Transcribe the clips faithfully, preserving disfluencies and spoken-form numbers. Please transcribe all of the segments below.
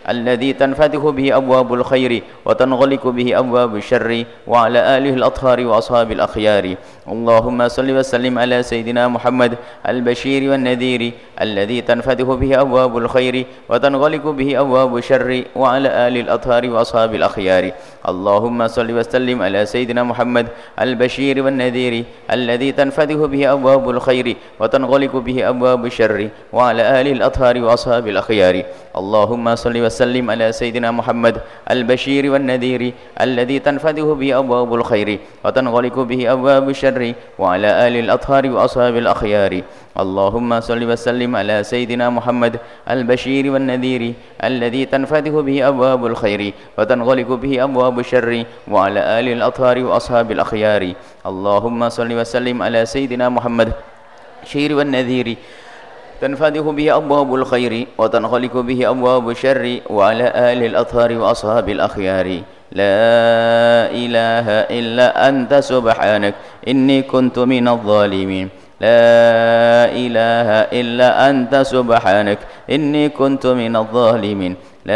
الذي تنفتح به أبواب الخير وتنغلق به أبواب الشر وعلى آله الأطهار وأصحاب الأخيار اللهم صل وسلم على سيدنا محمد البشير والنذير الذي تنفتح به أبواب الخير وتنغلق به أبواب الشر وعلى آله الأطهار وأصحاب الأخيار اللهم صل وسلم على سيدنا محمد البشير والنذير الذي تنفتح به أبواب الخير وتنغلق به أبواب الشر وعلى آله الأطهار وأصحاب الأخيار اللهم صل وسلم على سيدنا محمد البشير والنذير الذي تنفتح به أبواب الخير وتنغلق به أبواب الشر وعلى آله الأطهار وأصحاب الأخيار اللهم صل وسلم على سيدنا محمد البشير والنذير الذي تنفتح به أبواب الخير وتنغلق به أبواب الشر وعلى آله الأطهار وأصحاب الأخيار اللهم صل وسلم على سيدنا محمد البشير والنذير تنفتح به أبواب الخير وتنغلق به أبواب الشر وعلى آله الأطهار وأصحاب الأخيار لا إله إلا أنت سبحانك إني كنت من الظالمين لا إله إلا أنت سبحانك إني كنت من الظالمين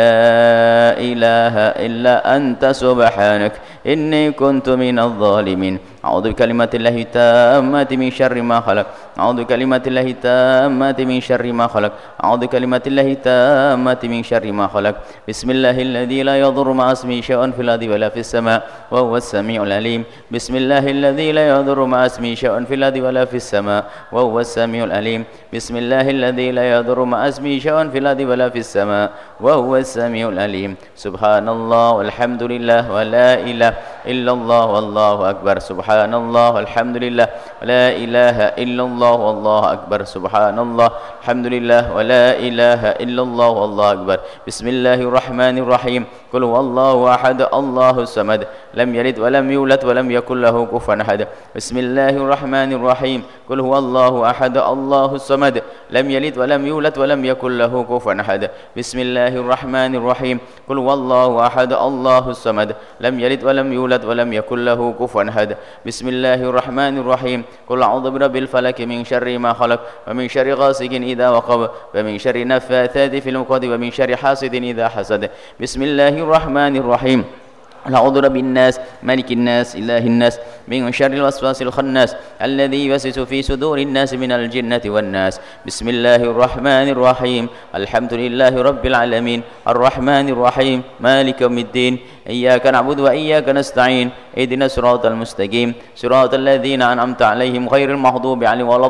لا إله إلا أنت سبحانك إني كنت من الظالمين أعوذ بكلمات الله التامات من شر ما خلق أعوذ بكلمات الله التامات من شر ما خلق أعوذ بكلمات الله التامات من شر ما خلق بسم الله الذي لا يضر مع اسمه شيء في الأرض ولا في السماء وهو السميع العليم بسم الله الذي لا يضر مع اسمه شيء في الأرض ولا في السماء وهو السميع العليم بسم الله الذي لا يضر مع اسمه شيء في الأرض ولا في السماء وهو السميع العليم سبحان الله والحمد لله ولا إله إلا الله والله أكبر سبحان الله والحمد لله ولا إله إلا الله والله أكبر سبحان الله الحمد لله ولا إله إلا الله والله أكبر بسم الله الرحمن الرحيم قل هو الله أحد الله الصمد لم يلد ولم يولد ولم يكن له كفوا أحد بسم الله الرحمن الرحيم قل هو الله أحد الله الصمد لم يلد ولم يولد ولم يكن له كفوا أحد بسم الله الرحمن الرحيم قل هو الله أحد الله الصمد لم يلد ولم يولد ولم يكن له كفوا أحد بسم الله الرحمن الرحيم قل أعوذ برب الفلك من شر ما خلق ومن شر غاسق إذا وقب ومن شر النفاثات في العقد ومن شر حاسد إذا حسد بسم الله الرحمن الرحيم أعوذ برب الناس ملك الناس إله الناس من شر الوسواس الخناس الذي يوسوس في صدور الناس من الجنة والناس بسم الله الرحمن الرحيم الحمد لله رب العالمين الرحمن الرحيم مالك يوم الدين إياك نعبد وإياك نستعين اهدنا الصراط المستقيم صراط الذين أنعمت عليهم غير المغضوب عليهم ولا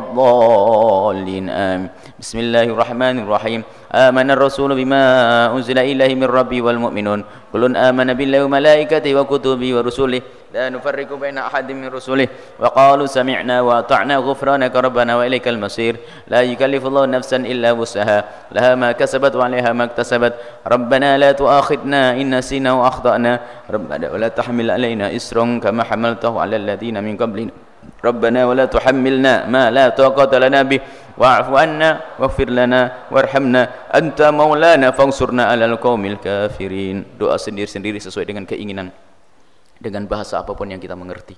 الضالين آمين بسم الله الرحمن الرحيم آمن الرسول بما أنزل إليه من ربي والمؤمنون كل آمن بالله وملائكته وكتبه ورسله لا نفرق بين أحد من رسله وقالوا سمعنا وأطعنا غفرانك ربنا وإليك المصير لا يكلف الله نفسا إلا وسعها لها ما كسبت وعليها ما اكتسبت ربنا لا تؤاخذنا إن نسينا وأخطأنا ربنا ولا تحمل علينا إسرا كما حملته على الذين من قبلنا ربنا ولا تحملنا ما لا طاقة لنا به واعف عنا واغفر لنا وارhamna anta maulana fansurna alal qaumil kafirin. Doa sendiri-sendiri sesuai dengan keinginan, dengan bahasa apapun yang kita mengerti.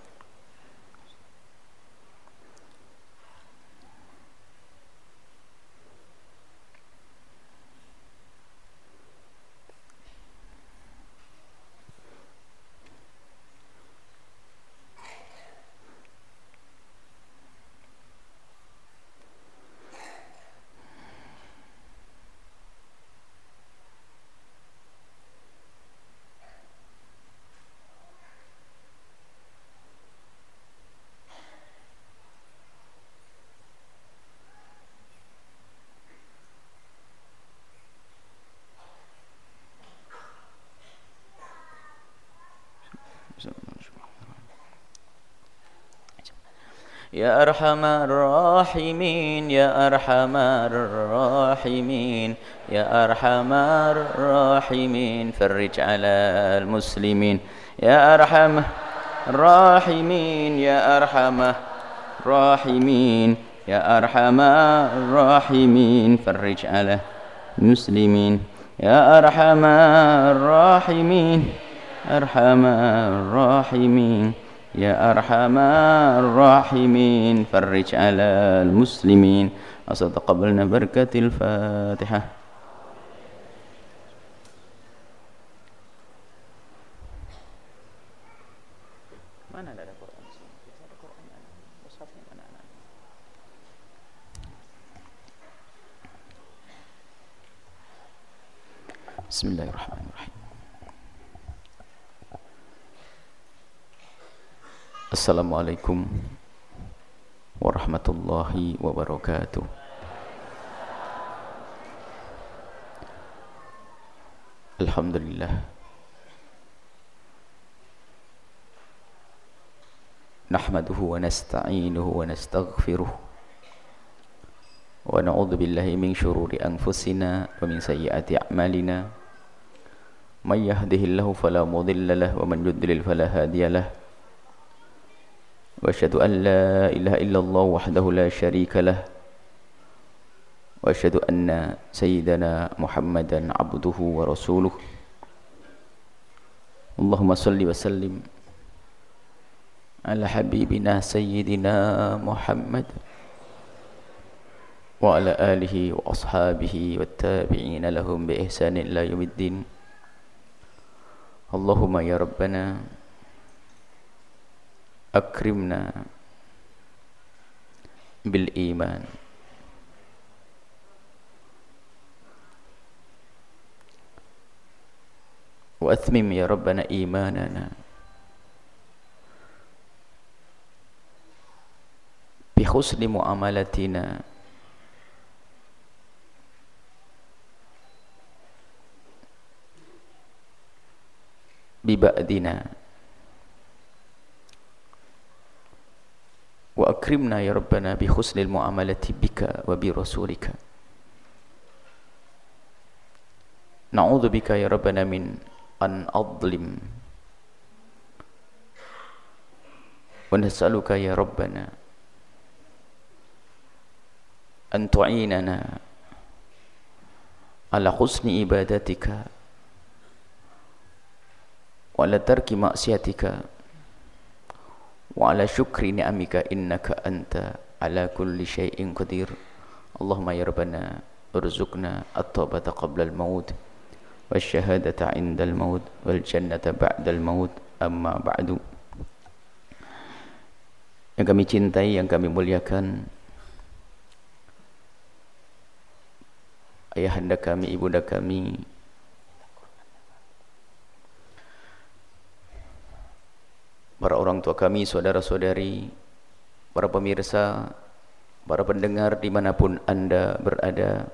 Ya Arhamar Rahimin, Ya Arhamar Rahimin, Ya Arhamar Rahimin, farij alal muslimin. Ya Arhamar Rahimin, Ya Arhamar Rahimin, Ya Arhamar Rahimin, farij alal muslimin. Ya Arhamar Rahimin, Arhamar Rahimin, Ya Arhamar Rahimin, farij alal muslimin. Asal taqabbalna barakatil Fatihah. Bismillahirrahmanirrahim. Assalamualaikum warahmatullahi wabarakatuh. Alhamdulillah. Nahmaduhu wa nasta'inuhu wa nastaghfiruh. Wa na'udzu billahi min syururi anfusina wa min sayyiati a'malina. Man yahdihillahu fala mudilla lahu wa man yudlil fala hadiya lahu. Wa asyhadu an la ilaha illallah wahdahu la syarika lahu. Wa asyhadu anna sayyidana Muhammadan abduhu wa rasuluh. Allahumma salli wa sallim ala habibina sayyidina Muhammad wa ala alihi wa ashabihi wat tabi'ina lahum bi ihsanin ila yaumiddin. Allahumma ya Rabbana akrimna bil iman wa athmim ya Rabbana imanana bi husni muamalatina bi ba'dina wa akrimna ya Rabbana bi husnil muamalati bika wa bi rasulika. Na'udzu bika ya Rabbana min an adlim wa nas'aluka ya Rabbana an tu'inana ala husni ibadatika wa ala tarki ma'siyatika wa ala syukri ni'amika innaka anta ala kulli syai'in qadir. Allahumma ya Rabbana urzuqna at-taubata qabla al-maut wa syahadata 'inda al-maut wal jannata ba'da al-maut. Amma ba'du. Yang kami cintai, yang kami muliakan, ayahanda kami, ibunda kami, para orang tua kami, saudara-saudari, para pemirsa, para pendengar dimanapun Anda berada,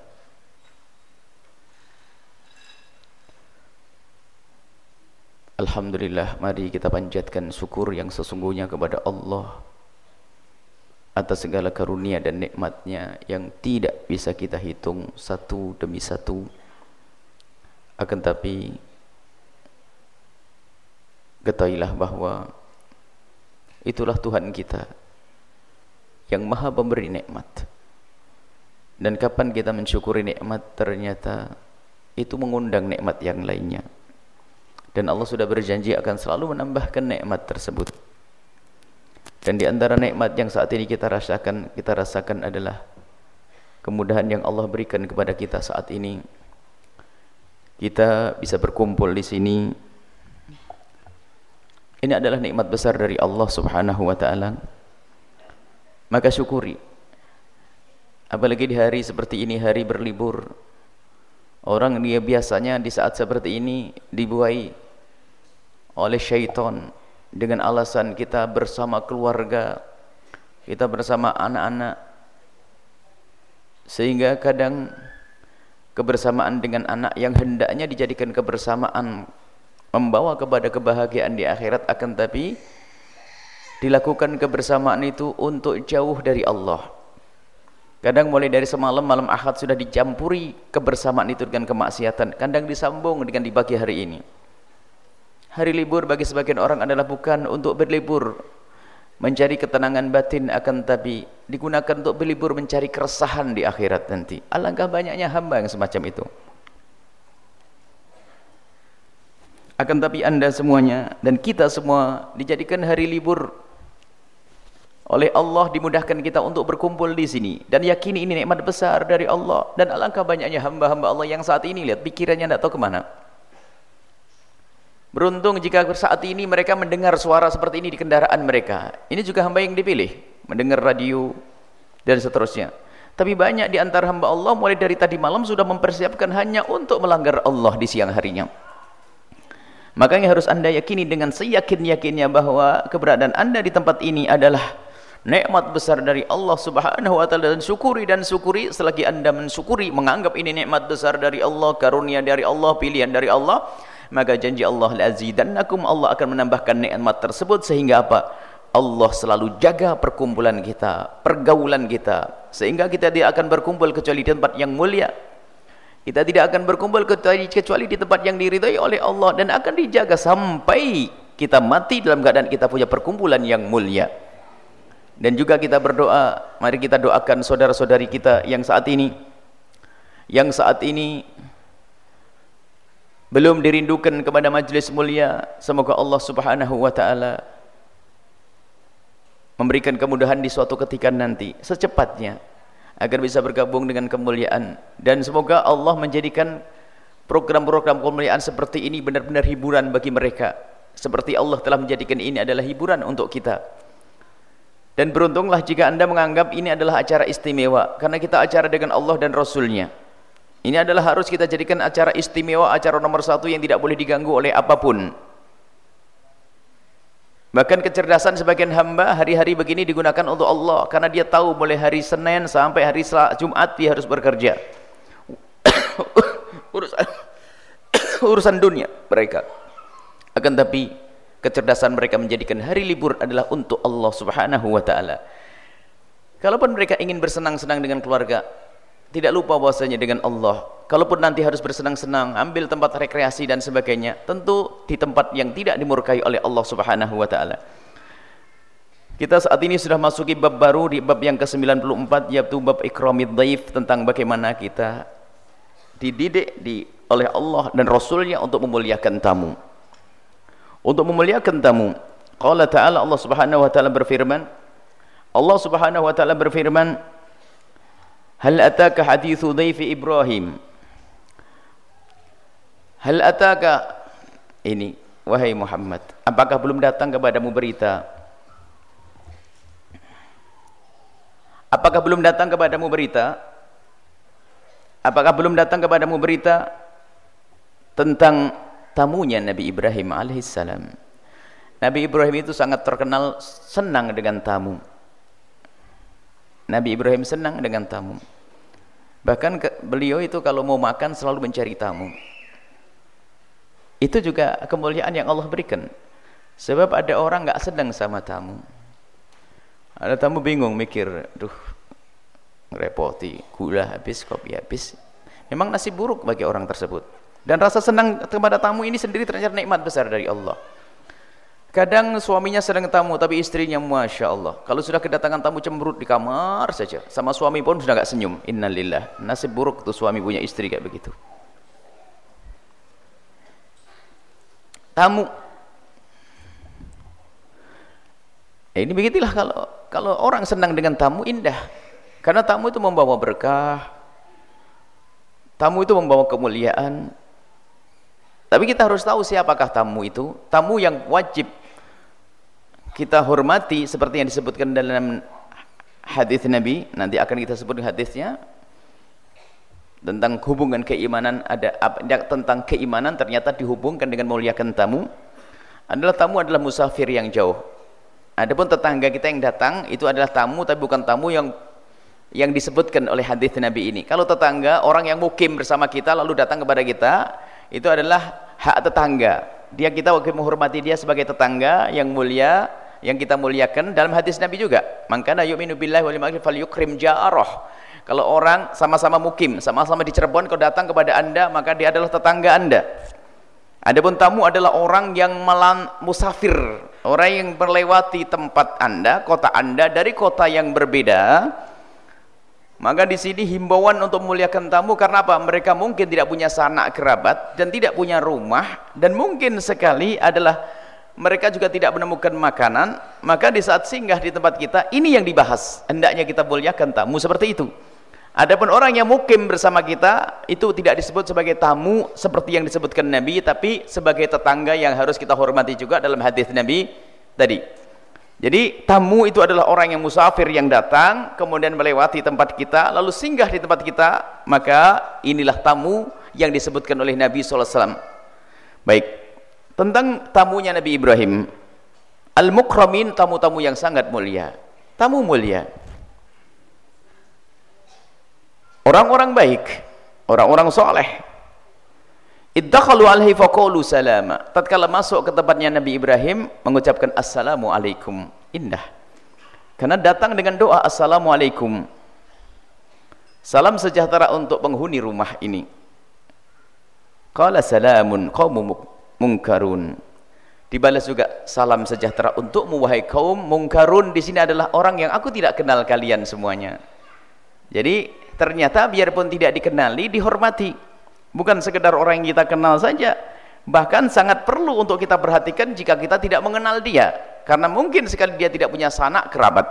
alhamdulillah, mari kita panjatkan syukur yang sesungguhnya kepada Allah atas segala karunia dan nikmatnya yang tidak bisa kita hitung satu demi satu. Akan tapi ketahuilah bahwa itulah Tuhan kita yang maha pemberi nikmat. Dan kapan kita mensyukuri nikmat, ternyata itu mengundang nikmat yang lainnya. Dan Allah sudah berjanji akan selalu menambahkan nikmat tersebut. Dan di antara nikmat yang saat ini kita rasakan, kita rasakan adalah kemudahan yang Allah berikan kepada kita saat ini. Kita bisa berkumpul di sini. Ini adalah nikmat besar dari Allah Subhanahu wa ta'ala. Maka syukuri. Apalagi di hari seperti ini, hari berlibur. Orang dia biasanya di saat seperti ini dibuai oleh syaitan dengan alasan kita bersama keluarga, kita bersama anak-anak. Sehingga kadang kebersamaan dengan anak yang hendaknya dijadikan kebersamaan membawa kepada kebahagiaan di akhirat, akan tapi dilakukan kebersamaan itu untuk jauh dari Allah. Kadang mulai dari semalam, malam Ahad sudah dicampuri kebersamaan itu dengan kemaksiatan, kadang disambung dengan di pagi hari ini. Hari libur bagi sebagian orang adalah bukan untuk berlibur mencari ketenangan batin, akan tapi digunakan untuk berlibur mencari keresahan di akhirat nanti. Alangkah banyaknya hamba yang semacam itu. Akan tapi Anda semuanya dan kita semua dijadikan hari libur oleh Allah, dimudahkan kita untuk berkumpul di sini, dan yakini ini nikmat besar dari Allah. Dan alangkah banyaknya hamba-hamba Allah yang saat ini lihat pikirannya tidak tahu kemana. Beruntung jika saat ini mereka mendengar suara seperti ini di kendaraan mereka. Ini juga hamba yang dipilih, mendengar radio dan seterusnya. Tapi banyak di antara hamba Allah mulai dari tadi malam sudah mempersiapkan hanya untuk melanggar Allah di siang harinya. Makanya harus Anda yakini dengan seyakin-yakinnya bahwa keberadaan Anda di tempat ini adalah nikmat besar dari Allah Subhanahu wa taala, dan syukuri dan syukuri. Selagi Anda mensyukuri, menganggap ini nikmat besar dari Allah, karunia dari Allah, pilihan dari Allah, maka janji Allah, la'azidannakum, Allah akan menambahkan nikmat tersebut. Sehingga apa? Allah selalu jaga perkumpulan kita, pergaulan kita, sehingga kita tidak akan berkumpul kecuali di tempat yang mulia. Kita tidak akan berkumpul kecuali di tempat yang diridhai oleh Allah, dan akan dijaga sampai kita mati dalam keadaan kita punya perkumpulan yang mulia. Dan juga kita berdoa, mari kita doakan saudara-saudari kita yang saat ini yang saat ini belum dirindukan kepada majelis mulia. Semoga Allah Subhanahu wa taala memberikan kemudahan di suatu ketika nanti secepatnya agar bisa bergabung dengan kemuliaan, dan semoga Allah menjadikan program-program kemuliaan seperti ini benar-benar hiburan bagi mereka, seperti Allah telah menjadikan ini adalah hiburan untuk kita. Dan beruntunglah jika Anda menganggap ini adalah acara istimewa, karena kita acara dengan Allah dan Rasulnya. Ini adalah harus kita jadikan acara istimewa, acara nomor satu yang tidak boleh diganggu oleh apapun. Bahkan kecerdasan sebagian hamba hari-hari begini digunakan untuk Allah, karena dia tahu mulai hari Senin sampai hari Jumat dia harus bekerja. urusan urusan dunia mereka. Akan tapi kecerdasan mereka menjadikan hari libur adalah untuk Allah Subhanahu wa taala. Kalaupun mereka ingin bersenang-senang dengan keluarga, tidak lupa bahwasanya dengan Allah. Kalaupun nanti harus bersenang-senang, ambil tempat rekreasi dan sebagainya, tentu di tempat yang tidak dimurkai oleh Allah Subhanahu wa taala. Kita saat ini sudah masuki bab baru, di bab yang ke sembilan puluh empat, yaitu bab ikramid dhaif, tentang bagaimana kita dididik di oleh Allah dan Rasulnya untuk memuliakan tamu. Untuk memuliakan tamu. Qala ta'ala, Allah Subhanahu wa taala berfirman, Allah Subhanahu wa taala berfirman, hal ataka hadithu dhaifi Ibrahim. Hal ataka, ini wahai Muhammad, apakah belum datang kepadamu berita? Apakah belum datang kepadamu berita? Apakah belum datang kepadamu berita tentang tamunya Nabi Ibrahim alaihissalam? Nabi Ibrahim itu sangat terkenal senang dengan tamu. Nabi Ibrahim senang dengan tamu. Bahkan ke, beliau itu kalau mau makan selalu mencari tamu. Itu juga kemuliaan yang Allah berikan. Sebab ada orang nggak senang sama tamu. Ada tamu bingung mikir, duh, ngerepoti, gula habis, kopi habis. Memang nasib buruk bagi orang tersebut. Dan rasa senang kepada tamu ini sendiri ternyata nikmat besar dari Allah. Kadang suaminya sedang tamu, tapi istrinya Masya Allah, kalau sudah kedatangan tamu cemberut di kamar saja, sama suami pun sudah gak senyum. Innalillah, nasib buruk tuh suami punya istri kayak begitu. Tamu, eh, ini begitulah kalau kalau orang senang dengan tamu, indah. Karena tamu itu membawa berkah, tamu itu membawa kemuliaan. Tapi kita harus tahu siapakah tamu itu. Tamu yang wajib kita hormati seperti yang disebutkan dalam hadis Nabi, nanti akan kita sebut hadisnya tentang hubungan keimanan. Ada tentang keimanan ternyata dihubungkan dengan memuliakan tamu. Adalah tamu adalah musafir yang jauh. Adapun tetangga kita yang datang itu adalah tamu, tapi bukan tamu yang yang disebutkan oleh hadis Nabi ini. Kalau tetangga, orang yang mukim bersama kita lalu datang kepada kita, itu adalah hak tetangga. Dia, kita wajib menghormati dia sebagai tetangga yang mulia, yang kita muliakan. Dalam hadis Nabi juga, man kana yu'minu billahi wal yawmil akhir falyukrim jarah. Kalau orang sama-sama mukim, sama-sama di Cirebon, kalau datang kepada Anda, maka dia adalah tetangga Anda. Adapun tamu adalah orang yang melan, musafir, orang yang melewati tempat Anda, kota Anda dari kota yang berbeda. Maka di sini himbauan untuk memuliakan tamu, karena apa? Mereka mungkin tidak punya sanak kerabat dan tidak punya rumah, dan mungkin sekali adalah mereka juga tidak menemukan makanan. Maka di saat singgah di tempat kita, ini yang dibahas. Hendaknya kita muliakan tamu seperti itu. Adapun orang yang mukim bersama kita itu tidak disebut sebagai tamu seperti yang disebutkan Nabi, tapi sebagai tetangga yang harus kita hormati juga dalam hadis Nabi tadi. Jadi tamu itu adalah orang yang musafir yang datang kemudian melewati tempat kita lalu singgah di tempat kita, maka inilah tamu yang disebutkan oleh Nabi shallallahu alaihi wasallam. Baik, tentang tamunya Nabi Ibrahim, al-mukramin, tamu-tamu yang sangat mulia, tamu mulia, orang-orang baik, orang-orang soleh. Iddakhalu alaihi faqalu salama. Tatkala masuk ke tempatnya Nabi Ibrahim mengucapkan assalamu alaikum. Indah. Karena datang dengan doa assalamu alaikum. Salam sejahtera untuk penghuni rumah ini. Qala salamun qaumun munkarun. Dibalas juga salam sejahtera untukmu wahai kaum munkarun. Di sini adalah orang yang aku tidak kenal kalian semuanya. Jadi ternyata biarpun tidak dikenali, dihormati. Bukan sekedar orang yang kita kenal saja, bahkan sangat perlu untuk kita perhatikan jika kita tidak mengenal dia, karena mungkin sekali dia tidak punya sanak kerabat.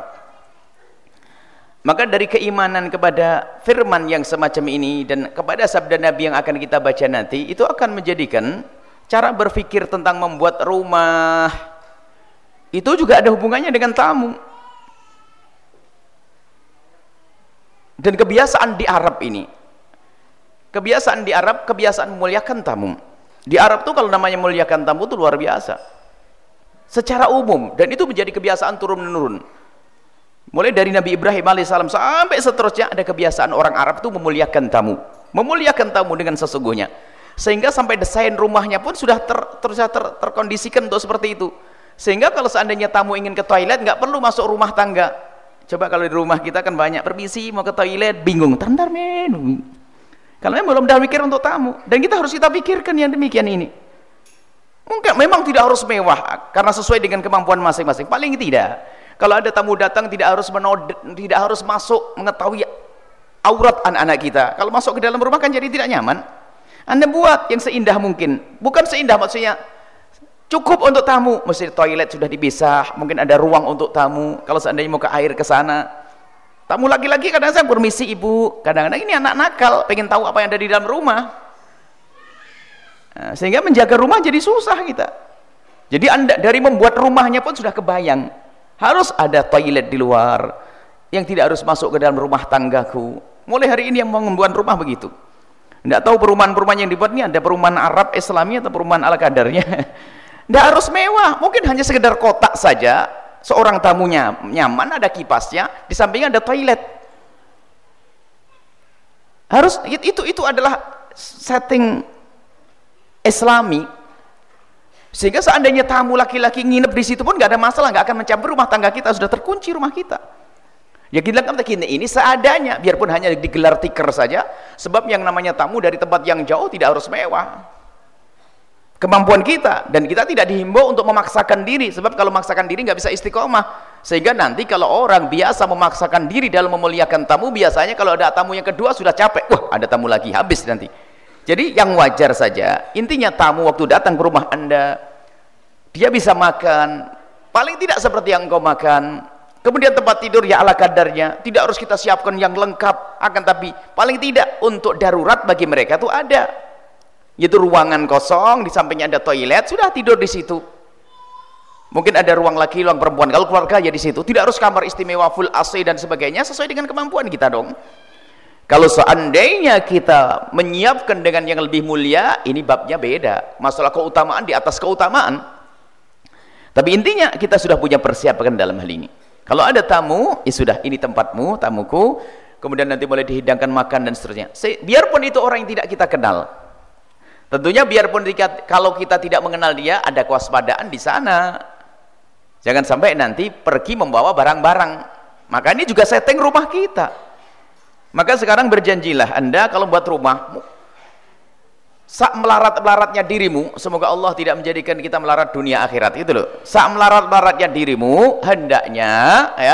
Maka dari keimanan kepada firman yang semacam ini dan kepada sabda Nabi yang akan kita baca nanti, itu akan menjadikan cara berpikir tentang membuat rumah itu juga ada hubungannya dengan tamu. Dan kebiasaan di Arab ini, kebiasaan di Arab, kebiasaan memuliakan tamu. Di Arab tuh kalau namanya memuliakan tamu itu luar biasa. Secara umum, dan itu menjadi kebiasaan turun-menurun. Mulai dari Nabi Ibrahim alaihissalam sampai seterusnya ada kebiasaan orang Arab itu memuliakan tamu. Memuliakan tamu dengan sesungguhnya. Sehingga sampai desain rumahnya pun sudah ter, ter, ter, terkondisikan untuk seperti itu. Sehingga kalau seandainya tamu ingin ke toilet, nggak perlu masuk rumah tangga. Coba kalau di rumah kita kan banyak permisi mau ke toilet, bingung. Tantar men. Kalau memang belum dah mikir untuk tamu, dan kita harus kita pikirkan yang demikian ini. Mungkin memang tidak harus mewah karena sesuai dengan kemampuan masing-masing. Paling tidak, kalau ada tamu datang tidak harus menod, tidak harus masuk mengetahui aurat anak-anak kita. Kalau masuk ke dalam rumah kan jadi tidak nyaman. Anda buat yang seindah mungkin, bukan seindah maksudnya cukup untuk tamu. Mesti toilet sudah dipisah, mungkin ada ruang untuk tamu. Kalau seandainya mau ke air ke sana. Tamu laki-laki kadang-kadang permisi ibu, kadang-kadang ini anak nakal, pengen tahu apa yang ada di dalam rumah. Nah, sehingga menjaga rumah jadi susah kita. Jadi anda dari membuat rumahnya pun sudah kebayang, harus ada toilet di luar, yang tidak harus masuk ke dalam rumah tanggaku. Mulai hari ini yang mau membuat rumah begitu. Tidak tahu perumahan-perumahan yang dibuat ini ada perumahan Arab Islami atau perumahan ala kadarnya. Tidak harus mewah, mungkin hanya sekedar kotak saja. Seorang tamunya nyaman, ada kipasnya, di sampingnya ada toilet. Harus itu itu adalah setting Islami. Sehingga seandainya tamu laki-laki nginep di situ pun nggak ada masalah, nggak akan mencampur rumah tangga kita, sudah terkunci rumah kita. Ya kita bilang ini seadanya, biarpun hanya digelar tikar saja, sebab yang namanya tamu dari tempat yang jauh tidak harus mewah. Kemampuan kita, dan kita tidak dihimbau untuk memaksakan diri, sebab kalau memaksakan diri nggak bisa istiqomah. Sehingga nanti kalau orang biasa memaksakan diri dalam memuliakan tamu, biasanya kalau ada tamu yang kedua sudah capek, wah ada tamu lagi, habis nanti. Jadi yang wajar saja, intinya tamu waktu datang ke rumah Anda, dia bisa makan, paling tidak seperti yang engkau makan. Kemudian tempat tidur ya ala kadarnya, tidak harus kita siapkan yang lengkap, akan tapi paling tidak untuk darurat bagi mereka itu ada. Yaitu ruangan kosong, di sampingnya ada toilet, sudah tidur di situ. Mungkin ada ruang laki, ruang perempuan. Kalau keluarga ya di situ. Tidak harus kamar istimewa full A C dan sebagainya, sesuai dengan kemampuan kita dong. Kalau seandainya kita menyiapkan dengan yang lebih mulia, ini babnya beda. Masalah keutamaan di atas keutamaan. Tapi intinya kita sudah punya persiapan dalam hal ini. Kalau ada tamu, ya sudah, ini tempatmu, tamuku. Kemudian nanti boleh dihidangkan makan dan seterusnya. Biarpun itu orang yang tidak kita kenal. Tentunya biarpun kalau kita tidak mengenal dia, ada kewaspadaan di sana. Jangan sampai nanti pergi membawa barang-barang. Maka ini juga setting rumah kita. Maka sekarang berjanjilah Anda kalau buat rumah, sak melarat-melaratnya dirimu, semoga Allah tidak menjadikan kita melarat dunia akhirat, itu loh. Sak melarat-melaratnya dirimu, hendaknya ya,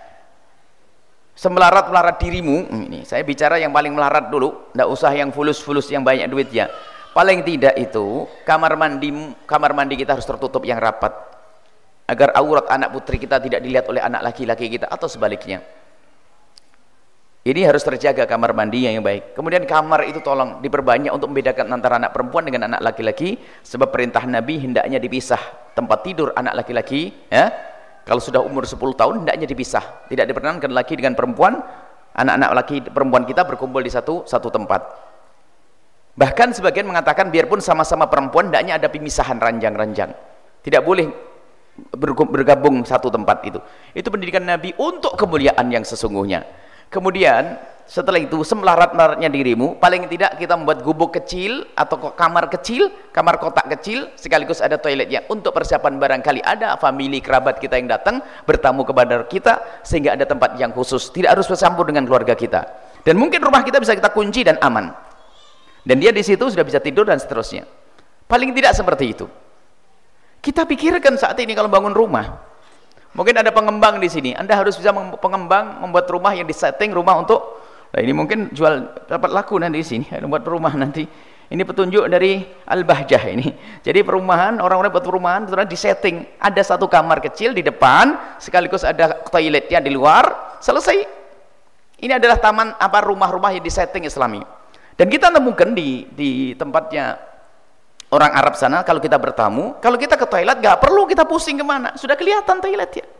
semelarat-melarat dirimu, ini saya bicara yang paling melarat dulu, tidak usah yang fulus-fulus yang banyak duitnya. Paling tidak itu kamar mandi kamar mandi kita harus tertutup yang rapat, agar aurat anak putri kita tidak dilihat oleh anak laki-laki kita atau sebaliknya. Ini harus terjaga kamar mandi yang baik. Kemudian kamar itu tolong diperbanyak untuk membedakan antara anak perempuan dengan anak laki-laki, sebab perintah Nabi hendaknya dipisah tempat tidur anak laki-laki, ya. Kalau sudah umur sepuluh tahun hendaknya dipisah. Tidak diperkenankan laki dengan perempuan, anak-anak laki perempuan kita berkumpul di satu satu tempat. Bahkan sebagian mengatakan biarpun sama-sama perempuan hendaknya ada pemisahan ranjang-ranjang. Tidak boleh bergabung satu tempat itu. Itu pendidikan Nabi untuk kemuliaan yang sesungguhnya. Kemudian setelah itu semelarat-melaratnya dirimu, paling tidak kita membuat gubuk kecil atau kamar kecil, kamar kotak kecil sekaligus ada toiletnya untuk persiapan barangkali ada famili kerabat kita yang datang bertamu kepada kita, sehingga ada tempat yang khusus, tidak harus bercampur dengan keluarga kita. Dan mungkin rumah kita bisa kita kunci dan aman. Dan dia di situ sudah bisa tidur dan seterusnya. Paling tidak seperti itu. Kita pikirkan saat ini kalau bangun rumah. Mungkin ada pengembang di sini. Anda harus bisa pengembang membuat rumah yang disetting rumah untuk. Nah ini mungkin jual dapat laku nanti di sini. Membuat rumah nanti. Ini petunjuk dari Al-Bahjah ini. Jadi perumahan, orang-orang buat perumahan terus disetting. Ada satu kamar kecil di depan, sekaligus ada toiletnya di luar. Selesai. Ini adalah taman apa rumah-rumah yang disetting Islami. Dan kita temukan di di tempatnya orang Arab sana, kalau kita bertamu, kalau kita ke toilet gak perlu kita pusing kemana, sudah kelihatan toilet ya.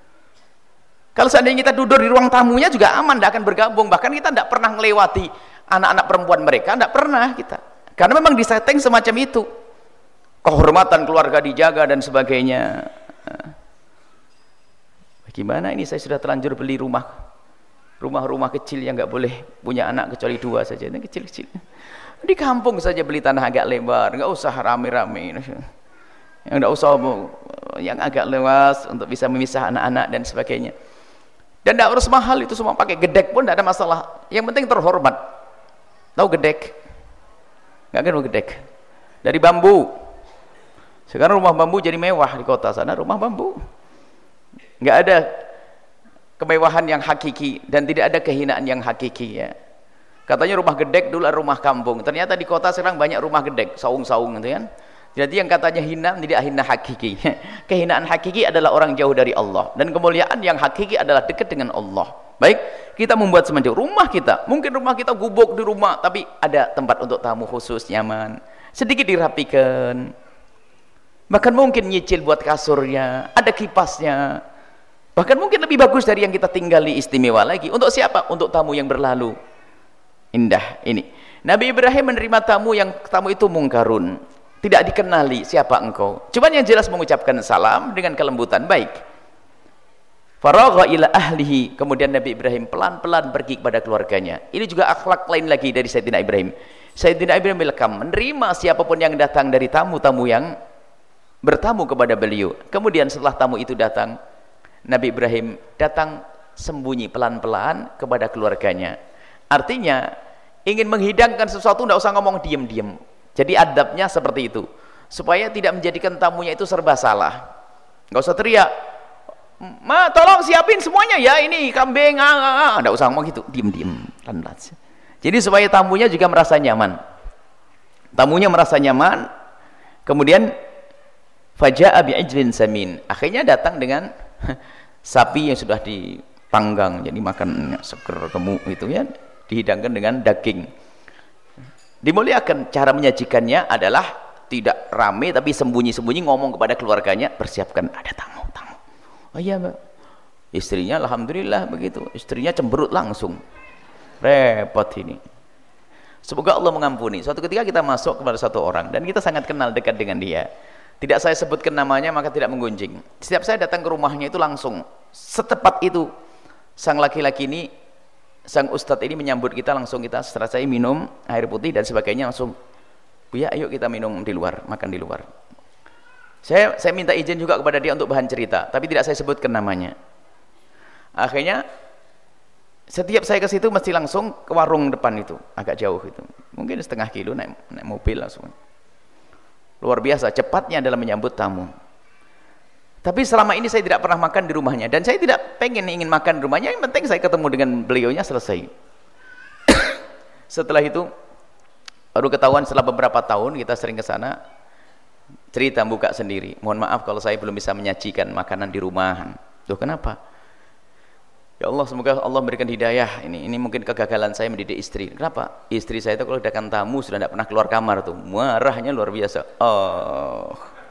Kalau seandainya kita duduk di ruang tamunya juga aman, tidak akan bergabung. Bahkan kita tidak pernah melewati anak-anak perempuan mereka, tidak pernah kita, karena memang disetting semacam itu, kehormatan keluarga dijaga dan sebagainya. Bagaimana ini, saya sudah terlanjur beli rumah rumah-rumah kecil yang nggak boleh punya anak kecuali dua saja, ini kecil-kecil. Di kampung saja beli tanah agak lebar, nggak usah rame-rame, yang nggak usah yang agak luas untuk bisa memisah anak-anak dan sebagainya. Dan tidak harus mahal itu semua, pakai gedek pun tidak ada masalah. Yang penting terhormat. Tahu gedek? Nggak kan gedek? Dari bambu. Sekarang rumah bambu jadi mewah di kota sana, rumah bambu. Nggak ada kemewahan yang hakiki dan tidak ada kehinaan yang hakiki ya. Katanya rumah gedek dulu rumah kampung, ternyata di kota sekarang banyak rumah gedek, saung-saung gitu kan. Jadi yang katanya hina tidak hina hakiki. Kehinaan hakiki adalah orang jauh dari Allah, dan kemuliaan yang hakiki adalah dekat dengan Allah. Baik, kita membuat semacam rumah kita, mungkin rumah kita gubuk di rumah, tapi ada tempat untuk tamu khusus, nyaman, sedikit dirapikan. Bahkan mungkin nyicil buat kasurnya, ada kipasnya. Bahkan mungkin lebih bagus dari yang kita tinggali, istimewa lagi. Untuk siapa? Untuk tamu yang berlalu. Indah ini. Nabi Ibrahim menerima tamu yang tamu itu mungkarun, tidak dikenali siapa engkau. Cuman yang jelas mengucapkan salam dengan kelembutan, baik. Faragha ila ahlihi, kemudian Nabi Ibrahim pelan-pelan pergi kepada keluarganya. Ini juga akhlak lain lagi dari Sayyidina Ibrahim. Sayyidina Ibrahim welcome, menerima siapapun yang datang dari tamu-tamu yang bertamu kepada beliau. Kemudian setelah tamu itu datang, Nabi Ibrahim datang sembunyi pelan-pelan kepada keluarganya. Artinya ingin menghidangkan sesuatu, tidak usah ngomong diam-diam. Jadi adabnya seperti itu, supaya tidak menjadikan tamunya itu serba salah. Nggak usah teriak, ma tolong siapin semuanya ya, ini kambing, ah, ah, ah. Nggak usah ngomong gitu, diam-diam. Jadi supaya tamunya juga merasa nyaman, tamunya merasa nyaman. Kemudian faja'a bi'ijlin samin, akhirnya datang dengan sapi yang sudah dipanggang, jadi makan seger gemuk itu ya, dihidangkan dengan daging. Dimuliakan. Cara menyajikannya adalah tidak rame tapi sembunyi-sembunyi, ngomong kepada keluarganya, persiapkan ada tamu, tamu. Oh iya Mbak. Istrinya alhamdulillah begitu. Istrinya cemberut langsung. Repot ini. Semoga Allah mengampuni. Suatu ketika kita masuk kepada satu orang dan kita sangat kenal dekat dengan dia. Tidak saya sebutkan namanya maka tidak menggunjing. Setiap saya datang ke rumahnya itu langsung setepat itu sang laki-laki ini, sang ustadz ini menyambut kita, langsung kita setelah saya minum air putih dan sebagainya, langsung Buya ayo kita minum di luar, makan di luar. Saya saya minta izin juga kepada dia untuk bahan cerita, tapi tidak saya sebutkan namanya. Akhirnya setiap saya ke situ mesti langsung ke warung depan itu, agak jauh itu, mungkin setengah kilo naik, naik mobil langsung. Luar biasa cepatnya dalam menyambut tamu. Tapi selama ini saya tidak pernah makan di rumahnya, dan saya tidak pengen ingin makan di rumahnya. Yang penting saya ketemu dengan beliaunya, selesai. Setelah itu baru ketahuan setelah beberapa tahun kita sering ke sana, cerita buka sendiri, mohon maaf kalau saya belum bisa menyajikan makanan di rumahan. Loh kenapa? Ya Allah, semoga Allah memberikan hidayah. Ini ini mungkin kegagalan saya mendidik istri. Kenapa? Istri saya itu kalau datang tamu sudah tidak pernah keluar kamar tuh. Marahnya luar biasa. Oh.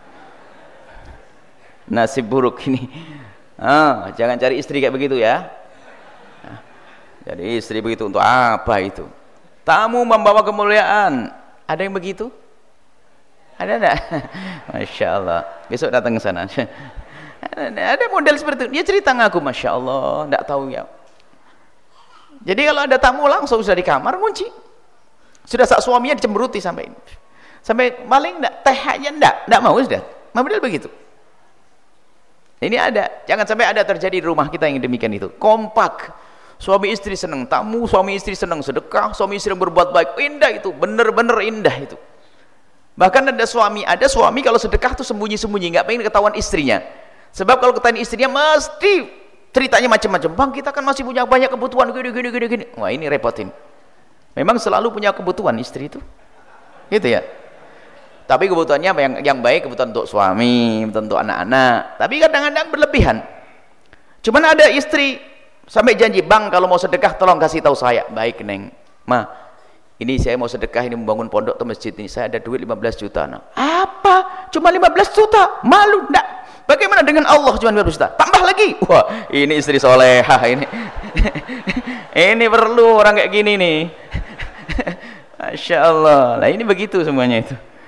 Nasib buruk ini. Ah, jangan cari istri kayak begitu ya. Nah, jadi istri begitu untuk apa itu? Tamu membawa kemuliaan. Ada yang begitu? Ada enggak? Masya Allah. Besok datang ke sana. Ada model seperti itu. Dia cerita ngaku, Masya Allah, enggak tahu ya. Jadi kalau ada tamu langsung sudah di kamar kunci. Sudah sak suaminya dicemberuti sampai ini. Sampai maling enggak, teh aja enggak, enggak mau sudah. Model begitu. Ini ada. Jangan sampai ada terjadi di rumah kita yang demikian itu. Kompak. Suami istri senang tamu, suami istri senang sedekah, suami istri berbuat baik. Indah itu, benar-benar indah itu. Bahkan ada suami, ada suami kalau sedekah tuh sembunyi-sembunyi, enggak pengen ketahuan istrinya. Sebab kalau ketahuan istrinya mesti ceritanya macam-macam. Bang, kita kan masih punya banyak kebutuhan gini gini gini gini. Wah, ini repotin. Memang selalu punya kebutuhan istri itu. Gitu ya. Tapi kebutuhannya yang yang baik kebutuhan untuk suami, untuk anak-anak. Tapi kadang-kadang berlebihan. Cuman ada istri sampai janji, "Bang, kalau mau sedekah tolong kasih tahu saya." "Baik, Neng." "Ma, ini saya mau sedekah ini membangun pondok atau masjid ini. Saya ada duit lima belas juta." Nah, "Apa? Cuma lima belas juta? Malu enggak? Bagaimana dengan Allah cuma lima belas juta? Tambah lagi." Wah, ini istri solehah ini. Ini perlu orang kayak gini nih. Masya Allah. Nah, ini begitu semuanya itu.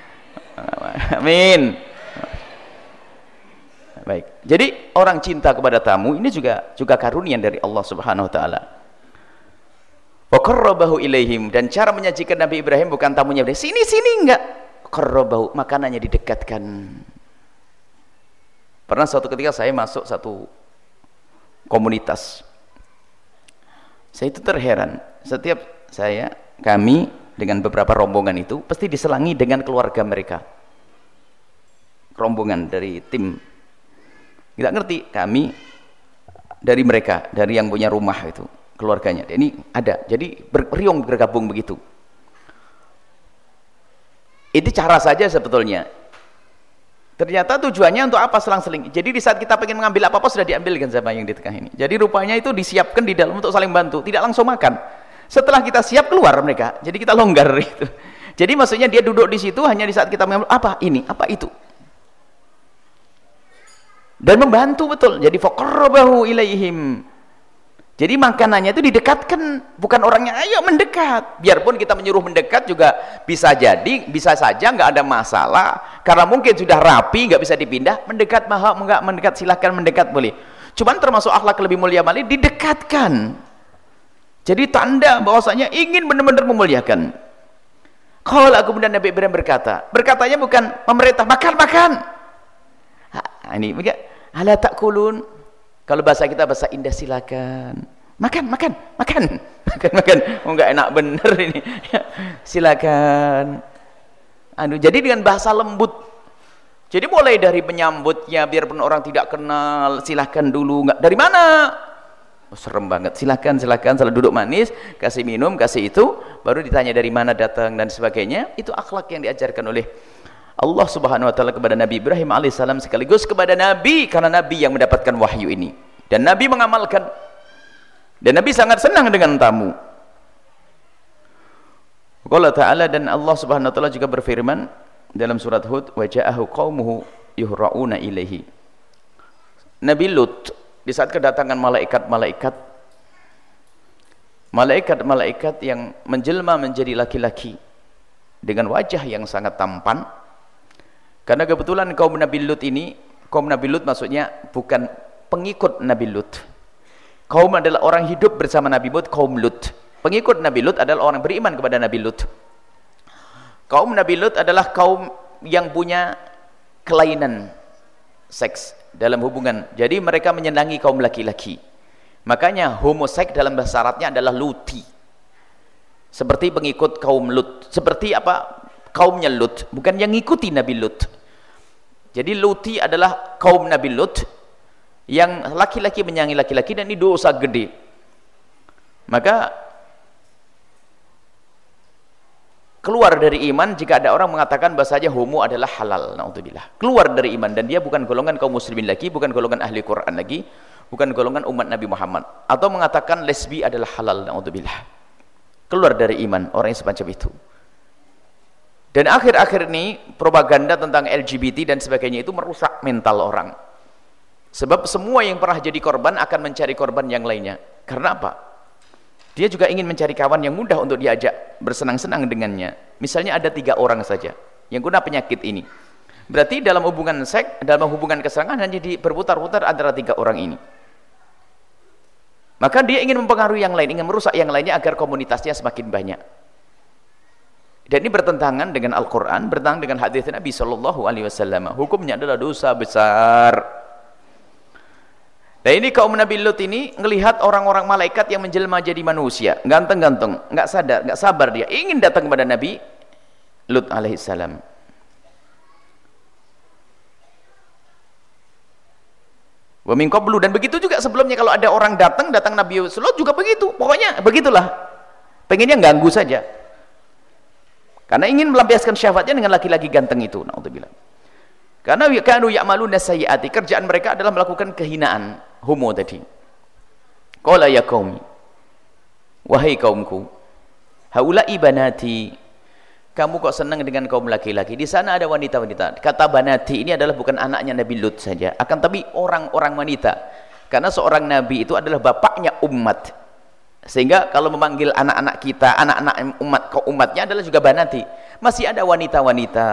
Amin. Baik. Jadi orang cinta kepada tamu ini juga juga karunia dari Allah Subhanahu wa taala. Wa qarrabahu ilaihim, dan cara menyajikan Nabi Ibrahim bukan tamunya sini sini enggak. Qarrabahu, makanannya didekatkan. Pernah suatu ketika saya masuk satu komunitas. Saya itu terheran. Setiap saya, kami dengan beberapa rombongan itu pasti diselangi dengan keluarga mereka. Rombongan dari tim. Tidak ngerti, kami dari mereka, dari yang punya rumah itu, keluarganya. Ini ada. Jadi berriung bergabung begitu. Itu cara saja sebetulnya. Ternyata tujuannya untuk apa selang-seling. Jadi di saat kita pengen mengambil apa-apa sudah diambilkan sama yang di tengah ini. Jadi rupanya itu disiapkan di dalam untuk saling bantu, tidak langsung makan. Setelah kita siap keluar mereka. Jadi kita longgar itu. Jadi maksudnya dia duduk di situ hanya di saat kita mengambil apa ini, apa itu. Dan membantu betul. Jadi faqarrabahu ilaihim. Jadi makanannya itu didekatkan, bukan orangnya ayo mendekat. Biarpun kita menyuruh mendekat juga bisa jadi, bisa saja nggak ada masalah. Karena mungkin sudah rapi, nggak bisa dipindah. Mendekat mahal, nggak mendekat silahkan mendekat boleh. Cuman termasuk akhlak lebih mulia mali didekatkan. Jadi tanda bahwasanya ingin benar-benar memuliakan. Kalau kemudian Nabi Ibrahim berkata, berkatanya bukan pemerintah makan makan. Ha, ini ala takulun. Kalau bahasa kita bahasa indah silakan. Makan, makan, makan. Makan, makan. Oh enggak enak bener ini. Silakan. Anu, jadi dengan bahasa lembut. Jadi mulai dari menyambutnya biarpun orang tidak kenal, silakan dulu. Enggak dari mana? Oh, serem banget. Silakan, silakan, selalu duduk manis, kasih minum, kasih itu, baru ditanya dari mana datang dan sebagainya. Itu akhlak yang diajarkan oleh Allah Subhanahu wa taala kepada Nabi Ibrahim alaihissalam, sekaligus kepada Nabi, karena Nabi yang mendapatkan wahyu ini dan Nabi mengamalkan, dan Nabi sangat senang dengan tamu. Allah Ta'ala, dan Allah Subhanahu wa taala juga berfirman dalam surat Hud, wa ja'ahu qaumuhu yuhra'una ilaihi. Nabi Lut di saat kedatangan malaikat-malaikat malaikat-malaikat yang menjelma menjadi laki-laki dengan wajah yang sangat tampan. Karena kebetulan kaum Nabi Lut ini, kaum Nabi Lut maksudnya bukan pengikut Nabi Lut. Kaum adalah orang hidup bersama Nabi Lut, kaum Lut. Pengikut Nabi Lut adalah orang beriman kepada Nabi Lut. Kaum Nabi Lut adalah kaum yang punya kelainan seks dalam hubungan. Jadi mereka menyenangi kaum laki-laki. Makanya homoseks dalam bahasa Arabnya adalah luti. Seperti pengikut kaum Lut. Seperti apa? Kaumnya Lut, bukan yang ngikuti Nabi Lut. Jadi luti adalah kaum Nabi Lut yang laki-laki menyayangi laki-laki, dan ini dosa gede. Maka keluar dari iman jika ada orang mengatakan bahasanya homo adalah halal, naudzubillah. Keluar dari iman, dan dia bukan golongan kaum muslimin lagi, bukan golongan ahli Quran lagi, bukan golongan umat Nabi Muhammad, atau mengatakan lesbi adalah halal, naudzubillah, keluar dari iman orang yang semacam itu. Dan akhir-akhir ini propaganda tentang L G B T dan sebagainya itu merusak mental orang, sebab semua yang pernah jadi korban akan mencari korban yang lainnya. Karena apa? Dia juga ingin mencari kawan yang mudah untuk diajak bersenang-senang dengannya. Misalnya ada tiga orang saja yang guna penyakit ini, berarti dalam hubungan seks, dalam hubungan kesenangan hanya berputar-putar antara tiga orang ini. Maka dia ingin mempengaruhi yang lain, ingin merusak yang lainnya agar komunitasnya semakin banyak. Dan ini bertentangan dengan Al-Quran, bertentangan dengan hadis Nabi Shallallahu Alaihi Wasallam. Hukumnya adalah dosa besar. Dan ini kaum Nabi Lut ini ngelihat orang-orang malaikat yang menjelma jadi manusia, ganteng-ganteng, nggak sadar, nggak sabar dia ingin datang kepada Nabi Lut alaihissalam. Wa min qablu, dan begitu juga sebelumnya kalau ada orang datang, datang Nabi Lut juga begitu. Pokoknya begitulah. Pengennya ganggu saja. Karena ingin melampiaskan syahwatnya dengan laki-laki ganteng itu, naudzubillah. Karena kanu ya'maluna sayyi'ati, kerjaan mereka adalah melakukan kehinaan, homo tadi. Qala ya qaumi, wahai kaumku, haula'i banati, kamu kok senang dengan kaum laki-laki? Di sana ada wanita-wanita. Kata banati ini adalah bukan anaknya Nabi Lut saja, akan tapi orang-orang wanita. Karena seorang nabi itu adalah bapaknya umat. Sehingga kalau memanggil anak-anak kita, anak-anak umat, kaum umatnya adalah juga banati. Masih ada wanita-wanita.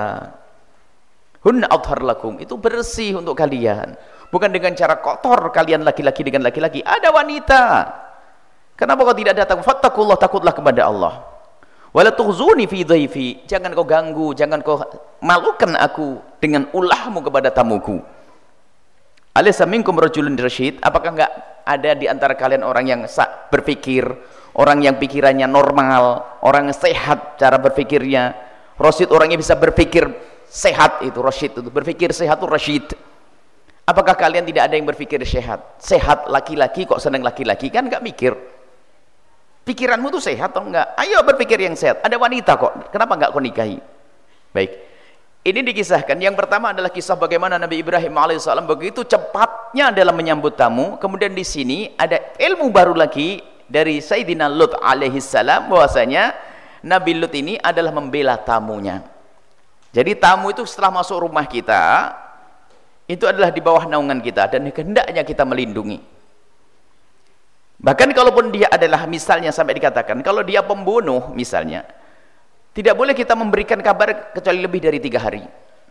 Hunna athhar lakum, itu bersih untuk kalian. Bukan dengan cara kotor kalian laki-laki dengan laki-laki. Ada wanita. Kenapa kau tidak datang? Fattakullah, takutlah kepada Allah. Wala tukhzuni fi dhaifi, jangan kau ganggu, jangan kau malukan aku dengan ulahmu kepada tamuku. Alaysa minkum rajulun rasyid, apakah enggak ada di antara kalian orang yang berpikir, orang yang pikirannya normal, orang yang sehat cara berpikirnya. Rasyid orang yang bisa berpikir sehat, itu rasyid, itu berpikir sehat itu rasyid. Apakah kalian tidak ada yang berpikir sehat? Sehat laki-laki kok senang laki-laki, kan enggak mikir. Pikiranmu tuh sehat atau enggak? Ayo berpikir yang sehat. Ada wanita kok, kenapa enggak kau nikahi? Baik. Ini dikisahkan. Yang pertama adalah kisah bagaimana Nabi Ibrahim alaihissalam begitu cepatnya dalam menyambut tamu. Kemudian di sini ada ilmu baru lagi dari Sayyidina Lut alaihissalam, bahwasanya Nabi Lut ini adalah membela tamunya. Jadi tamu itu setelah masuk rumah kita, itu adalah di bawah naungan kita dan hendaknya kita melindungi. Bahkan kalaupun dia adalah, misalnya sampai dikatakan kalau dia pembunuh misalnya, tidak boleh kita memberikan kabar kecuali lebih dari tiga hari.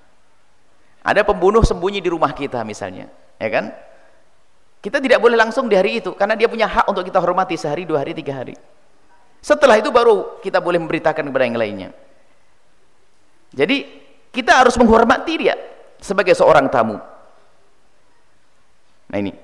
Ada pembunuh sembunyi di rumah kita misalnya, ya kan? Kita tidak boleh langsung di hari itu, karena dia punya hak untuk kita hormati sehari, dua hari, tiga hari. Setelah itu baru kita boleh memberitakan kepada yang lainnya. Jadi kita harus menghormati dia sebagai seorang tamu. Nah ini.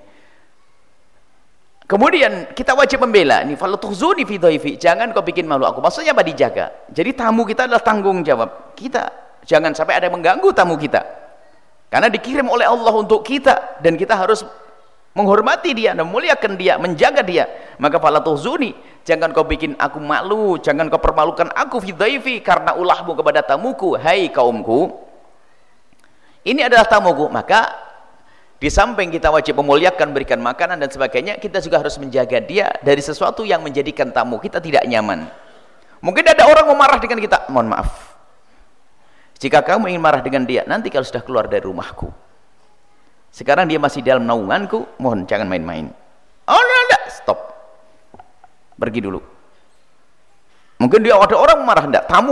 Kemudian kita wajib membela. Ini fala tukhzuni fi dhaifi, jangan kau bikin malu aku. Maksudnya apa? Dijaga. Jadi tamu kita adalah tanggung jawab kita. Jangan sampai ada yang mengganggu tamu kita. Karena dikirim oleh Allah untuk kita dan kita harus menghormati dia, memuliakan dia, menjaga dia. Maka fala tukhzuni, jangan kau bikin aku malu, jangan kau permalukan aku fi dhaifi karena ulahmu kepada tamuku. Hai kaumku, ini adalah tamuku. Maka di samping kita wajib memuliakan, berikan makanan dan sebagainya, kita juga harus menjaga dia dari sesuatu yang menjadikan tamu kita tidak nyaman. Mungkin ada orang mau marah dengan kita, mohon maaf, jika kamu ingin marah dengan dia nanti kalau sudah keluar dari rumahku. Sekarang dia masih dalam naunganku, mohon jangan main-main. Oh enggak, stop, pergi dulu. Mungkin dia ada orang marah, enggak, tamu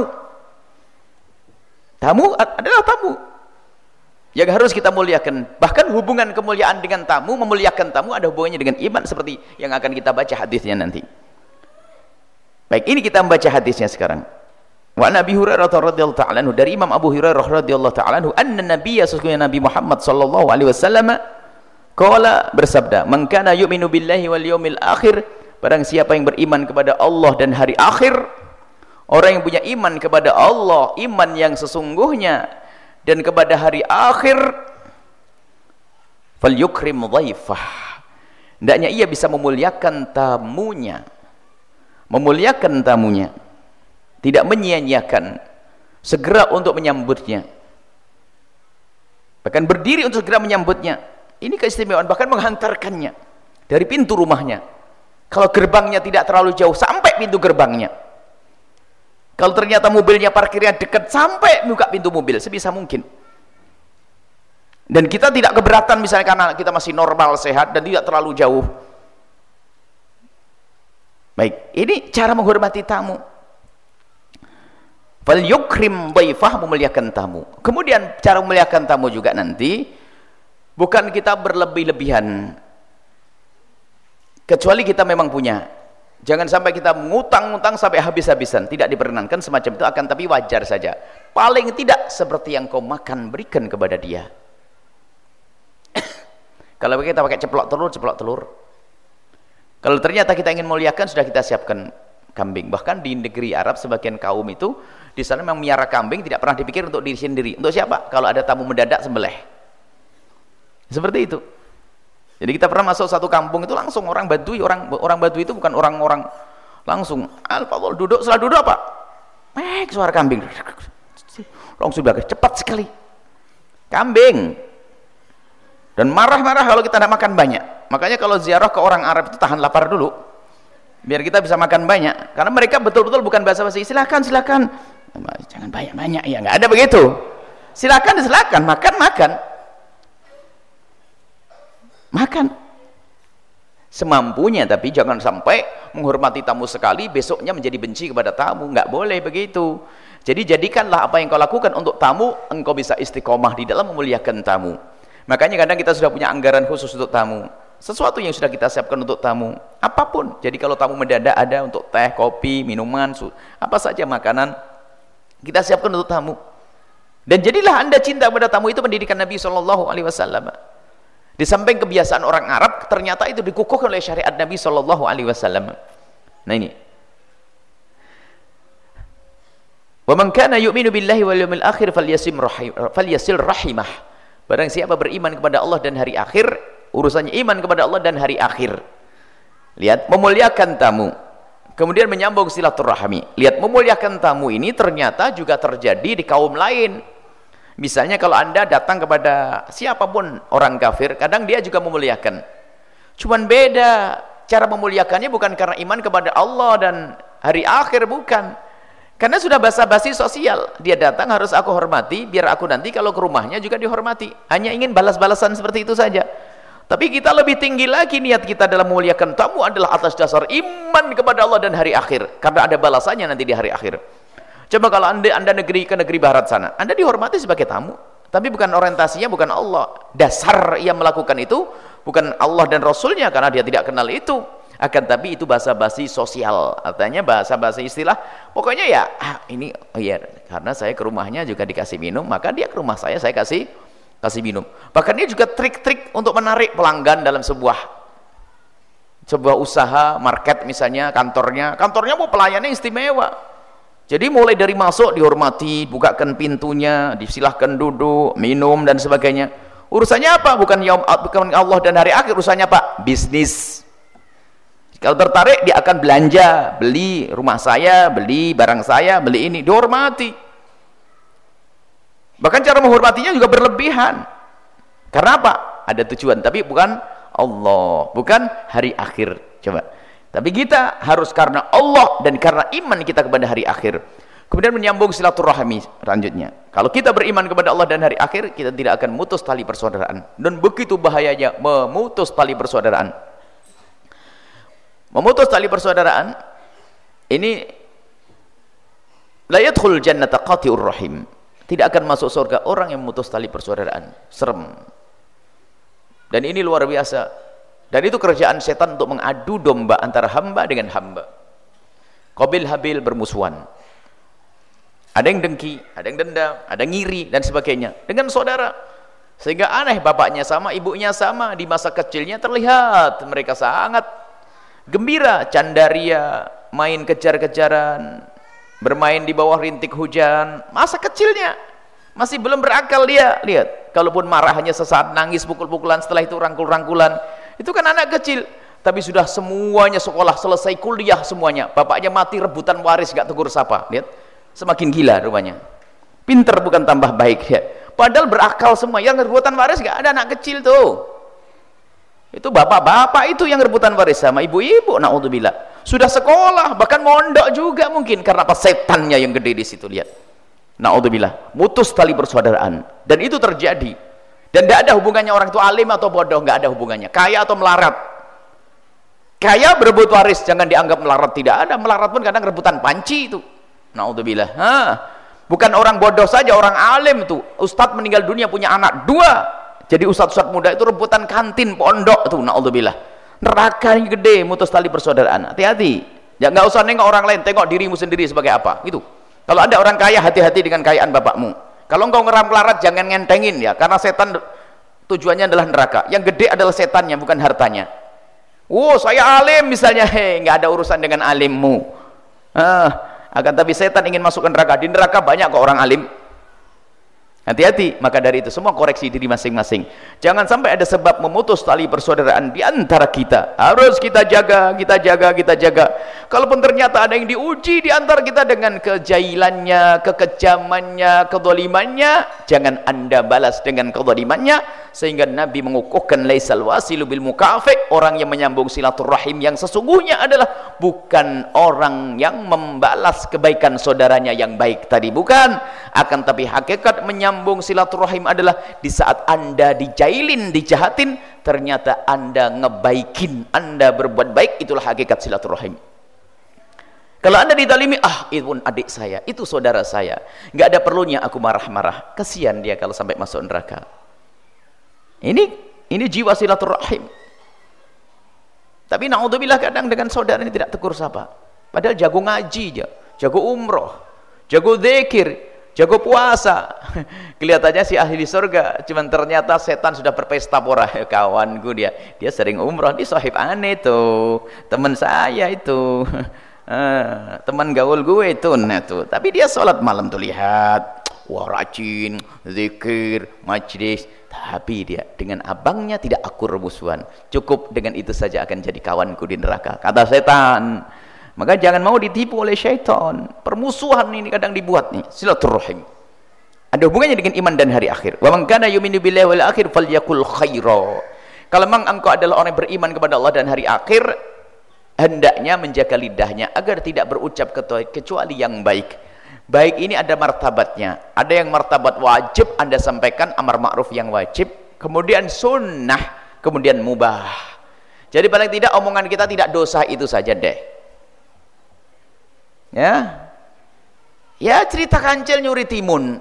tamu adalah tamu yang harus kita muliakan. Bahkan hubungan kemuliaan dengan tamu, memuliakan tamu ada hubungannya dengan iman, seperti yang akan kita baca hadisnya nanti. Baik, ini kita membaca hadisnya sekarang. Wa Nabi Hurairah radhiyallahu ta'ala anhu, dari Imam Abu Hurairah radhiyallahu ta'ala anhu, anna nabiyya, sesungguhnya Nabi Muhammad sallallahu alaihi wasallam qala, bersabda, man kana yu'minu billahi wal yawmil akhir, barang siapa yang beriman kepada Allah dan hari akhir, orang yang punya iman kepada Allah, iman yang sesungguhnya, dan kepada hari akhir, falyukrim dhaifah, hendaknya ia bisa memuliakan tamunya, memuliakan tamunya, tidak menyia-nyiakan, segera untuk menyambutnya, bahkan berdiri untuk segera menyambutnya. Ini keistimewaan, bahkan menghantarkannya. dari pintu rumahnya. Kalau gerbangnya tidak terlalu jauh, sampai pintu gerbangnya. Kalau ternyata mobilnya parkirnya dekat, sampai buka pintu mobil sebisa mungkin. Dan kita tidak keberatan misalnya karena kita masih normal, sehat dan tidak terlalu jauh. Baik, ini cara menghormati tamu. Fal yukrim dhaifah, memuliakan tamu. Kemudian cara memuliakan tamu juga nanti bukan kita berlebih-lebihan. Kecuali kita memang punya. Jangan sampai kita ngutang-ngutang sampai habis-habisan, tidak diperkenankan semacam itu, akan tapi wajar saja. Paling tidak seperti yang kau makan, berikan kepada dia. Kalau kita pakai ceplok telur, ceplok telur. Kalau ternyata kita ingin muliakan, sudah kita siapkan kambing. Bahkan di negeri Arab sebagian kaum itu di sana memang miara kambing, tidak pernah dipikir untuk diri sendiri. Untuk siapa? Kalau ada tamu mendadak, sembelih. Seperti itu. Jadi kita pernah masuk satu kampung itu langsung orang Badui, orang orang Badui itu bukan orang-orang langsung. Al-Fadhol duduk, setelah duduk apa? Mek, suara kambing. Langsung bagus, cepat sekali. Kambing. Dan marah-marah kalau kita tidak makan banyak. Makanya kalau ziarah ke orang Arab itu tahan lapar dulu, biar kita bisa makan banyak. Karena mereka betul-betul bukan basa-basi. Silakan, silakan. Jangan banyak-banyak, ya nggak ada begitu. Silakan, silakan. Makan, makan. Makan. Semampunya, tapi jangan sampai menghormati tamu sekali, besoknya menjadi benci kepada tamu. Nggak boleh begitu. Jadi jadikanlah apa yang kau lakukan untuk tamu, engkau bisa istiqomah di dalam memuliakan tamu. Makanya kadang kita sudah punya anggaran khusus untuk tamu, sesuatu yang sudah kita siapkan untuk tamu, apapun. Jadi kalau tamu mendadak ada untuk teh, kopi, minuman, apa saja makanan kita siapkan untuk tamu. Dan jadilah anda cinta pada tamu, itu pendidikan Nabi shallallahu alaihi wasallam. Di samping kebiasaan orang Arab, ternyata itu dikukuhkan oleh syariat Nabi shallallahu alaihi wasallam. Nah ini, wa man kana yu'minu billahi wal yawmil akhir falyasim rahim falyasil rahimah. Barang siapa beriman kepada Allah dan hari akhir, urusannya iman kepada Allah dan hari akhir. Lihat, memuliakan tamu, kemudian menyambung silaturahmi. Lihat, memuliakan tamu ini ternyata juga terjadi di kaum lain. Misalnya kalau anda datang kepada siapapun orang kafir, kadang dia juga memuliakan. Cuman beda, cara memuliakannya bukan karena iman kepada Allah dan hari akhir, bukan. Karena sudah basa-basi sosial, dia datang harus aku hormati, biar aku nanti kalau ke rumahnya juga dihormati. Hanya ingin balas-balasan seperti itu saja. Tapi kita lebih tinggi lagi, niat kita dalam memuliakan tamu adalah atas dasar iman kepada Allah dan hari akhir. Karena ada balasannya nanti di hari akhir. Coba kalau anda, anda negeri ke negeri barat sana, anda dihormati sebagai tamu, tapi bukan orientasinya, bukan Allah. Dasar ia melakukan itu bukan Allah dan Rasulnya, karena dia tidak kenal itu. Akan tapi itu bahasa-basi sosial, artinya bahasa-basi istilah. Pokoknya ya, ah, ini oh iya, karena saya ke rumahnya juga dikasih minum, maka dia ke rumah saya saya kasih kasih minum. Bahkan dia juga trik-trik untuk menarik pelanggan dalam sebuah sebuah usaha, market misalnya, kantornya. Kantornya mau pelayannya istimewa. Jadi mulai dari masuk dihormati, bukakan pintunya, disilahkan duduk, minum dan sebagainya. Urusannya apa? Bukan yaum, bukan Allah dan hari akhir, urusannya apa? Bisnis. Kalau tertarik dia akan belanja, beli rumah saya, beli barang saya, beli ini, dihormati. Bahkan cara menghormatinya juga berlebihan. Karena apa? Ada tujuan, tapi bukan Allah, bukan hari akhir. Coba. Tapi kita harus karena Allah dan karena iman kita kepada hari akhir. Kemudian menyambung silaturahmi selanjutnya. Kalau kita beriman kepada Allah dan hari akhir, kita tidak akan memutus tali persaudaraan. Dan begitu bahayanya memutus tali persaudaraan. Memutus tali persaudaraan ini la yadkhul jannata qati'ur rahim. Tidak akan masuk surga orang yang memutus tali persaudaraan. Serem. Dan ini luar biasa. Dan itu kerjaan setan untuk mengadu domba antara hamba dengan hamba. Qabil Habil bermusuhan. Ada yang dengki, ada yang dendam, ada yang ngiri dan sebagainya dengan saudara. Sehingga aneh, bapaknya sama, ibunya sama, di masa kecilnya terlihat mereka sangat gembira, candaria, main kejar-kejaran, bermain di bawah rintik hujan. Masa kecilnya masih belum berakal dia. Lihat, kalaupun marah hanya sesaat, nangis pukul-pukulan, setelah itu rangkul-rangkulan. Itu kan anak kecil. Tapi sudah semuanya sekolah, selesai kuliah semuanya. Bapaknya mati rebutan waris, gak tegur sapa. Lihat, semakin gila rupanya. Pinter bukan tambah baik ya. Padahal berakal semua. Yang rebutan waris gak ada anak kecil tuh. Itu bapak-bapak itu yang rebutan waris sama ibu-ibu, naudzubillah. Sudah sekolah, bahkan mondok juga mungkin, karena apa? Setannya yang gede di situ, lihat. Naudzubillah, mutus tali persaudaraan. Dan itu terjadi. Dan tidak ada hubungannya orang itu alim atau bodoh, nggak ada hubungannya. Kaya atau melarat. Kaya berebut waris, jangan dianggap melarat, tidak ada. Melarat pun kadang rebutan panci itu. Naudzubillah. Hah. Bukan orang bodoh saja, orang alim itu. Ustadz meninggal dunia punya anak dua. Jadi ustadz-ustadz muda itu rebutan kantin pondok tuh, naudzubillah. Neraka yang gede, mutus tali persaudaraan. Hati-hati. Ya nggak usah nengok orang lain, tengok dirimu sendiri sebagai apa. Itu. Kalau Anda orang kaya, hati-hati dengan kekayaan bapakmu. Kalau engkau ngeram melarat, jangan ngentengin ya, karena setan tujuannya adalah neraka. Yang gede adalah setannya, bukan hartanya. Oh, saya alim misalnya, hei, nggak ada urusan dengan alimmu. Ah, akan tapi setan ingin masuk ke neraka. Di neraka banyak kok orang alim. Hati-hati. Maka dari itu semua koreksi diri masing-masing. Jangan sampai ada sebab memutus tali persaudaraan di antara kita. Harus kita jaga, kita jaga, kita jaga. Kalaupun ternyata ada yang diuji di antara kita dengan kejailannya, kekejamannya, kezalimannya, jangan Anda balas dengan kezalimannya, sehingga Nabi mengukuhkan laisal wasilu bil mukafi', orang yang menyambung silaturahim yang sesungguhnya adalah bukan orang yang membalas kebaikan saudaranya yang baik tadi, bukan, akan tapi hakikat menyambung silaturahim adalah di saat Anda dijailin, dijahatin, ternyata Anda ngebaikin, Anda berbuat baik, itulah hakikat silaturahim. Kalau Anda dizalimi, ah itu pun adik saya, itu saudara saya, nggak ada perlunya aku marah-marah, kasihan dia kalau sampai masuk neraka. Ini ini jiwa silaturahim. Tapi naudzubillah kadang dengan saudara ini tidak tegur sapa, padahal jago ngaji aja, jago umroh, jago zikir, jago puasa. Kelihatannya si ahli surga, cuman ternyata setan sudah berpesta pora. Kawanku dia, dia sering umroh, dia sahib aneh tuh, teman saya itu. Ah, teman gaul gue itu, nah tuh. Tapi dia sholat malam tuh, lihat, wah rajin, zikir, majlis. Tapi dia dengan abangnya tidak akur musuhan. Cukup dengan itu saja akan jadi kawanku di neraka, kata setan. Maka jangan mau ditipu oleh syaitan. Permusuhan ini kadang dibuat nih, silaturahim. Ada hubungannya dengan iman dan hari akhir. Wa man kana yu'minu billahi wal akhir falyakul khaira. Kalau memang engkau adalah orang yang beriman kepada Allah dan hari akhir, hendaknya menjaga lidahnya agar tidak berucap kecuali yang baik. Baik ini ada martabatnya. Ada yang martabat wajib Anda sampaikan, amar ma'ruf yang wajib, kemudian sunnah, kemudian mubah. Jadi paling tidak omongan kita tidak dosa itu saja deh. Ya. Ya cerita kancil nyuri timun.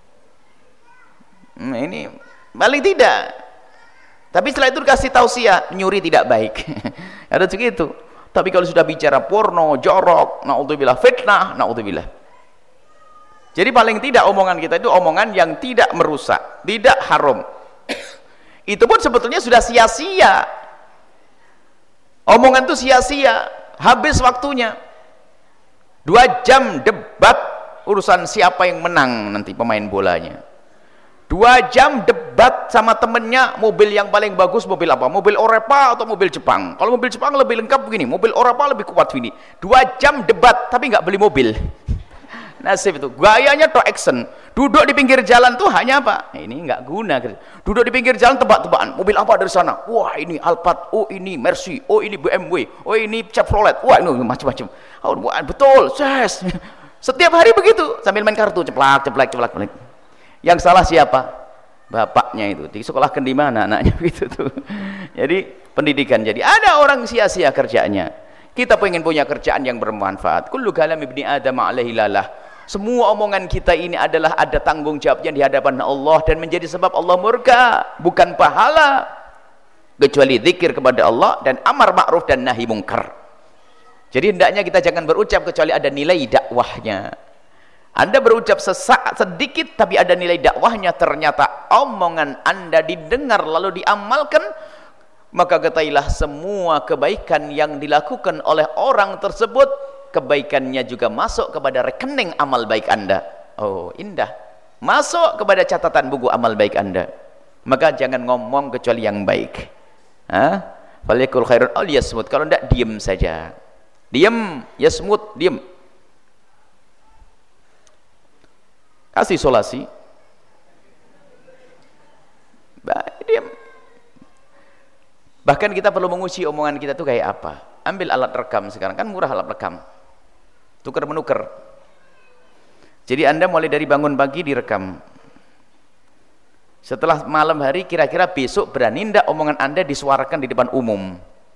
Nah, ini paling tidak. Tapi setelah itu dikasih tausiah, nyuri tidak baik. Ada segitu. Tapi kalau sudah bicara porno, jorok, naudzubillah, fitnah, naudzubillah. Jadi paling tidak omongan kita itu omongan yang tidak merusak, tidak haram. Itu pun sebetulnya sudah sia-sia. Omongan itu sia-sia, habis waktunya. Dua jam debat urusan siapa yang menang nanti pemain bolanya. Dua jam debat sama temennya, mobil yang paling bagus mobil apa? Mobil Orepa atau mobil Jepang? Kalau mobil Jepang lebih lengkap begini, mobil Orepa lebih kuat begini. Dua jam debat, tapi nggak beli mobil. Nasib itu, gayanya to action. Duduk di pinggir jalan tuh hanya apa? Ini nggak guna. Duduk di pinggir jalan tebak-tebakan, mobil apa dari sana? Wah ini Alphard, oh ini Mercy, oh ini B M W, oh ini Chevrolet, wah ini macam-macam. Oh, betul, yes. Setiap hari begitu, sambil main kartu, ceplak, ceplak, ceplak, ceplak. Yang salah siapa? Bapaknya itu. Di sekolah di mana anaknya gitu tuh. Jadi pendidikan. Jadi ada orang sia-sia kerjaannya. Kita pengen punya kerjaan yang bermanfaat. Kullu kalam ibni Adam alaihi lalah. Semua omongan kita ini adalah ada tanggung jawabnya di hadapan Allah dan menjadi sebab Allah murka, bukan pahala. Kecuali zikir kepada Allah dan amar ma'ruf dan nahi mungkar. Jadi hendaknya kita jangan berucap kecuali ada nilai dakwahnya. Anda berucap sesaat sedikit tapi ada nilai dakwahnya, ternyata omongan Anda didengar lalu diamalkan, maka ketahuilah semua kebaikan yang dilakukan oleh orang tersebut, kebaikannya juga masuk kepada rekening amal baik Anda. Oh indah, masuk kepada catatan buku amal baik Anda. Maka jangan ngomong kecuali yang baik. Hah? Falyakul khairun aw liyasmut. Kalau tidak diam saja. Diam, yasmut, diam. Kasih solasi. Baik, diam. Bahkan kita perlu menguji omongan kita tuh kayak apa. Ambil alat rekam sekarang, kan murah alat rekam. Tukar menukar. Jadi Anda mulai dari bangun pagi direkam. Setelah malam hari, kira-kira besok berani ndak omongan Anda disuarakan di depan umum?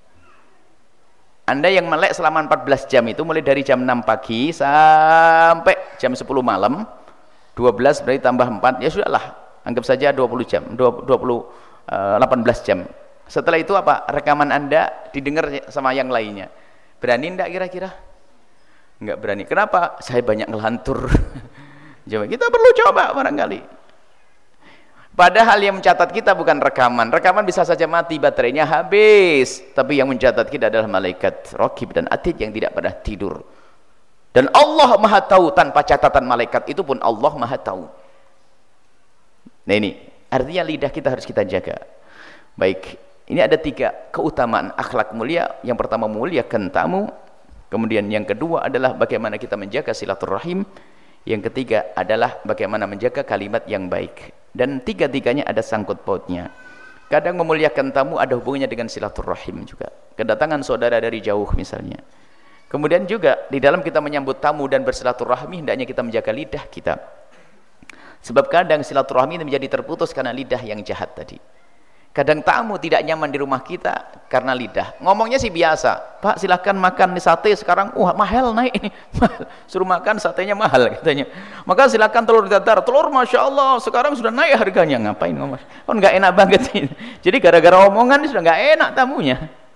Anda yang melek selama empat belas jam itu, mulai dari jam enam pagi sampai jam sepuluh malam, dua belas berarti tambah empat, ya sudahlah, anggap saja dua puluh jam, dua puluh, delapan belas jam. Setelah itu apa? Rekaman Anda didengar sama yang lainnya. Berani ndak kira-kira? Enggak berani. Kenapa? Saya banyak ngelantur. Coba kita perlu coba barangkali. Padahal yang mencatat kita bukan rekaman. Rekaman bisa saja mati, baterainya habis. Tapi yang mencatat kita adalah malaikat Raqib dan Atid yang tidak pernah tidur. Dan Allah Maha Tahu, tanpa catatan malaikat itu pun Allah Maha Tahu. Nah ini, artinya lidah kita harus kita jaga. Baik, ini ada tiga keutamaan akhlak mulia. Yang pertama, memuliakan tamu. Kemudian yang kedua adalah bagaimana kita menjaga silaturahim. Yang ketiga adalah bagaimana menjaga kalimat yang baik. Dan tiga-tiganya ada sangkut pautnya. Kadang memuliakan tamu ada hubungannya dengan silaturahim juga. Kedatangan saudara dari jauh misalnya. Kemudian juga di dalam kita menyambut tamu dan bersilaturahmi, hendaknya kita menjaga lidah kita. Sebab kadang silaturahmi ini menjadi terputus karena lidah yang jahat tadi. Kadang tamu tidak nyaman di rumah kita karena lidah. Ngomongnya sih biasa. Pak silahkan makan nih sate sekarang. Wah mahal naik ini. Mahal. Suruh makan satenya mahal katanya. Maka silahkan telur dadar. Telur Masya Allah sekarang sudah naik harganya. Ngapain ngomong? Oh nggak enak banget. Jadi gara-gara omongan sudah nggak enak tamunya.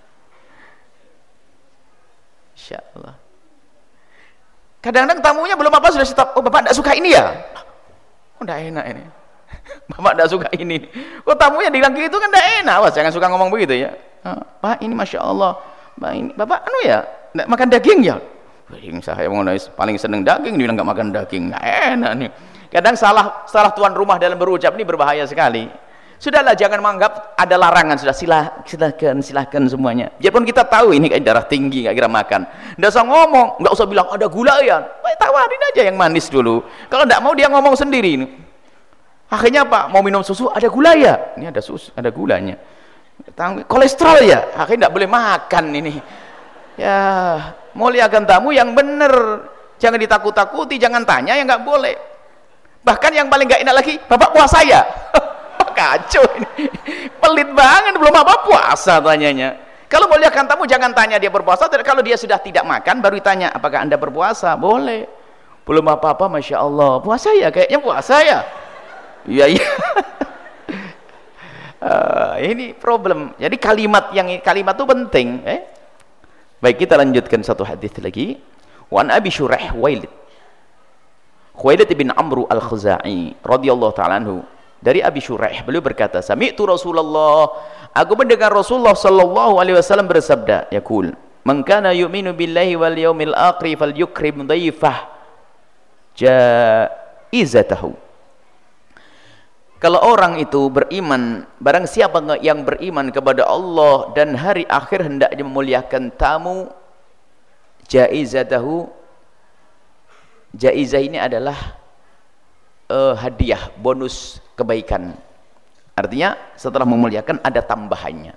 Insya Allah. Kadang-kadang tamunya belum apa sudah stop. Oh bapak tidak suka ini ya? Oh nggak enak ini. Bapak tidak suka ini. Kok tamunya bilang gitu kan tidak enak. Wah, jangan suka ngomong begitu ya. Ah, Pak ini Masya Allah. Pak ini, Bapak anu ya, tidak makan daging ya. Daging saya mau paling seneng daging, dia bilang nggak makan daging. Nggak enak nih. Kadang salah salah tuan rumah dalam berucap ini berbahaya sekali. Sudahlah, jangan menganggap ada larangan. Sudah sila, silakan silahkan semuanya. Biarpun kita tahu ini kayak darah tinggi, nggak kira makan. Tidak usah ngomong, nggak usah bilang ada gula ya. Tawarin aja yang manis dulu. Kalau tidak mau dia ngomong sendiri ini. Akhirnya apa? Mau minum susu ada gula ya? Ini ada susu, ada gulanya. Kolesterol ya? Akhirnya tidak boleh makan ini. Ya, muliakan tamu yang benar. Jangan ditakut-takuti, jangan tanya yang nggak boleh. Bahkan yang paling nggak enak lagi, Bapak puasa ya? Kacau ini. Pelit banget, belum apa puasa tanyanya. Kalau muliakan tamu jangan tanya dia berpuasa. Kalau dia sudah tidak makan baru ditanya, apakah Anda berpuasa? Boleh. Belum apa-apa, Masya Allah. Puasa ya? Kayaknya puasa ya? Iya iya. uh, ini problem. Jadi kalimat yang kalimat itu penting. Eh? Baik, kita lanjutkan satu hadis lagi. Wan Abi Shuraih Khuwailid. Khuwailid bin Amr al-Khuzai radhiyallahu taala anhu. Dari Abi Shuraih beliau berkata, "Sami'tu Rasulullah, aku mendengar Rasulullah sallallahu alaihi wasallam bersabda, yaqul, man kana yu'minu billahi wal yaumil akhir falyukrim dhaifah jaizatahu." Kalau orang itu beriman, barang siapa yang beriman kepada Allah dan hari akhir hendaknya memuliakan tamu, jaizatahu. Jaizah ini adalah uh, hadiah, bonus kebaikan. Artinya setelah memuliakan ada tambahannya.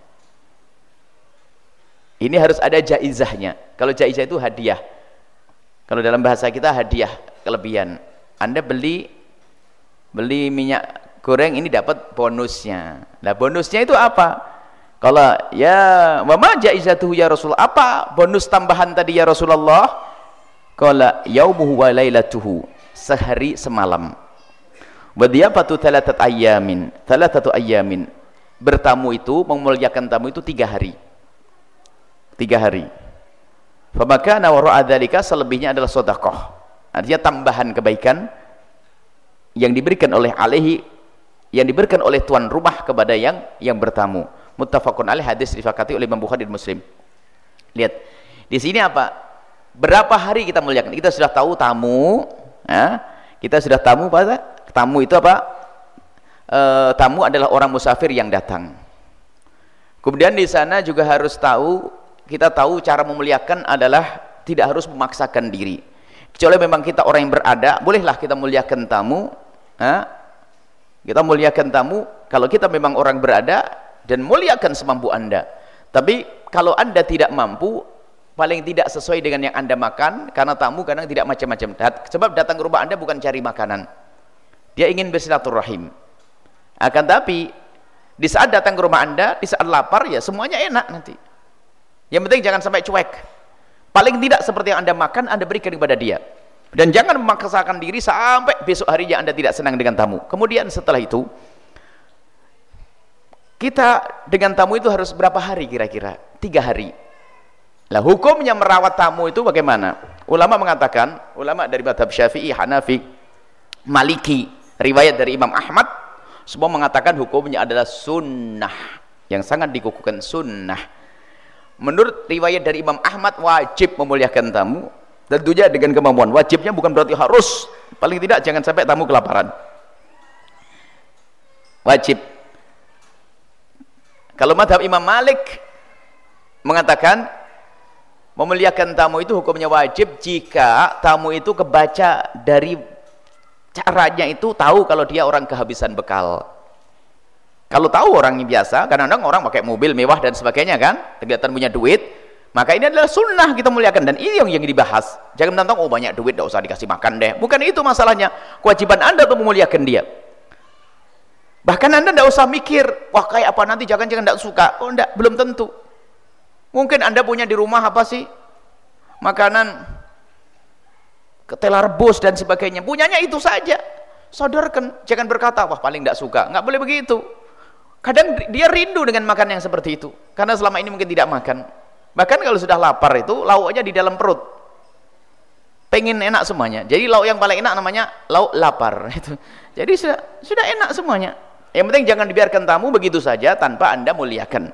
Ini harus ada jaizahnya. Kalau jaizah itu hadiah. Kalau dalam bahasa kita hadiah, kelebihan. Anda beli beli minyak goreng ini dapat bonusnya. Nah, bonusnya itu apa? Kalau ya, wa ma jaizatuhu ya Rasulullah? Apa bonus tambahan tadi ya Rasulullah? Qala yaumuhu wa lailatuhu, sehari semalam. Wa diyafatu thalathat ayyamin, thalathatu ayyamin. Bertamu itu, memuliakan tamu itu tiga hari. Tiga hari. Fa maka wara'a dzalika, selebihnya adalah sedekah. Artinya tambahan kebaikan yang diberikan oleh alaihi, yang diberikan oleh tuan rumah kepada yang yang bertamu. Muttafaqun alaih, hadis disepakati oleh Imam Bukhari dan Muslim. Lihat di sini apa? Berapa hari kita muliakan? Kita sudah tahu tamu, ya? Kita sudah tamu pada tamu itu apa? E, tamu adalah orang musafir yang datang. Kemudian di sana juga harus tahu, kita tahu cara memuliakan adalah tidak harus memaksakan diri. Kecuali memang kita orang yang berada, bolehlah kita muliakan tamu. Ya? Kita muliakan tamu kalau kita memang orang berada, dan muliakan semampu Anda. Tapi kalau Anda tidak mampu, paling tidak sesuai dengan yang Anda makan, karena tamu kadang tidak macam-macam. Sebab datang ke rumah Anda bukan cari makanan. Dia ingin bersilaturahim. Akan tapi di saat datang ke rumah Anda, di saat lapar, ya semuanya enak nanti. Yang penting jangan sampai cuek. Paling tidak seperti yang Anda makan, Anda berikan kepada dia. Dan jangan memaksakan diri sampai besok harinya Anda tidak senang dengan tamu. Kemudian setelah itu, kita dengan tamu itu harus berapa hari kira-kira? Tiga hari. Lah hukumnya merawat tamu itu bagaimana? Ulama mengatakan, ulama dari mazhab Syafi'i, Hanafi, Maliki, riwayat dari Imam Ahmad, semua mengatakan hukumnya adalah sunnah, yang sangat dikukuhkan sunnah. Menurut riwayat dari Imam Ahmad, wajib memuliakan tamu, tentunya dengan kemampuan. Wajibnya bukan berarti harus, paling tidak jangan sampai tamu kelaparan. Wajib. Kalau mazhab Imam Malik mengatakan memuliakan tamu itu hukumnya wajib jika tamu itu kebaca dari caranya itu tahu kalau dia orang kehabisan bekal. Kalau tahu orangnya biasa, kadang-kadang orang pakai mobil mewah dan sebagainya kan, kelihatan punya duit, maka ini adalah sunnah kita muliakan, dan ini yang, yang dibahas. Jangan menantang, oh banyak duit, tidak usah dikasih makan deh. Bukan itu masalahnya. Kewajiban Anda untuk memuliakan dia. Bahkan Anda tidak usah mikir, wah kayak apa nanti, jangan-jangan tidak suka. Oh tidak, belum tentu. Mungkin Anda punya di rumah apa sih? Makanan ketela rebus dan sebagainya. Punyanya itu saja. Sadarkan, jangan berkata, wah paling tidak suka. Nggak boleh begitu. Kadang dia rindu dengan makan yang seperti itu. Karena selama ini mungkin tidak makan. Bahkan kalau sudah lapar itu, lauknya di dalam perut. Pengen enak semuanya. Jadi lauk yang paling enak namanya lauk lapar. Jadi sudah, sudah enak semuanya. Yang penting jangan dibiarkan tamu begitu saja tanpa Anda muliakan.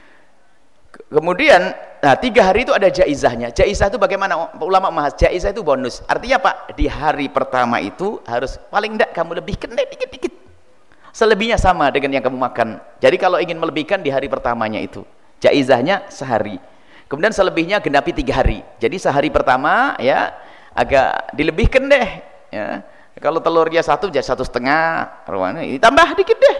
Kemudian, nah tiga hari itu ada jaizahnya. Jaizah itu bagaimana? Ulama mahas, jaizah itu bonus. Artinya apa? Di hari pertama itu harus paling tidak kamu lebihkan dikit-dikit. Selebihnya sama dengan yang kamu makan. Jadi kalau ingin melebihkan di hari pertamanya itu, jaizahnya sehari. Kemudian selebihnya genapi tiga hari. Jadi sehari pertama ya agak dilebihkan deh. Ya. Kalau telurnya satu jadi satu setengah, tambah dikit deh.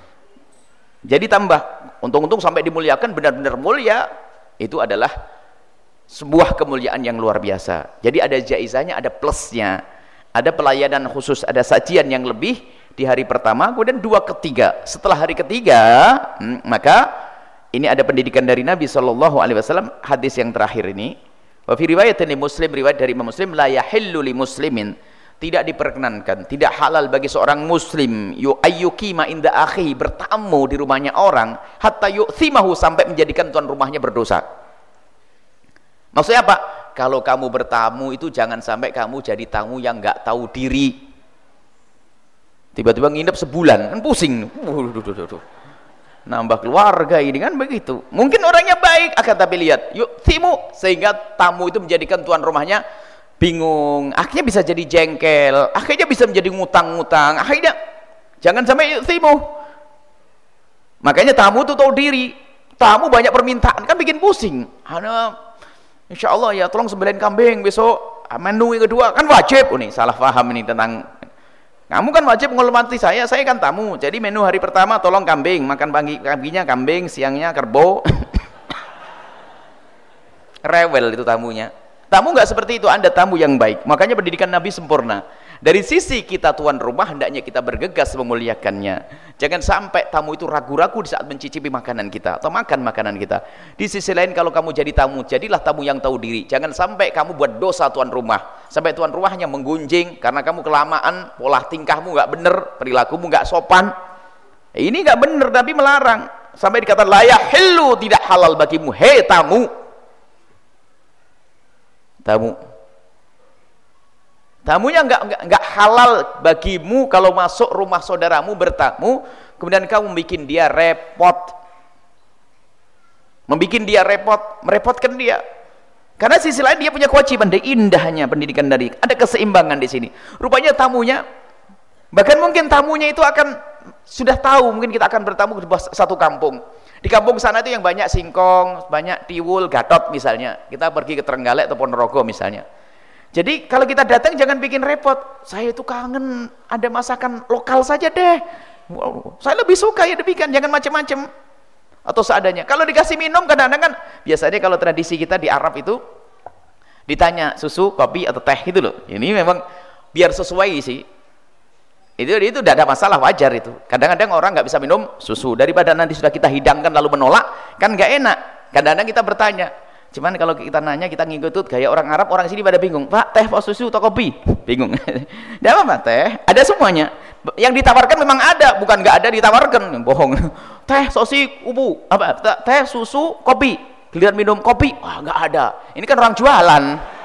Jadi tambah. Untung-untung sampai dimuliakan benar-benar mulia. Itu adalah sebuah kemuliaan yang luar biasa. Jadi ada jaizahnya, ada plusnya, ada pelayanan khusus, ada sajian yang lebih di hari pertama. Kemudian dua ketiga. Setelah hari ketiga, hmm, maka ini ada pendidikan dari Nabi Shallallahu Alaihi Wasallam. Hadis yang terakhir ini. Wa fi riwayat dari Muslim, riwayat dari Imam Muslim, la yahillu li muslimin, tidak diperkenankan, tidak halal bagi seorang muslim yu ayyukima inda akhi, bertamu di rumahnya orang, hatta yu'thimahu, sampai menjadikan tuan rumahnya berdosa. Maksudnya apa? Kalau kamu bertamu itu jangan sampai kamu jadi tamu yang enggak tahu diri. Tiba-tiba nginep sebulan, kan pusing. Nambah keluarga ini kan begitu. Mungkin orangnya baik, akan tapi lihat yu'thimu, sehingga tamu itu menjadikan tuan rumahnya bingung, akhirnya bisa jadi jengkel, akhirnya bisa menjadi ngutang-ngutang, akhirnya jangan sampai yu'thimu. Makanya tamu itu tahu diri. Tamu banyak permintaan kan bikin pusing. Ana insya Allah ya tolong sembelih kambing besok, menu yang kedua kan wajib. Oh, nih salah paham ini tentang kamu kan wajib menghormati saya, saya kan tamu. Jadi menu hari pertama tolong kambing, makan pagi paginya kambing, siangnya kerbau. Rewel itu tamunya. Tamu nggak seperti itu, Anda tamu yang baik. Makanya pendidikan Nabi sempurna. Dari sisi kita tuan rumah, hendaknya kita bergegas memuliakannya. Jangan sampai tamu itu ragu-ragu di saat mencicipi makanan kita atau makan makanan kita. Di sisi lain, kalau kamu jadi tamu, jadilah tamu yang tahu diri. Jangan sampai kamu buat dosa tuan rumah, sampai tuan rumahnya menggunjing karena kamu kelamaan, pola tingkahmu nggak bener, perilakumu nggak sopan. Ini nggak bener, Nabi melarang. Sampai dikatakan la yahillu, tidak halal bagimu, hei tamu. Tamu, tamunya enggak, enggak, enggak halal bagimu kalau masuk rumah saudaramu bertamu, kemudian kamu bikin dia repot, membikin dia repot, merepotkan dia. Karena sisi lain dia punya kewajiban. Dan indahnya pendidikan dari, ada keseimbangan di sini. Rupanya tamunya, bahkan mungkin tamunya itu akan sudah tahu, mungkin kita akan bertamu di satu kampung. Di kampung sana itu yang banyak singkong, banyak tiwul, gatot misalnya. Kita pergi ke Trenggalek atau Ponorogo misalnya. Jadi kalau kita datang jangan bikin repot. Saya itu kangen ada masakan lokal saja deh. Wow. Saya lebih suka ya demikian, jangan macam-macam. atau seadanya. Kalau dikasih minum kadang-kadang kan biasanya kalau tradisi kita di Arab itu ditanya susu, kopi atau teh gitu loh. Ini memang biar sesuai sih. Itu itu tidak ada masalah, wajar itu. Kadang-kadang orang nggak bisa minum susu, daripada nanti sudah kita hidangkan lalu menolak, kan nggak enak. Kadang-kadang kita bertanya. Cuman kalau kita nanya, kita ngikut kayak orang Arab, orang sini pada bingung. Pak, teh, pak, susu atau kopi? Bingung. Tidak apa-apa, teh. Ada semuanya. Yang ditawarkan memang ada, bukan nggak ada ditawarkan. Bohong. Teh, sosi, ubu, apa? Teh, susu, kopi. Giliran minum kopi, wah nggak ada. Ini kan orang jualan.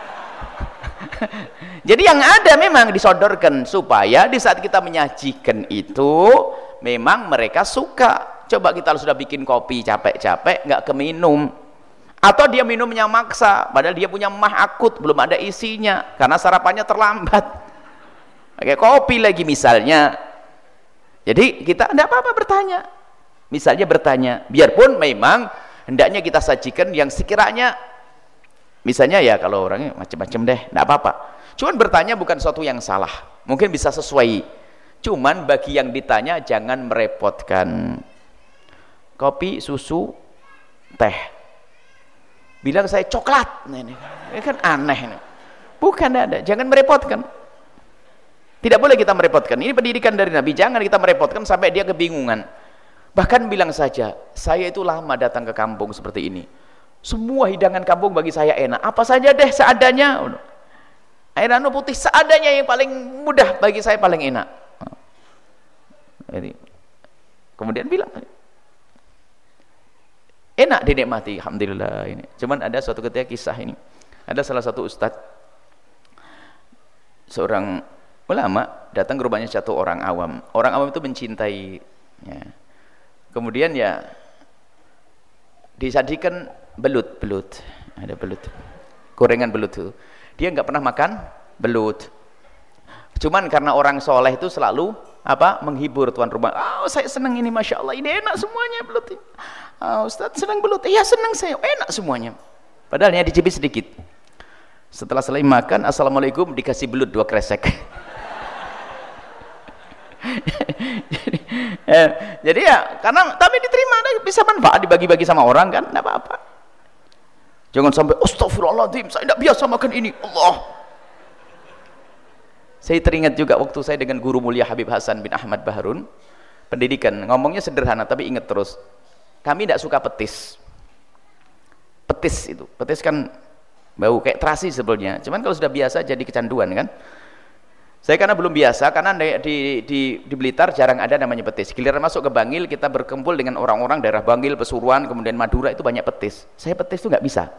Jadi yang ada memang disodorkan supaya di saat kita menyajikan itu memang mereka suka. Coba kita sudah bikin kopi capek-capek nggak keminum, atau dia minumnya maksa padahal dia punya mah akut belum ada isinya karena sarapannya terlambat, pakai kopi lagi misalnya. Jadi kita tidak apa-apa bertanya, misalnya bertanya, biarpun memang hendaknya kita sajikan yang sekiranya misalnya ya kalau orangnya macam-macam deh, tidak apa-apa. Cuman bertanya bukan sesuatu yang salah, mungkin bisa sesuai. Cuman bagi yang ditanya jangan merepotkan. Kopi, susu, teh. Bilang saya coklat. Nah, ini, ini kan aneh ini. Bukan ada, jangan merepotkan. Tidak boleh kita merepotkan. Ini pendidikan dari Nabi, jangan kita merepotkan sampai dia kebingungan. Bahkan bilang saja, saya itu lama datang ke kampung seperti ini. Semua hidangan kampung bagi saya enak. Apa saja deh seadanya. Air anu putih seadanya yang paling mudah bagi saya paling enak. Jadi, kemudian bilang, enak dinikmati, alhamdulillah ini. Cuman ada suatu ketika kisah ini. Ada salah satu ustadz, seorang ulama datang ke rumahnya satu orang awam. Orang awam itu mencintai. Ya. Kemudian ya disajikan belut-belut, ada belut, gorengan belut itu. Dia nggak pernah makan belut. Cuman karena orang soleh itu selalu apa menghibur tuan rumah. Oh saya senang ini, masya Allah ini enak semuanya belut ini. Oh, Ustaz senang belut, iya senang saya, enak semuanya. Padahal ya dicibit sedikit. Setelah selesai makan, assalamualaikum, dikasih belut dua kresek. jadi, eh, jadi ya karena tapi diterima, bisa manfaat dibagi-bagi sama orang kan, tidak apa-apa. Jangan sampai astagfirullahaladzim, saya tidak biasa makan ini. Allah. Saya teringat juga waktu saya dengan guru mulia Habib Hasan bin Ahmad Baharun, pendidikan, ngomongnya sederhana tapi ingat terus. Kami tidak suka petis. Petis itu, petis kan bau kayak terasi sebetulnya. Cuman kalau sudah biasa jadi kecanduan kan. Saya karena belum biasa, karena di, di, di Blitar jarang ada namanya petis. Giliran masuk ke Bangil, kita berkumpul dengan orang-orang daerah Bangil, Pesuruan, kemudian Madura, itu banyak petis. Saya petis itu nggak bisa.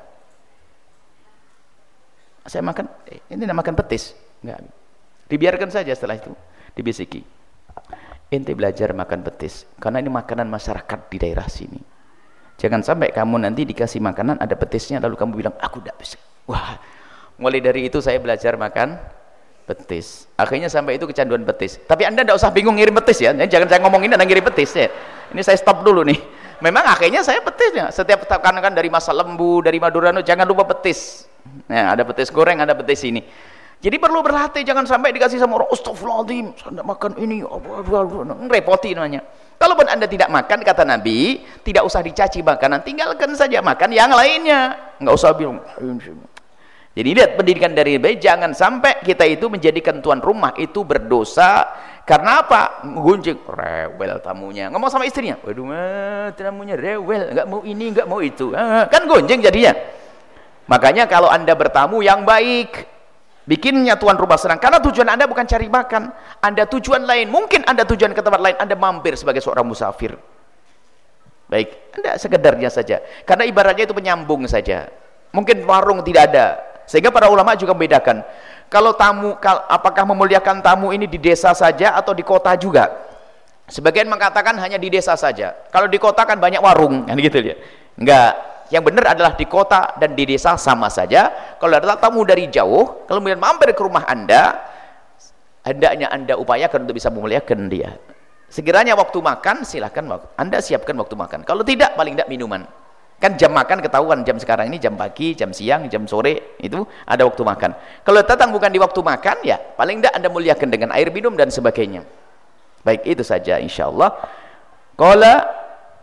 Saya makan, eh, ini tidak makan petis. Nggak. Dibiarkan saja setelah itu, dibisiki. Ente belajar makan petis, karena ini makanan masyarakat di daerah sini. Jangan sampai kamu nanti dikasih makanan, ada petisnya, lalu kamu bilang, aku tidak bisa. Wah, mulai dari itu saya belajar makan petis. Akhirnya sampai itu kecanduan petis. Tapi Anda tidak usah bingung ngirim petis ya. Jangan saya ngomongin Anda ngirim petis ya. Ini saya stop dulu nih. Memang akhirnya saya petisnya. Setiap kan kan dari Masa Lembu, dari Madura, jangan lupa petis. Nah, ada petis goreng, ada petis ini. Jadi perlu berhati, jangan sampai dikasih sama orang, astagfirullahaladzim, saya tidak makan ini, repoti namanya. Kalaupun Anda tidak makan, kata Nabi, tidak usah dicaci makanan, tinggalkan saja makan yang lainnya. Enggak usah bilang. Jadi lihat pendidikan dari baik, jangan sampai kita itu menjadikan tuan rumah itu berdosa. Karena apa? Gunjing, rewel tamunya. Ngomong sama istrinya, waduh mah tamunya rewel, nggak mau ini, nggak mau itu. Ah, kan gunjing jadinya. Makanya kalau Anda bertamu yang baik, bikinnya tuan rumah senang. Karena tujuan Anda bukan cari makan, Anda tujuan lain. Mungkin Anda tujuan ke tempat lain, Anda mampir sebagai seorang musafir. Baik, Anda sekedarnya saja. Karena ibaratnya itu penyambung saja. Mungkin warung tidak ada. Sehingga para ulama juga membedakan, kalau tamu, apakah memuliakan tamu ini di desa saja atau di kota juga. Sebagian mengatakan hanya di desa saja. Kalau di kota kan banyak warung, kan gitu ya. Enggak, yang benar adalah di kota dan di desa sama saja. Kalau adalah tamu dari jauh, kalau kemudian mampir ke rumah Anda, hendaknya Anda upayakan untuk bisa memuliakan dia. Sekiranya waktu makan, silahkan Anda siapkan waktu makan. Kalau tidak, paling tidak minuman. Kan jam makan ketahuan, jam sekarang ini jam pagi, jam siang, jam sore, itu ada waktu makan. Kalau datang bukan di waktu makan, ya paling tidak Anda muliakan dengan air minum dan sebagainya. Baik, itu saja insyaallah. Qala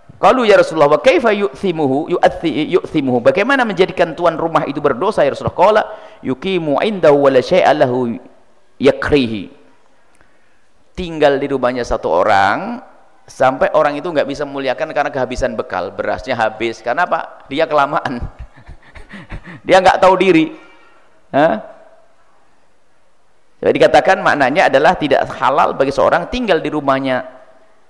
Qalu ya Rasulullah, wa kaifa yu'thimuhu yu'thi yu'thimuhu? Bagaimana menjadikan tuan rumah itu berdosa ya Rasulullah? Qala yuqimu indahu wa la syai'a lahu yakrihi. Tinggal di rumahnya satu orang sampai orang itu nggak bisa memuliakan karena kehabisan bekal, berasnya habis. Karena apa? Dia kelamaan. Dia nggak tahu diri. Hah? Jadi dikatakan maknanya adalah tidak halal bagi seorang tinggal di rumahnya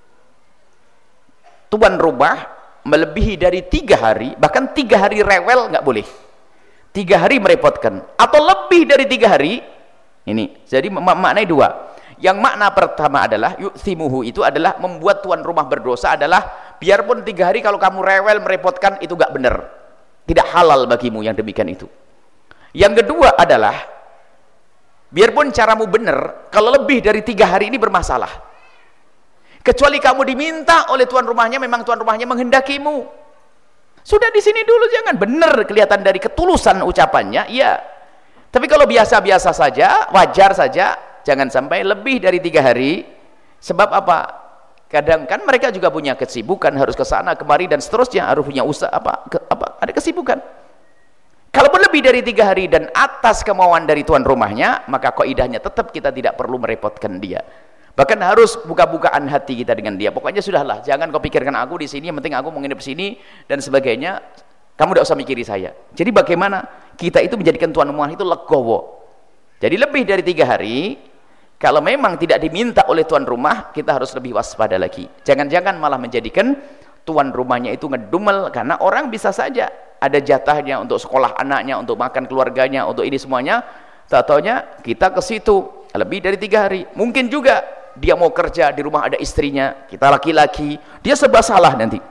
tuan rumah melebihi dari tiga hari, bahkan tiga hari rewel nggak boleh, tiga hari merepotkan, atau lebih dari tiga hari. Ini jadi mak maknanya dua. Yang makna pertama adalah yu'thimuhu, itu adalah membuat tuan rumah berdosa, adalah biarpun tiga hari kalau kamu rewel merepotkan itu nggak benar, tidak halal bagimu yang demikian itu. Yang kedua adalah biarpun caramu benar, kalau lebih dari tiga hari ini bermasalah. Kecuali kamu diminta oleh tuan rumahnya, memang tuan rumahnya menghendakimu. Sudah di sini dulu, jangan, benar kelihatan dari ketulusan ucapannya, iya. Tapi kalau biasa-biasa saja, wajar saja, jangan sampai lebih dari tiga hari. Sebab apa? Kadang kan mereka juga punya kesibukan, harus ke sana kemari dan seterusnya, harus punya usaha apa, ke, apa ada kesibukan. Kalaupun lebih dari tiga hari dan atas kemauan dari tuan rumahnya, maka kaidahnya tetap kita tidak perlu merepotkan dia. Bahkan harus buka-bukaan hati kita dengan dia. Pokoknya sudahlah, jangan kau pikirkan aku di sini, yang penting aku mau nginep sini dan sebagainya. Kamu tidak usah mikiri saya. Jadi bagaimana kita itu menjadikan tuan rumah itu legowo. Jadi lebih dari tiga hari, kalau memang tidak diminta oleh tuan rumah, kita harus lebih waspada lagi. Jangan-jangan malah menjadikan tuan rumahnya itu ngedumel, karena orang bisa saja ada jatahnya untuk sekolah anaknya, untuk makan keluarganya, untuk ini semuanya. Tak taunya kita ke situ lebih dari tiga hari. Mungkin juga dia mau kerja di rumah ada istrinya, kita laki-laki, dia serba salah nanti.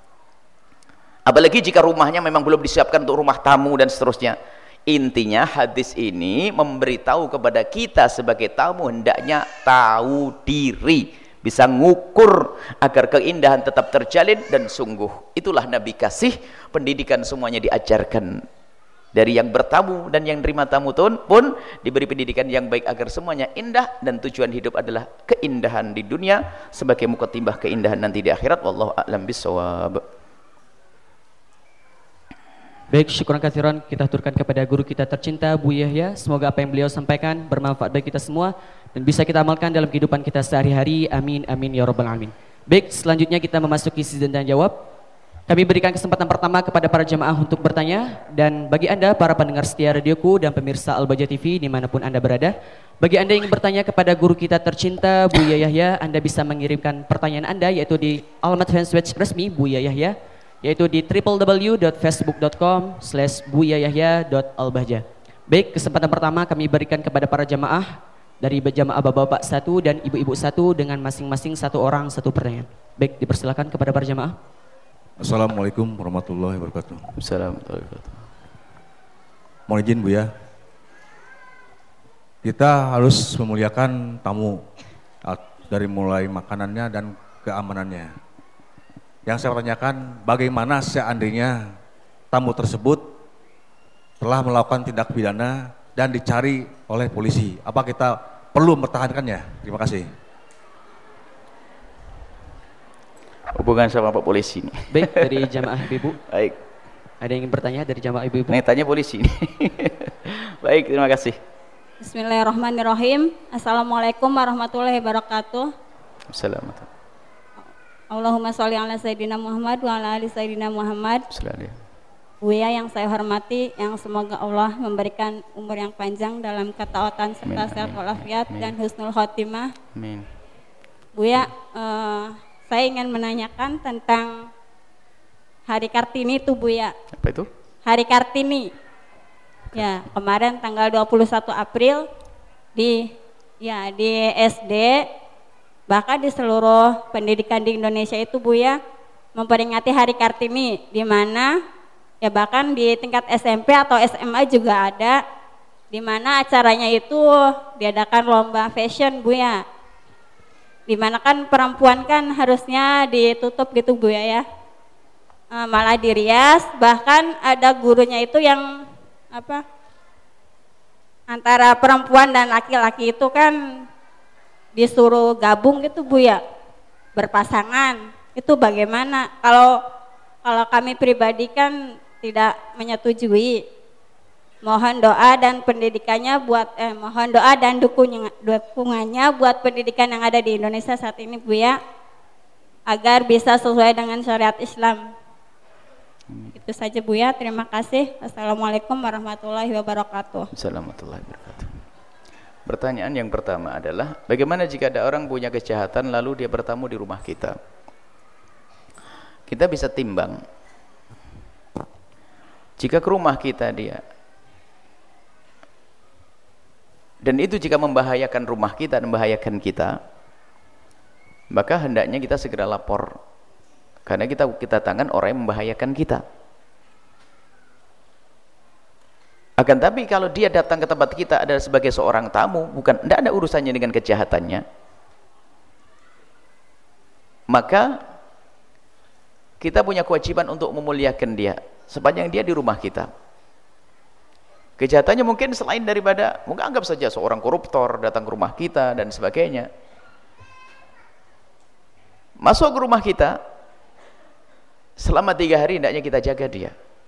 Apalagi jika rumahnya memang belum disiapkan untuk rumah tamu dan seterusnya. Intinya hadis ini memberitahu kepada kita sebagai tamu hendaknya tahu diri, bisa ngukur agar keindahan tetap terjalin. Dan sungguh itulah Nabi kasih pendidikan, semuanya diajarkan. Dari yang bertamu dan yang terima tamu pun diberi pendidikan yang baik agar semuanya indah, dan tujuan hidup adalah keindahan di dunia sebagai mukaddimah keindahan nanti di akhirat. Wallahu a'lam bishawab. Baik, syukuran katsiran kita aturkan kepada guru kita tercinta Bu Yahya. Semoga apa yang beliau sampaikan bermanfaat bagi kita semua dan bisa kita amalkan dalam kehidupan kita sehari-hari. Amin amin ya rabbal alamin. Baik, selanjutnya kita memasuki sesi tanya jawab. Kami berikan kesempatan pertama kepada para jemaah untuk bertanya, dan bagi Anda para pendengar setia radioku dan pemirsa Al-Bahjah T V dimanapun Anda berada, bagi Anda yang ingin bertanya kepada guru kita tercinta Bu Yahya, Anda bisa mengirimkan pertanyaan Anda yaitu di alamat fanpage resmi Bu Yahya, yaitu di w w w dot facebook dot com slash buyayahya dot albahjah. Baik, kesempatan pertama kami berikan kepada para jemaah, dari jemaah bapak-bapak satu dan ibu-ibu satu dengan masing-masing satu orang satu pertanyaan. Baik, dipersilakan kepada para jemaah. Assalamualaikum warahmatullahi wabarakatuh. Assalamualaikum warahmatullahi wabarakatuh. Mohon izin Bu ya, kita harus memuliakan tamu dari mulai makanannya dan keamanannya. Yang saya tanyakan, bagaimana seandainya tamu tersebut telah melakukan tindak pidana dan dicari oleh polisi, apa kita perlu mempertahankannya? Terima kasih. Hubungan sama Pak Polisi nih. Baik, dari jamaah ibu. Baik. Ada yang ingin bertanya dari jamaah ibu-ibu? Nih tanya polisi nih. Baik, terima kasih. Bismillahirrahmanirrahim. Assalamualaikum warahmatullahi wabarakatuh. Assalamualaikum. Allahumma sholli ala sayyidina Muhammad wa ala ali sayyidina Muhammad. Assalamualaikum. Buya yang saya hormati, yang semoga Allah memberikan umur yang panjang dalam ketaatan serta sehat walafiat dan husnul khotimah. Amin. Buya, uh, saya ingin menanyakan tentang Hari Kartini itu Buya. Apa itu? Hari Kartini. Ya, kemarin tanggal dua puluh satu April di ya di S D, bahkan di seluruh pendidikan di Indonesia itu Buya memperingati Hari Kartini, di mana ya bahkan di tingkat S M P atau S M A juga ada, di mana acaranya itu diadakan lomba fashion Buya. Dimana kan perempuan kan harusnya ditutup gitu Bu ya, e, malah dirias, bahkan ada gurunya itu yang apa antara perempuan dan laki-laki itu kan disuruh gabung gitu Bu ya, berpasangan. Itu bagaimana? Kalau kalau kami pribadi kan tidak menyetujui. Mohon doa dan pendidikannya buat eh, mohon doa dan dukung, dukungannya buat pendidikan yang ada di Indonesia saat ini, Bu ya, agar bisa sesuai dengan syariat Islam. Itu saja, Bu ya. Terima kasih. Assalamualaikum warahmatullahi wabarakatuh. Assalamualaikum warahmatullahi wabarakatuh. Pertanyaan yang pertama adalah, bagaimana jika ada orang punya kejahatan lalu dia bertamu di rumah kita? Kita bisa timbang. Jika ke rumah kita dia, dan itu jika membahayakan rumah kita dan membahayakan kita, maka hendaknya kita segera lapor. Karena kita kita tangan orang yang membahayakan kita. Akan tapi kalau dia datang ke tempat kita adalah sebagai seorang tamu, bukan, tidak ada urusannya dengan kejahatannya, maka kita punya kewajiban untuk memuliakan dia sepanjang dia di rumah kita. Kejahatannya mungkin selain daripada, mungkin anggap saja seorang koruptor datang ke rumah kita dan sebagainya, masuk ke rumah kita, selama tiga hari hendaknya kita jaga dia.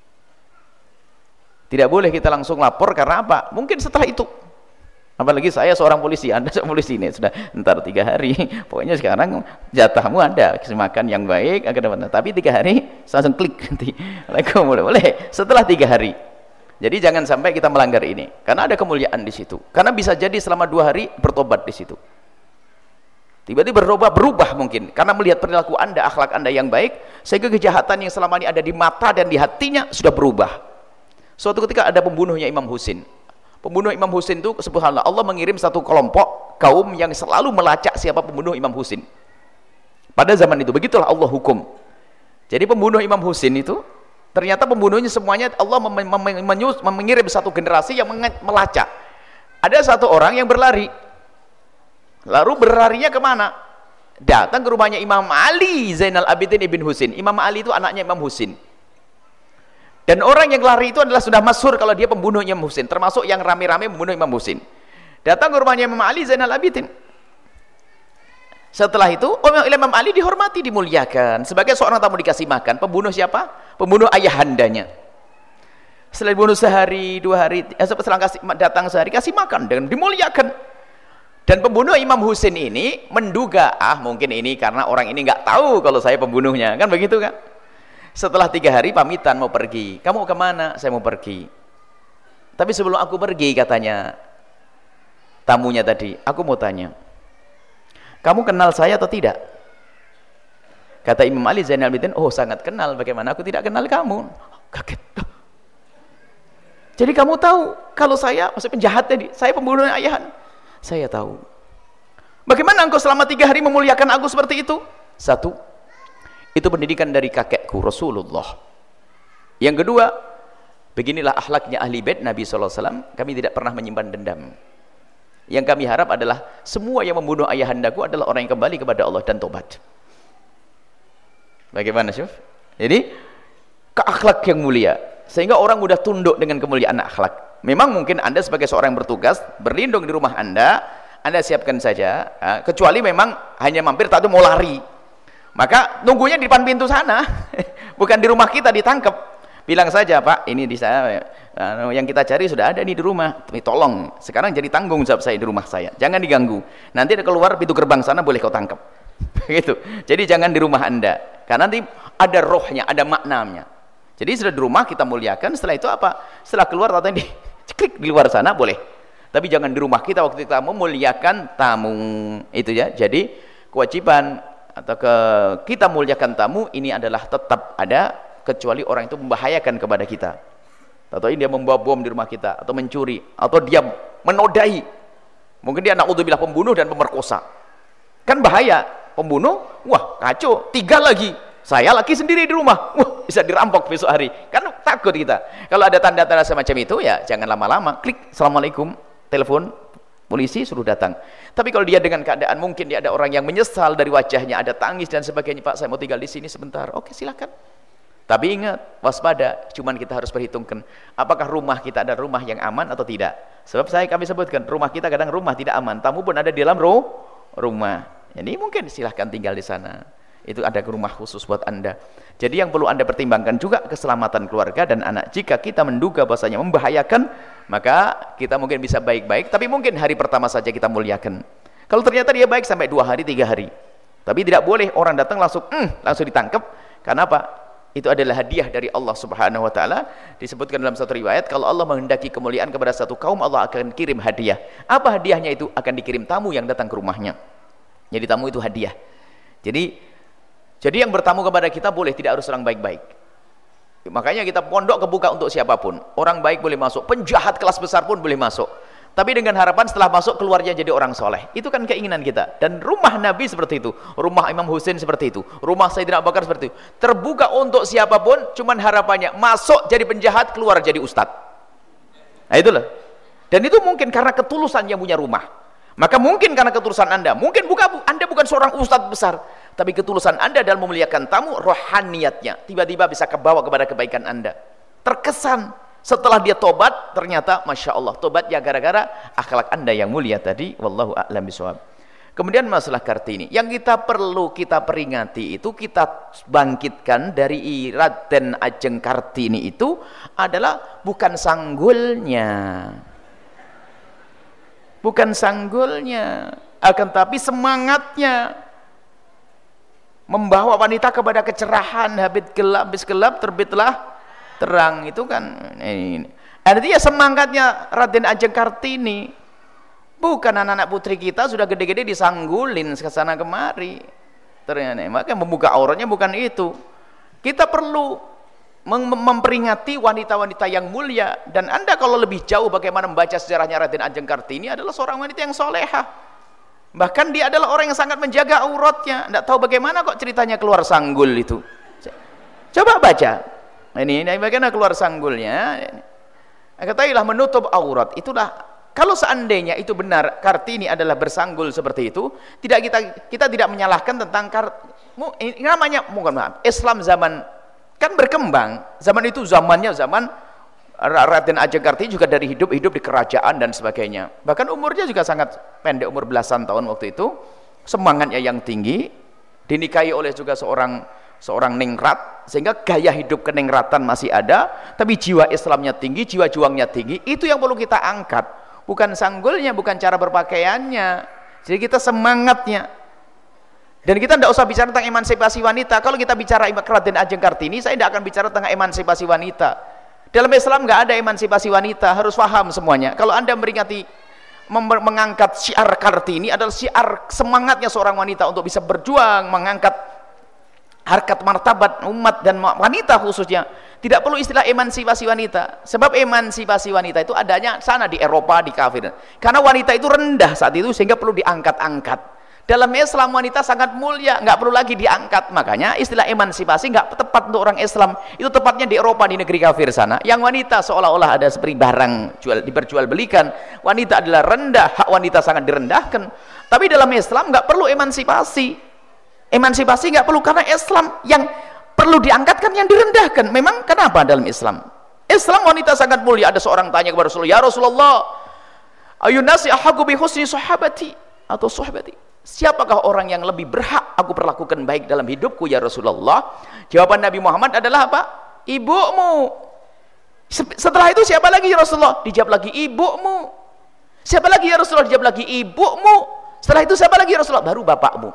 Tidak boleh kita langsung lapor, karena apa? Mungkin setelah itu, apalagi saya seorang polisi, Anda seorang polisi ini sudah entar tiga hari, pokoknya sekarang jatahmu ada, kasih makan yang baik, agar dapat. Tapi tiga hari langsung klik nanti, boleh boleh. Setelah tiga hari, jadi jangan sampai kita melanggar ini, karena ada kemuliaan di situ. Karena bisa jadi selama dua hari bertobat di situ. Tiba-tiba berubah, berubah mungkin karena melihat perilaku Anda, akhlak Anda yang baik, sehingga kejahatan yang selama ini ada di mata dan di hatinya sudah berubah. Suatu ketika ada pembunuhnya Imam Husin. Pembunuh Imam Husin itu, subhanallah, Allah mengirim satu kelompok kaum yang selalu melacak siapa pembunuh Imam Husin. Pada zaman itu, begitulah Allah hukum. Jadi pembunuh Imam Husin itu, ternyata pembunuhnya semuanya Allah mem mem mem mengirim satu generasi yang melacak. Ada satu orang yang berlari. Lalu berlarinya kemana? Datang ke rumahnya Imam Ali Zainal Abidin Ibn Husin. Imam Ali itu anaknya Imam Husin. Dan orang yang lari itu adalah sudah masyhur kalau dia pembunuh Imam Husin, termasuk yang rame-rame membunuh Imam Husin. Datang ke rumahnya Imam Ali Zainal Abidin. Setelah itu, Imam Ali dihormati, dimuliakan sebagai seorang tamu, dikasih makan. Pembunuh siapa? Pembunuh ayahandanya. Setelah dibunuh sehari, dua hari, setelah kasih, datang sehari, kasih makan dan dimuliakan. Dan pembunuh Imam Husin ini menduga, ah mungkin ini karena orang ini nggak tahu kalau saya pembunuhnya, kan begitu kan? Setelah tiga hari pamitan mau pergi. Kamu kemana? Saya mau pergi. Tapi sebelum aku pergi, katanya tamunya tadi, aku mau tanya, kamu kenal saya atau tidak? Kata Imam Ali Zainal Abidin, oh sangat kenal, bagaimana aku tidak kenal kamu? Kaget. Jadi kamu tahu kalau saya, maksud penjahat tadi, saya pembunuh ayahan? Saya tahu. Bagaimana engkau selama tiga hari memuliakan aku seperti itu? Satu, itu pendidikan dari kakekku Rasulullah. Yang kedua, beginilah akhlaknya ahli bait Nabi sallallahu alaihi wasallam, kami tidak pernah menyimpan dendam. Yang kami harap adalah semua yang membunuh ayahandaku adalah orang yang kembali kepada Allah dan tobat. Bagaimana, Syuf? Jadi ke akhlak yang mulia, sehingga orang mudah tunduk dengan kemuliaan akhlak. Memang mungkin Anda sebagai seorang yang bertugas berlindung di rumah Anda, Anda siapkan saja, kecuali memang hanya mampir tak itu mau lari, maka nunggunya di depan pintu sana, bukan di rumah kita ditangkap. Bilang saja, Pak, ini di saya, yang kita cari sudah ada nih di rumah, tolong sekarang jadi tanggung jawab saya di rumah saya, jangan diganggu, nanti ada keluar pintu gerbang sana boleh kau tangkap. Begitu. Jadi jangan di rumah Anda, karena nanti ada rohnya, ada maknanya. Jadi sudah di rumah kita muliakan, setelah itu apa? Setelah keluar katanya di klik di luar sana boleh, tapi jangan di rumah kita waktu kita memuliakan tamu itu ya. Jadi kewajiban atau ke kita muliakan tamu ini adalah tetap ada, kecuali orang itu membahayakan kepada kita, atau dia membawa bom di rumah kita, atau mencuri, atau dia menodai, mungkin dia naudzubillah pembunuh dan pemerkosa, kan bahaya. Pembunuh, wah kacau, tiga lagi, saya laki sendiri di rumah, wah bisa dirampok besok hari, kan takut kita. Kalau ada tanda-tanda semacam itu ya jangan lama-lama, klik assalamualaikum, telepon polisi suruh datang. Tapi kalau dia dengan keadaan mungkin dia ada orang yang menyesal dari wajahnya, ada tangis dan sebagainya, Pak saya mau tinggal di sini sebentar, oke silakan. Tapi ingat, waspada, cuman kita harus perhitungkan apakah rumah kita ada rumah yang aman atau tidak. Sebab saya kami sebutkan, rumah kita kadang rumah tidak aman, tamu pun ada di dalam ro rumah. Jadi mungkin silahkan tinggal di sana. Itu ada rumah khusus buat Anda. Jadi yang perlu Anda pertimbangkan juga keselamatan keluarga dan anak. Jika kita menduga bahasanya membahayakan, maka kita mungkin bisa baik-baik, tapi mungkin hari pertama saja kita muliakan. Kalau ternyata dia baik sampai dua hari, tiga hari. Tapi tidak boleh orang datang langsung, mm, langsung ditangkap. Karena apa? Itu adalah hadiah dari Allah Subhanahu wa taala. Disebutkan dalam satu riwayat, kalau Allah menghendaki kemuliaan kepada satu kaum, Allah akan kirim hadiah. Apa hadiahnya itu? Akan dikirim tamu yang datang ke rumahnya. Jadi tamu itu hadiah. Jadi Jadi yang bertamu kepada kita boleh, tidak harus orang baik-baik. Makanya kita pondok kebuka untuk siapapun. Orang baik boleh masuk, penjahat kelas besar pun boleh masuk. Tapi dengan harapan setelah masuk keluarnya jadi orang soleh. Itu kan keinginan kita. Dan rumah Nabi seperti itu, rumah Imam Husain seperti itu, rumah Sayyidina Abu Bakar seperti itu. Terbuka untuk siapapun, cuman harapannya masuk jadi penjahat, keluar jadi ustadz. Nah itulah. Dan itu mungkin karena ketulusan yang punya rumah. Maka mungkin karena ketulusan Anda, mungkin bukan Anda bukan seorang ustadz besar, tapi ketulusan Anda dalam memuliakan tamu, rohaniyatnya tiba-tiba bisa kebawa kepada kebaikan Anda. Terkesan setelah dia tobat, ternyata Masya Allah, tobatnya gara-gara akhlak Anda yang mulia tadi. Wallahu a'lam bishawab. Kemudian masalah Kartini, yang kita perlu kita peringati itu, kita bangkitkan dari Raden Ajeng Kartini itu adalah bukan sanggulnya, bukan sanggulnya, akan tapi semangatnya membawa wanita kepada kecerahan. Habis gelap, habis gelap terbitlah terang. Itu kan ini. Artinya semangatnya Raden Ajeng Kartini. Bukan anak-anak putri kita sudah gede-gede disanggulin ke sana kemari. Ternyata maka membuka auratnya bukan itu. Kita perlu mem memperingati wanita-wanita yang mulia. Dan Anda kalau lebih jauh bagaimana membaca sejarahnya Raden Ajeng Kartini, adalah seorang wanita yang solehah. Bahkan dia adalah orang yang sangat menjaga auratnya. Tidak tahu bagaimana kok ceritanya keluar sanggul itu. Coba baca. Ini, ini bagaimana keluar sanggulnya. Ketahuilah menutup aurat. Itulah, kalau seandainya itu benar, Kartini adalah bersanggul seperti itu, tidak kita kita tidak menyalahkan tentang kart, namanya mungkin maaf, Islam zaman kan berkembang. Zaman itu zamannya zaman Raden Ajeng Kartini juga dari hidup-hidup di kerajaan dan sebagainya. Bahkan umurnya juga sangat pendek, umur belasan tahun waktu itu. Semangatnya yang tinggi, dinikahi oleh juga seorang seorang ningrat, sehingga gaya hidup keningratan masih ada, tapi jiwa Islamnya tinggi, jiwa juangnya tinggi. Itu yang perlu kita angkat, bukan sanggulnya, bukan cara berpakaiannya. Jadi kita semangatnya. Dan kita tidak usah bicara tentang emansipasi wanita. Kalau kita bicara Raden Ajeng Kartini, saya tidak akan bicara tentang emansipasi wanita. Dalam Islam nggak ada emansipasi wanita, harus paham semuanya. Kalau Anda meringati, mengangkat syiar Kartini adalah syiar semangatnya seorang wanita untuk bisa berjuang, mengangkat harkat martabat umat dan wanita khususnya. Tidak perlu istilah emansipasi wanita, sebab emansipasi wanita itu adanya sana di Eropa, di kafir. Karena wanita itu rendah saat itu sehingga perlu diangkat-angkat. Dalam Islam wanita sangat mulia, nggak perlu lagi diangkat. Makanya istilah emansipasi nggak tepat untuk orang Islam. Itu tepatnya di Eropa, di negeri kafir sana. Yang wanita seolah-olah ada seperti barang jual, diperjualbelikan. Wanita adalah rendah, hak wanita sangat direndahkan. Tapi dalam Islam nggak perlu emansipasi. Emansipasi nggak perlu, karena Islam yang perlu diangkatkan yang direndahkan. Memang kenapa dalam Islam? Islam wanita sangat mulia. Ada seorang tanya kepada Rasulullah, ya Rasulullah, ayun nasi ahaqqu bi husni sahabati atau sahabati? Siapakah orang yang lebih berhak aku perlakukan baik dalam hidupku ya Rasulullah? Jawaban Nabi Muhammad adalah apa? Ibumu. Setelah itu siapa lagi ya Rasulullah? Dijawab lagi ibumu. Siapa lagi ya Rasulullah? Dijawab lagi ibumu. Setelah itu siapa lagi ya Rasulullah? Baru bapakmu.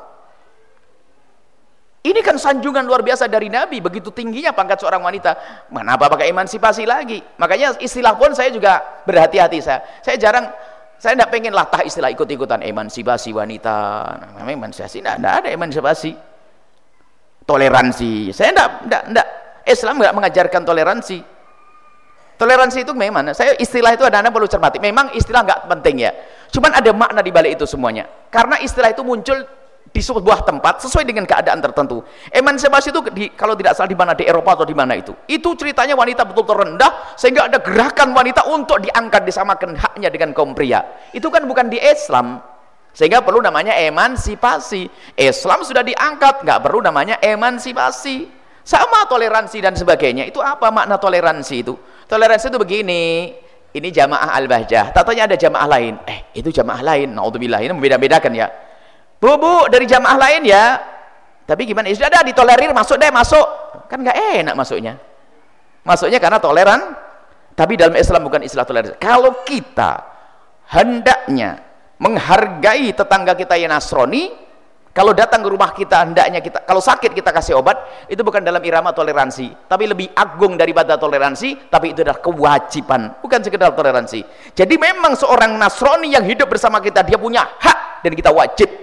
Ini kan sanjungan luar biasa dari Nabi. Begitu tingginya pangkat seorang wanita. Kenapa pakai emansipasi lagi? Makanya istilah pun saya juga berhati-hati. Saya, saya jarang. Saya tidak pengen latah istilah ikut-ikutan emansipasi wanita. Nah, emansipasi, tidak ada emansipasi. Toleransi. Saya tidak, tidak, tidak. Islam tidak mengajarkan toleransi. Toleransi itu memang, saya istilah itu ada, Anda perlu cermati. Memang istilah nggak penting ya. Cuman ada makna di balik itu semuanya. Karena istilah itu muncul di sebuah tempat sesuai dengan keadaan tertentu. Emansipasi itu di, kalau tidak salah di mana, di Eropa atau di mana itu. Itu ceritanya wanita betul-betul rendah sehingga ada gerakan wanita untuk diangkat, disamakan haknya dengan kaum pria. Itu kan bukan di Islam. Sehingga perlu namanya emansipasi. Islam sudah diangkat, nggak perlu namanya emansipasi. Sama toleransi dan sebagainya. Itu apa makna toleransi itu? Toleransi itu begini. Ini jamaah Al-Bahjah. Tatanya ada jamaah lain. Eh, itu jamaah lain. Naudzubillah, ini membeda-bedakan ya. Bu, bu, dari jamaah lain ya. Tapi gimana? Ya sudah dah, ditolerir, masuk deh, masuk. Kan nggak enak masuknya. Masuknya karena toleran. Tapi dalam Islam bukan istilah toleransi. Kalau kita hendaknya menghargai tetangga kita yang Nasrani, kalau datang ke rumah kita hendaknya kita, kalau sakit kita kasih obat, itu bukan dalam irama toleransi, tapi lebih agung daripada toleransi, tapi itu adalah kewajiban, bukan sekedar toleransi. Jadi memang seorang Nasrani yang hidup bersama kita, dia punya hak dan kita wajib.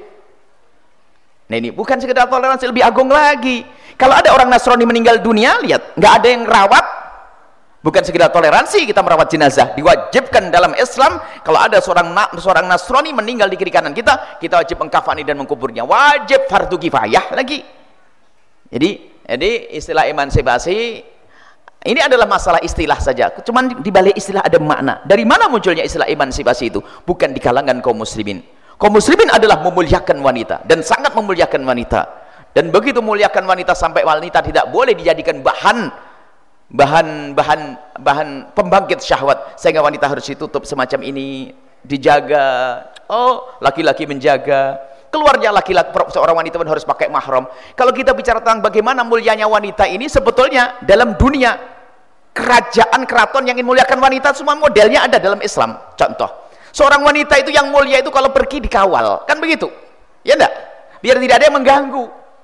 Nah ini bukan sekedar toleransi, lebih agung lagi. Kalau ada orang Nasrani meninggal dunia, lihat, nggak ada yang rawat, bukan sekedar toleransi kita merawat jenazah, diwajibkan dalam Islam. Kalau ada seorang seorang Nasrani meninggal di kiri kanan kita, kita wajib mengkafani dan mengkuburnya, wajib fardu kifayah lagi. Jadi, jadi istilah emansipasi ini adalah masalah istilah saja. Cuman di balik istilah ada makna. Dari mana munculnya istilah emansipasi itu? Bukan di kalangan kaum muslimin. Kaum muslimin adalah memuliakan wanita dan sangat memuliakan wanita. Dan begitu memuliakan wanita sampai wanita tidak boleh dijadikan bahan bahan bahan bahan pembangkit syahwat, sehingga wanita harus ditutup semacam ini, dijaga. Oh, laki-laki menjaga, keluarnya laki-laki, seorang wanita pun harus pakai mahram. Kalau kita bicara tentang bagaimana mulianya wanita ini, sebetulnya dalam dunia kerajaan keraton yang ingin muliakan wanita, semua modelnya ada dalam Islam. Contoh, seorang wanita itu yang mulia itu kalau pergi dikawal, kan begitu ya enggak? Biar tidak ada yang mengganggu.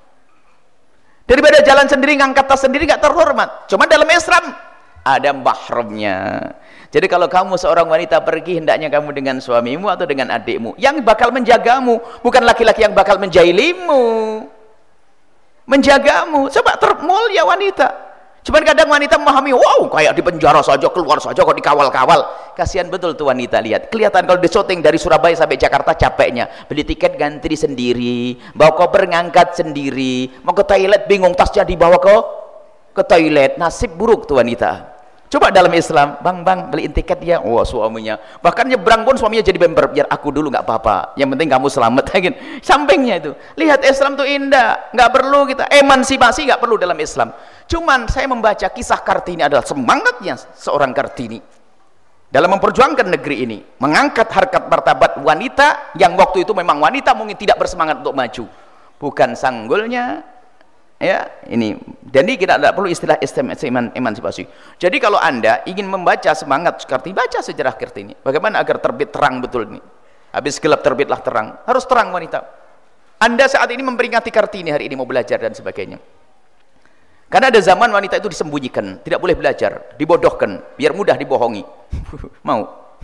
Daripada jalan sendiri, ngangkat tas sendiri, gak terhormat. Cuma dalam Islam ada mahramnya. Jadi kalau kamu seorang wanita pergi, hendaknya kamu dengan suamimu atau dengan adikmu yang bakal menjagamu, bukan laki-laki yang bakal menjailimu, menjagamu. Coba termulia wanita. Cuman kadang wanita memahami, wow, kayak di penjara saja, keluar saja kok dikawal-kawal. Kasihan betul tuh wanita, lihat. Kelihatan kalau di syuting dari Surabaya sampai Jakarta capeknya. Beli tiket gantri sendiri, bawa koper ngangkat sendiri, mau ke toilet bingung tasnya dibawa ke ke toilet. Nasib buruk tuh wanita. Coba dalam Islam, bang bang beliin tiket dia, wah suaminya. Bahkan nyebrang pun suaminya jadi member, biar aku dulu nggak apa-apa. Yang penting kamu selamat. Sampingnya itu. Lihat Islam tuh indah, nggak perlu kita emansipasi, nggak perlu dalam Islam. Cuman saya membaca kisah Kartini adalah semangatnya seorang Kartini dalam memperjuangkan negeri ini, mengangkat harkat martabat wanita yang waktu itu memang wanita mungkin tidak bersemangat untuk maju, bukan sanggulnya ya ini. Jadi kita tidak perlu istilah emansipasi. Jadi kalau Anda ingin membaca semangat Kartini, baca sejarah Kartini, bagaimana agar terbit terang betul ini, habis gelap terbitlah terang, harus terang wanita. Anda saat ini memperingati Kartini hari ini mau belajar dan sebagainya. Karena ada zaman wanita itu disembunyikan, tidak boleh belajar, dibodohkan, biar mudah dibohongi. Mau?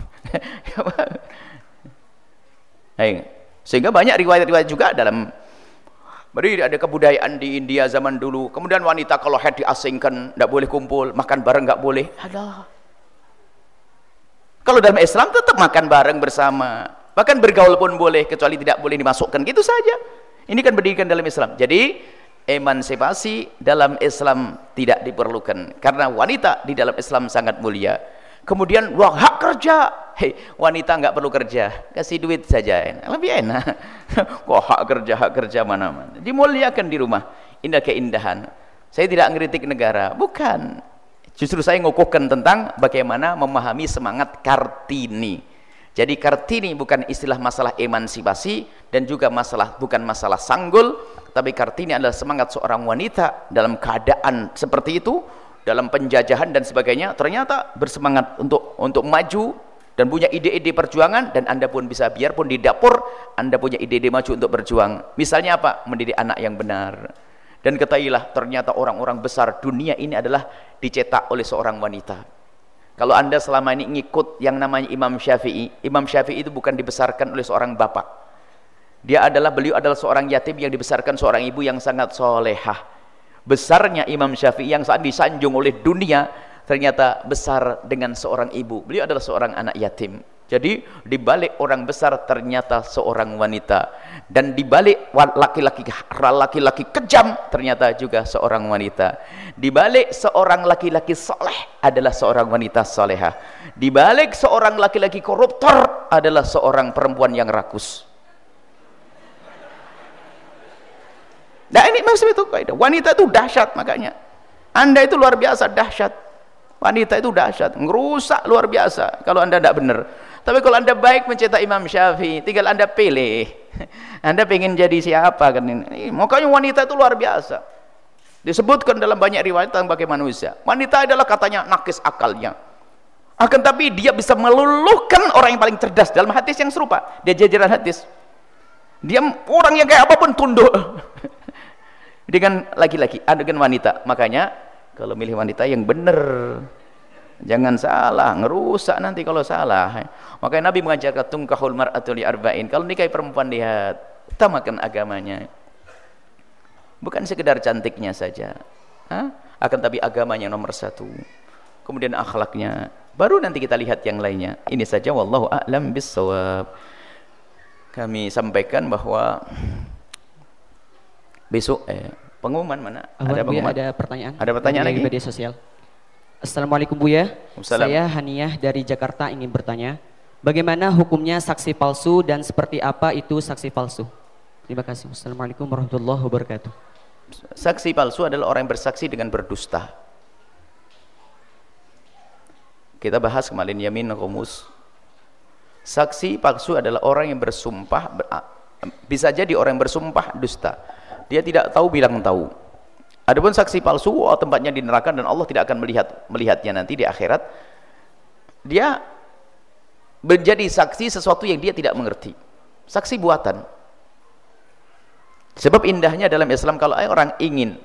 Sehingga banyak riwayat-riwayat juga dalam, beri ada kebudayaan di India zaman dulu. Kemudian wanita kalau haid diasingkan, tidak boleh kumpul, makan bareng nggak boleh. Ada. Kalau dalam Islam tetap makan bareng bersama, bahkan bergaul pun boleh, kecuali tidak boleh dimasukkan, gitu saja. Ini kan pendidikan dalam Islam. Jadi emansipasi dalam Islam tidak diperlukan, karena wanita di dalam Islam sangat mulia. Kemudian wah, hak kerja, hei wanita nggak perlu kerja, kasih duit saja, lebih enak. Kok hak kerja, hak kerja mana-mana, dimuliakan di rumah. Indah keindahan. Saya tidak ngeritik negara, bukan, justru saya ngukuhkan tentang bagaimana memahami semangat Kartini. Jadi Kartini bukan istilah masalah emansipasi, dan juga masalah bukan masalah sanggul, tapi Kartini adalah semangat seorang wanita dalam keadaan seperti itu, dalam penjajahan dan sebagainya, ternyata bersemangat untuk untuk maju dan punya ide-ide perjuangan. Dan Anda pun bisa, biarpun di dapur Anda punya ide-ide maju untuk berjuang. Misalnya apa? Mendidik anak yang benar. Dan ketahuilah, ternyata orang-orang besar dunia ini adalah dicetak oleh seorang wanita. Kalau Anda selama ini ngikut yang namanya Imam Syafi'i, Imam Syafi'i itu bukan dibesarkan oleh seorang bapak. Dia adalah, beliau adalah seorang yatim yang dibesarkan seorang ibu yang sangat solehah. Besarnya Imam Syafi'i yang saat disanjung oleh dunia, ternyata besar dengan seorang ibu. Beliau adalah seorang anak yatim. Jadi di balik orang besar ternyata seorang wanita, dan di balik laki-laki laki-laki kejam ternyata juga seorang wanita. Di balik seorang laki-laki soleh adalah seorang wanita soleha. Di balik seorang laki-laki koruptor adalah seorang perempuan yang rakus. Nah ini maksud itu, wanita itu dahsyat. Makanya Anda itu luar biasa dahsyat. Wanita itu dahsyat, ngerusak luar biasa kalau Anda tidak benar. Tapi kalau Anda baik mencetak Imam Syafi'i, tinggal Anda pilih. Anda pengen jadi siapa kan ini? Makanya wanita itu luar biasa. Disebutkan dalam banyak riwayat tentang bagaimana manusia. Wanita adalah katanya nakis akalnya. Akan tapi dia bisa meluluhkan orang yang paling cerdas dalam hadis yang serupa. Dia jajaran hadis. Dia orang yang kayak apapun tunduk dengan laki-laki, dengan wanita. Makanya kalau milih wanita yang benar, jangan salah, ngerusak nanti kalau salah. Makanya Nabi mengajarkan tungkahul mar'atu li arba'in. Kalau nikahi perempuan, lihat utamakan agamanya. Bukan sekedar cantiknya saja, Hah? Akan tapi agamanya nomor satu. Kemudian akhlaknya. Baru nanti kita lihat yang lainnya. Ini saja, wallahu a'lam bissawab. Kami sampaikan bahwa besok eh, pengumuman mana? Ahwan, ada pengumuman? Buya, ada pertanyaan. Ada pertanyaan dari lagi? Media sosial. Assalamualaikum Buya. Assalam. Saya Haniyah dari Jakarta ingin bertanya, bagaimana hukumnya saksi palsu dan seperti apa itu saksi palsu? Terima kasih. Assalamualaikum warahmatullahi wabarakatuh. Saksi palsu adalah orang yang bersaksi dengan berdusta. Kita bahas kemarin yamin ghamus. Saksi palsu adalah orang yang bersumpah, ber, bisa jadi orang yang bersumpah dusta. Dia tidak tahu bilang tahu. Adapun saksi palsu, oh, tempatnya di neraka dan Allah tidak akan melihat melihatnya nanti di akhirat. Dia menjadi saksi sesuatu yang dia tidak mengerti. Saksi buatan. Sebab indahnya dalam Islam kalau orang ingin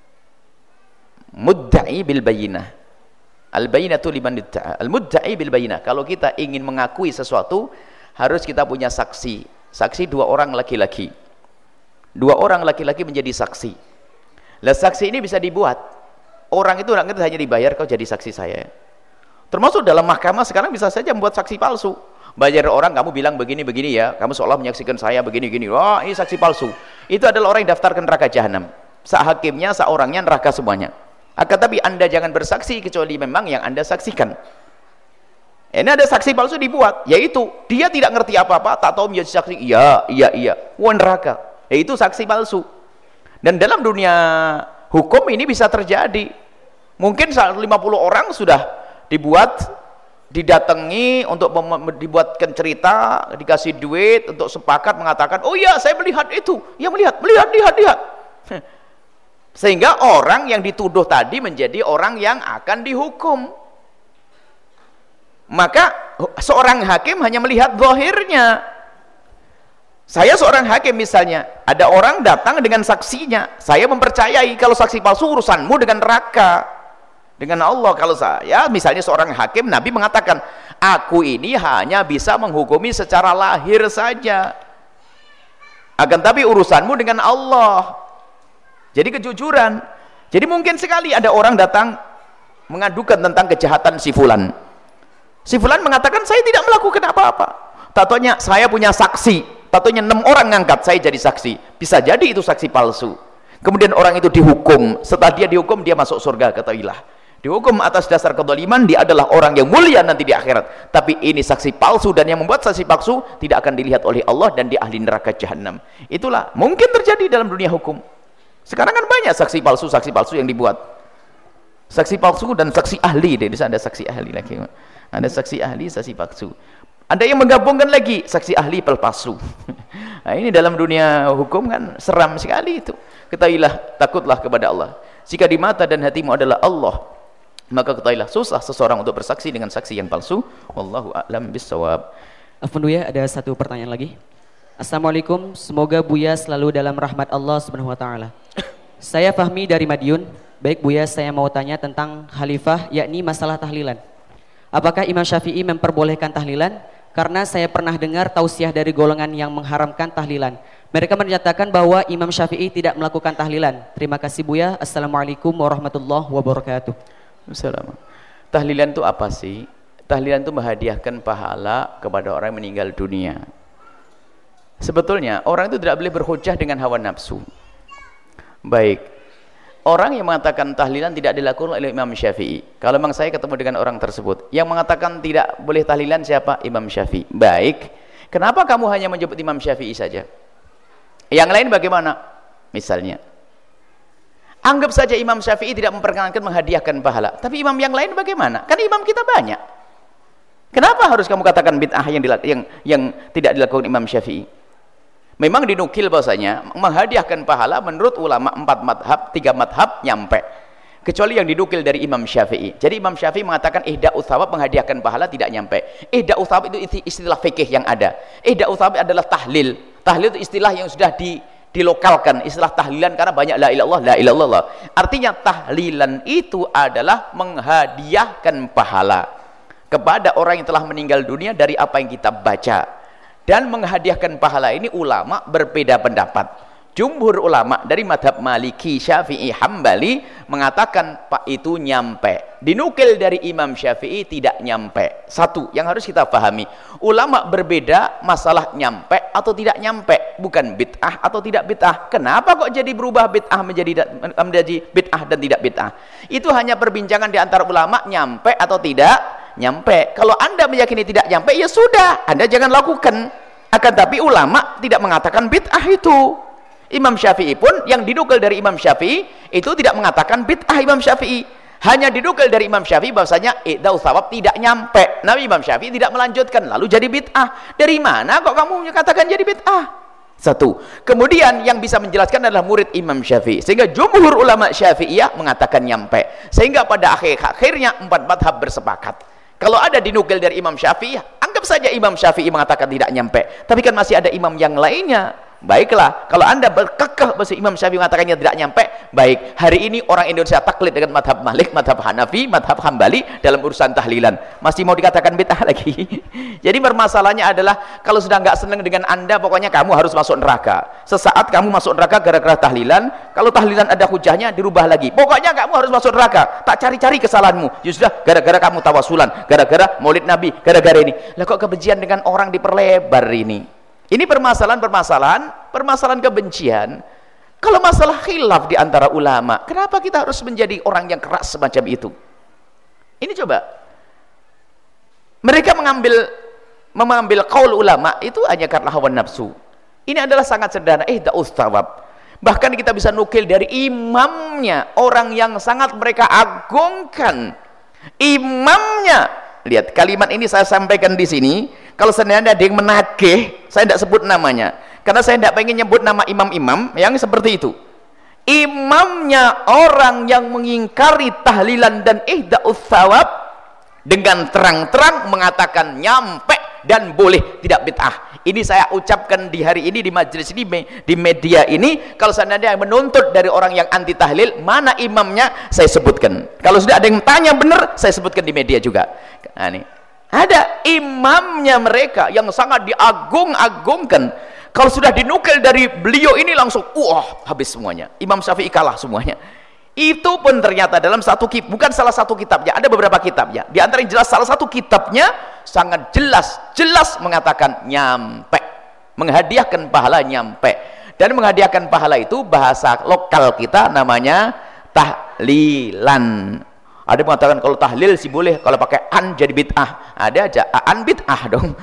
mudda'i bil bayyinah. Al-bayyinatu liman idda'a. Al-mudda'i bil bayyinah. Kalau kita ingin mengakui sesuatu, harus kita punya saksi. Saksi dua orang laki-laki. Dua orang laki-laki menjadi saksi. Lah saksi ini bisa dibuat. Orang itu orang itu hanya dibayar, kau jadi saksi saya. Termasuk dalam mahkamah sekarang bisa saja membuat saksi palsu. Bayar orang, kamu bilang begini-begini ya, kamu seolah menyaksikan saya begini-gini. Wah, ini saksi palsu. Itu adalah orang yang daftarkan neraka jahanam. Sa hakimnya, sa orangnya neraka semuanya. Akan tapi Anda jangan bersaksi kecuali memang yang Anda saksikan. Ini ada saksi palsu dibuat, yaitu dia tidak ngerti apa-apa, tak tahu menjadi saksi. Iya, iya, iya. Wah, neraka. Yaitu saksi palsu. Dan dalam dunia hukum ini bisa terjadi. Mungkin lima puluh orang sudah dibuat, didatangi untuk dibuatkan cerita, dikasih duit untuk sepakat mengatakan, oh iya saya melihat itu, ya melihat, melihat, lihat, lihat. Sehingga orang yang dituduh tadi menjadi orang yang akan dihukum. Maka seorang hakim hanya melihat zahirnya. Saya seorang hakim misalnya, ada orang datang dengan saksinya, saya mempercayai kalau saksi palsu urusanmu dengan neraka, dengan Allah. Kalau saya misalnya seorang hakim, Nabi mengatakan, aku ini hanya bisa menghukumi secara lahir saja, akan tapi urusanmu dengan Allah. Jadi kejujuran. Jadi mungkin sekali ada orang datang mengadukan tentang kejahatan si fulan. Si fulan mengatakan saya tidak melakukan apa-apa. Tatonya saya punya saksi. Tatonya enam orang ngangkat saya jadi saksi. Bisa jadi itu saksi palsu. Kemudian orang itu dihukum. Setelah dia dihukum dia masuk surga, ketahuilah. Dihukum atas dasar kezaliman, dia adalah orang yang mulia nanti di akhirat. Tapi ini saksi palsu, dan yang membuat saksi palsu tidak akan dilihat oleh Allah dan dia ahli neraka jahanam. Itulah mungkin terjadi dalam dunia hukum. Sekarang kan banyak saksi palsu, saksi palsu yang dibuat. Saksi palsu dan saksi ahli. Di sana ada saksi ahli lagi. Ada saksi ahli, saksi palsu. Ada yang menggabungkan lagi saksi ahli palsu. Nah, ini dalam dunia hukum kan seram sekali itu. Ketahuilah, takutlah kepada Allah. Jika di mata dan hatimu adalah Allah, maka ketahuilah susah seseorang untuk bersaksi dengan saksi yang palsu. Wallahu a'lam bissawab. Afwan Buya, ada satu pertanyaan lagi. Assalamualaikum, semoga Buya selalu dalam rahmat Allah Subhanahu wa taala. Saya Fahmi dari Madiun. Baik Buya, saya mau tanya tentang khalifah, yakni masalah tahlilan. Apakah Imam Syafi'i memperbolehkan tahlilan? Karena saya pernah dengar tausiah dari golongan yang mengharamkan tahlilan. Mereka menyatakan bahwa Imam Syafi'i tidak melakukan tahlilan. Terima kasih Buya. Assalamualaikum warahmatullahi wabarakatuh. Assalamualaikum. Tahlilan itu apa sih? Tahlilan itu menghadiahkan pahala kepada orang yang meninggal dunia. Sebetulnya orang itu tidak boleh berhujjah dengan hawa nafsu. Baik, orang yang mengatakan tahlilan tidak dilakukan oleh Imam Syafi'i. Kalau memang saya ketemu dengan orang tersebut yang mengatakan tidak boleh tahlilan, siapa? Imam Syafi'i. Baik, kenapa kamu hanya menyebut Imam Syafi'i saja? Yang lain bagaimana? Misalnya, anggap saja Imam Syafi'i tidak memperkenankan menghadiahkan pahala, tapi imam yang lain bagaimana? Kan imam kita banyak. Kenapa harus kamu katakan bid'ah yang, yang, yang tidak dilakukan Imam Syafi'i? Memang dinukil bahwasanya menghadiahkan pahala menurut ulama empat madhab, tiga madhab nyampe. Kecuali yang dinukil dari Imam Syafi'i. Jadi Imam Syafi'i mengatakan ihda'u thawab, menghadiahkan pahala tidak nyampe. Ihda'u thawab itu istilah fikih yang ada. Ihda'u thawab adalah tahlil. Tahlil itu istilah yang sudah di, dilokalkan, istilah tahlilan karena banyak la ilallah, la ilallah. Artinya tahlilan itu adalah menghadiahkan pahala kepada orang yang telah meninggal dunia dari apa yang kita baca. Dan menghadiahkan pahala ini ulama berbeda pendapat. Jumhur ulama dari madhab Maliki, Syafi'i, Hambali mengatakan pak itu nyampe. Dinukil dari Imam Syafi'i tidak nyampe. Satu yang harus kita pahami, ulama berbeda masalah nyampe atau tidak nyampe, bukan bid'ah atau tidak bid'ah. Kenapa kok jadi berubah bid'ah menjadi menjadi bid'ah dan tidak bid'ah? Itu hanya perbincangan di antara ulama, nyampe atau tidak nyampe. Kalau Anda meyakini tidak nyampe, ya sudah, Anda jangan lakukan. Akan tapi ulama tidak mengatakan bid'ah itu. Imam Syafi'i pun yang dinukil dari Imam Syafi'i itu tidak mengatakan bid'ah Imam Syafi'i. Hanya dinukil dari Imam Syafi'i bahwasanya ihda'u thawab tidak nyampe. Nabi Imam Syafi'i tidak melanjutkan lalu jadi bid'ah. Dari mana kok kamu menyatakan jadi bid'ah? Satu. Kemudian yang bisa menjelaskan adalah murid Imam Syafi'i. Sehingga jumhur ulama Syafi'iyah mengatakan nyampe. Sehingga pada akhir-akhirnya empat madhab bersepakat. Kalau ada dinukil dari Imam Syafi'i, anggap saja Imam Syafi'i mengatakan tidak nyampe. Tapi kan masih ada imam yang lainnya. Baiklah, kalau Anda berkekeh bahwa Imam Syafi'i mengatakannya tidak nyampe, baik. Hari ini orang Indonesia taklid dengan madhab Malik, madhab Hanafi, madhab Hambali dalam urusan tahlilan. Masih mau dikatakan bid'ah lagi. Jadi permasalahannya adalah kalau sudah nggak senang dengan Anda, pokoknya kamu harus masuk neraka. Sesaat kamu masuk neraka gara-gara tahlilan. Kalau tahlilan ada hujahnya, dirubah lagi. Pokoknya kamu harus masuk neraka. Tak cari-cari kesalahanmu. Ya sudah, gara-gara kamu tawasulan, gara-gara maulid Nabi, gara-gara ini. Lah kok kebencian dengan orang diperlebar ini? Ini permasalahan-permasalahan, permasalahan kebencian. Kalau masalah khilaf di antara ulama, kenapa kita harus menjadi orang yang keras semacam itu? Ini coba. Mereka mengambil mengambil qaul ulama itu hanya karena hawa nafsu. Ini adalah sangat sederhana, ihda'u thawab. Bahkan kita bisa nukil dari imamnya, orang yang sangat mereka agungkan. Imamnya. Lihat, kalimat ini saya sampaikan di sini. Kalau seandainya ada yang menagih, saya tidak sebut namanya. Karena saya tidak pengen nyebut nama imam-imam yang seperti itu. Imamnya orang yang mengingkari tahlilan dan ihda'u thawab dengan terang-terang mengatakan nyampe dan boleh, tidak bid'ah. Ini saya ucapkan di hari ini, di majelis ini, di media ini. Kalau seandainya menuntut dari orang yang anti tahlil, mana imamnya, saya sebutkan. Kalau sudah ada yang tanya benar, saya sebutkan di media juga. Nah, ini ada imamnya mereka yang sangat diagung-agungkan. Kalau sudah dinukil dari beliau ini langsung wah, habis semuanya. Imam Syafi'i kalah semuanya. Itu pun ternyata dalam satu kitab, bukan salah satu kitabnya, ada beberapa kitabnya. Di antara yang jelas salah satu kitabnya sangat jelas, jelas mengatakan nyampe. Menghadiahkan pahala nyampe. Dan menghadiahkan pahala itu bahasa lokal kita namanya tahlilan. Ada yang mengatakan kalau tahlil sih boleh, kalau pakai an jadi bid'ah. Ada aja an bid'ah dong.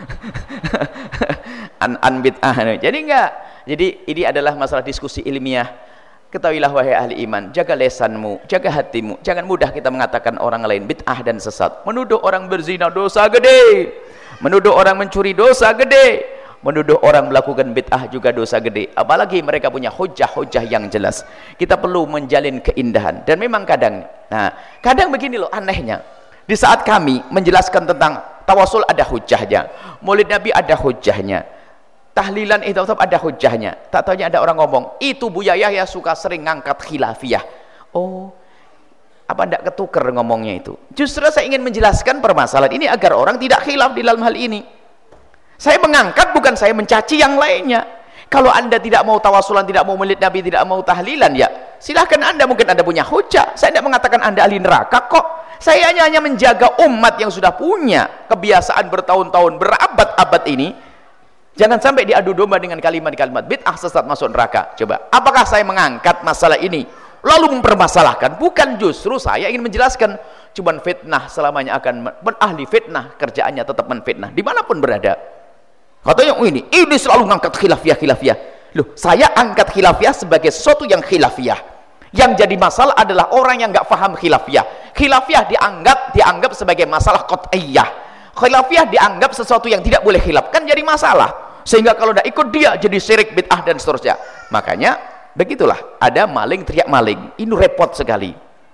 an an bid'ah. Jadi enggak. Jadi ini adalah masalah diskusi ilmiah. Ketahuilah wahai ahli iman, jaga lesanmu, jaga hatimu. Jangan mudah kita mengatakan orang lain bid'ah dan sesat. Menuduh orang berzina dosa gede. Menuduh orang mencuri dosa gede. Menuduh orang melakukan bid'ah juga dosa gede. Apalagi mereka punya hujah-hujah yang jelas. Kita perlu menjalin keindahan. Dan memang kadang, nah, kadang begini loh anehnya. Di saat kami menjelaskan tentang tawasul ada hujahnya, maulid Nabi ada hujahnya, tahlilan itu ada hujahnya. Tak taunya ada orang ngomong, itu Buya Yahya suka sering ngangkat khilafiyah. Oh, apa tidak ketukar ngomongnya itu? Justru saya ingin menjelaskan permasalahan ini agar orang tidak khilaf di dalam hal ini. Saya mengangkat bukan saya mencaci yang lainnya. Kalau Anda tidak mau tawasulan, tidak mau maulid Nabi, tidak mau tahlilan, ya silahkan Anda, mungkin Anda punya hujah. Saya tidak mengatakan Anda ahli neraka kok. Saya hanya, hanya menjaga umat yang sudah punya kebiasaan bertahun-tahun, berabad-abad ini. Jangan sampai diadu domba dengan kalimat-kalimat bid'ah sesat masuk neraka. Coba, apakah saya mengangkat masalah ini lalu mempermasalahkan? Bukan, justru saya ingin menjelaskan. Cuman fitnah selamanya akan ahli fitnah, kerjaannya tetap menfitnah dimanapun berada. Katanya oh ini, ini selalu ngangkat khilafiyah-khilafiyah. Loh, saya angkat khilafiyah sebagai sesuatu yang khilafiyah. Yang jadi masalah adalah orang yang nggak paham khilafiyah. Khilafiyah dianggap dianggap sebagai masalah qat'iyah. Khilafiyah dianggap sesuatu yang tidak boleh khilaf, kan jadi masalah. sehingga kalau tidak ikut dia jadi syirik, bid'ah dan seterusnya. Makanya begitulah, ada maling teriak maling, ini repot sekali.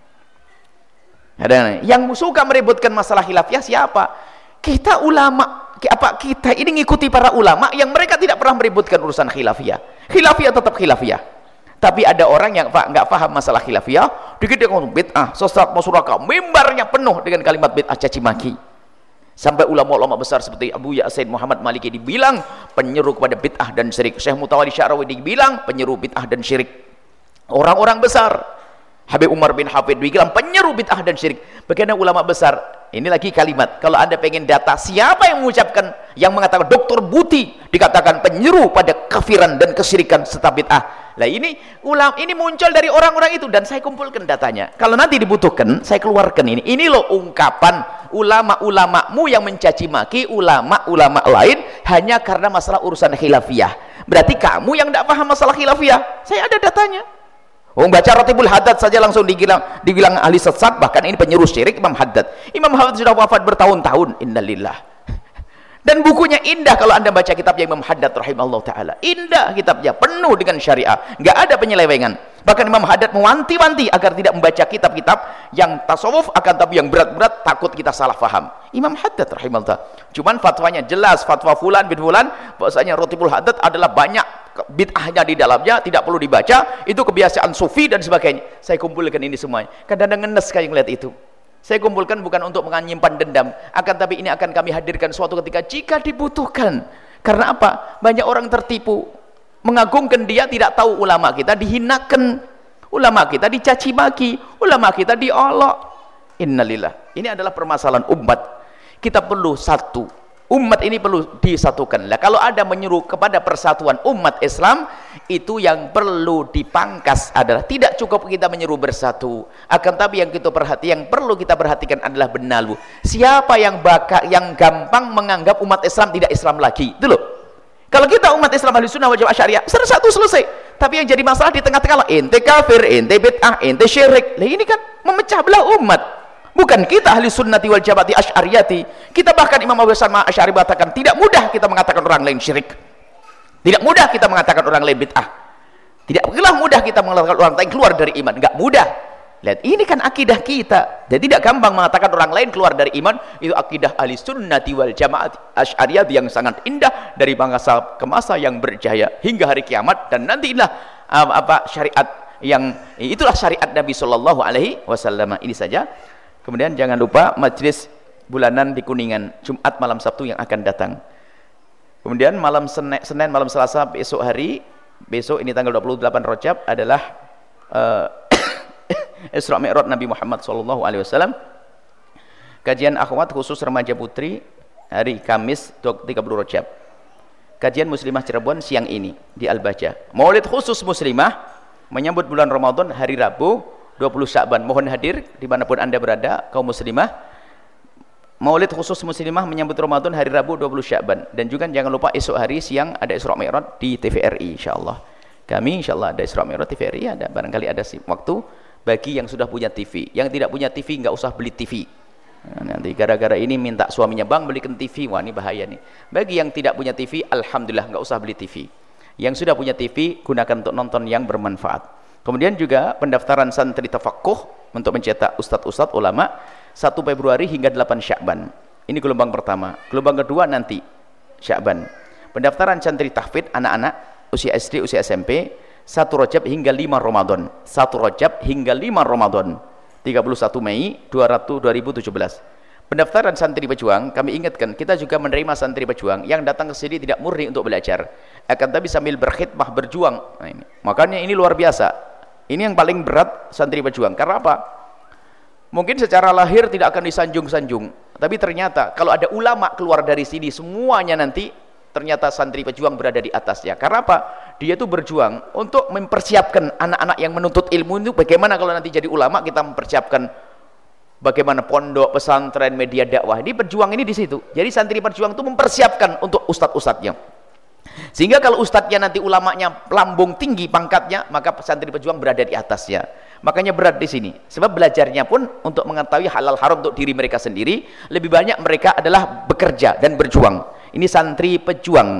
Ada yang suka meributkan masalah khilafiyah siapa? Kita ulama, apa kita ini ngikuti para ulama yang mereka tidak pernah meributkan urusan khilafiyah. Khilafiyah tetap khilafiyah. Tapi ada orang yang pak nggak paham masalah khilafiyah, dikit dia ngomong bid'ah, sesat, masyarakat, mimbarnya penuh dengan kalimat bid'ah, caci maki. Sampai ulama-ulama besar seperti Abu Ya'sin Muhammad Maliki dibilang penyeru kepada bid'ah dan syirik. Syekh Mutawalli Sya'rawi dibilang penyeru bid'ah dan syirik. Orang-orang besar, Habib Umar bin Hafid dibilang penyeru bid'ah dan syirik. Bagaimana ulama besar? Ini lagi kalimat, kalau Anda pengen data siapa yang mengucapkan, yang mengatakan Doktor Buti dikatakan penyeru pada kafiran dan kesyirikan serta bid'ah. Lah ini ulama ini muncul dari orang-orang itu dan saya kumpulkan datanya. Kalau nanti dibutuhkan, saya keluarkan ini. Ini loh ungkapan ulama-ulamamu yang mencaci maki ulama-ulama lain hanya karena masalah urusan khilafiyah. Berarti kamu yang tidak paham masalah khilafiyah. Saya ada datanya. Oh, baca Ratibul Haddad saja langsung dibilang, dibilang ahli sesat, bahkan ini penyeru syirik Imam Haddad. Imam Haddad sudah wafat bertahun-tahun. Innalillah. Dan bukunya indah kalau Anda baca kitabnya Imam Haddad rahimahullah ta'ala. Indah kitabnya, penuh dengan syariah. Nggak ada penyelewengan. Bahkan Imam Haddad mewanti-wanti agar tidak membaca kitab-kitab yang tasawuf, akan tapi yang berat-berat, takut kita salah faham. Imam Haddad rahimahullah. Cuman fatwanya jelas, fatwa fulan bin fulan, bahwasanya Ratibul Haddad adalah banyak bid'ahnya di dalamnya, tidak perlu dibaca, itu kebiasaan sufi dan sebagainya. Saya kumpulkan ini semuanya. Kadang-kadang ngenes kayak ngeliat itu. Saya kumpulkan bukan untuk menyimpan dendam, akan tapi ini akan kami hadirkan suatu ketika jika dibutuhkan. Karena apa? Banyak orang tertipu, mengagungkan dia, tidak tahu ulama kita dihinakan, ulama kita dicaci maki, ulama kita diolok. Innalillah. Ini adalah permasalahan umat. Kita perlu satu. Umat ini perlu disatukan. Lah kalau ada menyuruh kepada persatuan umat Islam, itu yang perlu dipangkas adalah tidak cukup kita menyeru bersatu, akan tapi yang kita perhati, yang perlu kita perhatikan adalah benalu. Siapa yang bakal, yang gampang menganggap umat Islam tidak Islam lagi? Itu loh. Kalau kita umat Islam ahli sunnah wal jamaah syariah, satu selesai. Tapi yang jadi masalah di tengah-tengah, ente kafir, ente bid'ah, ente syirik. Lah ini kan memecah belah umat. Bukan kita ahli sunnati wal jamaati asy'ariyati. Kita bahkan Imam Abu Hasan Asy'ari mengatakan tidak mudah kita mengatakan orang lain syirik. Tidak mudah kita mengatakan orang lain bid'ah. Tidak mudah kita mengatakan orang lain keluar dari iman. Enggak mudah. Lihat, ini kan akidah kita. Jadi tidak gampang mengatakan orang lain keluar dari iman. Itu akidah ahli sunnati wal jamaati asy'ariyati yang sangat indah dari masa ke masa yang berjaya hingga hari kiamat. Dan nantilah uh, apa syariat yang itulah syariat Nabi sallallahu alaihi wasallam. Ini saja. Kemudian jangan lupa majelis bulanan di Kuningan Jumat malam Sabtu yang akan datang. Kemudian malam Senin, Senin malam Selasa besok hari, besok ini tanggal dua puluh delapan Rajab adalah uh, Isra Mi'raj Nabi Muhammad sallallahu alaihi wasallam. Kajian akhwat khusus remaja putri hari Kamis tiga puluh Rajab. Kajian Muslimah Cirebon siang ini di Al-Baja. Maulid khusus Muslimah menyambut bulan Ramadan hari Rabu dua puluh Sya'ban. Mohon hadir dimanapun Anda berada, kaum muslimah. Maulid khusus muslimah menyambut Ramadan hari Rabu dua puluh Sya'ban. Dan juga jangan lupa esok hari siang ada Isra Mi'raj di T V R I insyaallah. Kami insyaallah ada Isra Mi'raj T V R I, ada barangkali ada waktu bagi yang sudah punya T V. Yang tidak punya T V enggak usah beli T V. Nah, nanti gara-gara ini minta suaminya, "Bang, belikan T V." Wah, ini bahaya nih. Bagi yang tidak punya T V, alhamdulillah enggak usah beli T V. Yang sudah punya T V gunakan untuk nonton yang bermanfaat. Kemudian juga pendaftaran santri tafakuh untuk mencetak ustadz-ustadz ulama satu Februari hingga delapan Sya'ban. Ini gelombang pertama. Gelombang kedua nanti Sya'ban. Pendaftaran santri tahfidz anak-anak usia S D, usia S M P satu Rajab hingga lima Ramadan. satu Rajab hingga lima Ramadan. tiga puluh satu Mei dua ribu tujuh belas. Pendaftaran santri pejuang, kami ingatkan kita juga menerima santri pejuang yang datang ke sini tidak murni untuk belajar, akan tapi sambil berkhidmah berjuang. Nah, ini. Makanya ini luar biasa. Ini yang paling berat santri pejuang. Karena apa? Mungkin secara lahir tidak akan disanjung-sanjung, tapi ternyata kalau ada ulama keluar dari sini semuanya nanti ternyata santri pejuang berada di atasnya. Karena apa? Dia itu berjuang untuk mempersiapkan anak-anak yang menuntut ilmu itu. Bagaimana kalau nanti jadi ulama, kita mempersiapkan bagaimana pondok, pesantren, media dakwah. Ini berjuang ini di situ. Jadi santri pejuang itu mempersiapkan untuk ustadz-ustadznya. Sehingga kalau ustadznya nanti ulamanya lambung tinggi pangkatnya, maka santri pejuang berada di atasnya. Makanya berat di sini. Sebab belajarnya pun untuk mengetahui halal haram untuk diri mereka sendiri, lebih banyak mereka adalah bekerja dan berjuang. Ini santri pejuang.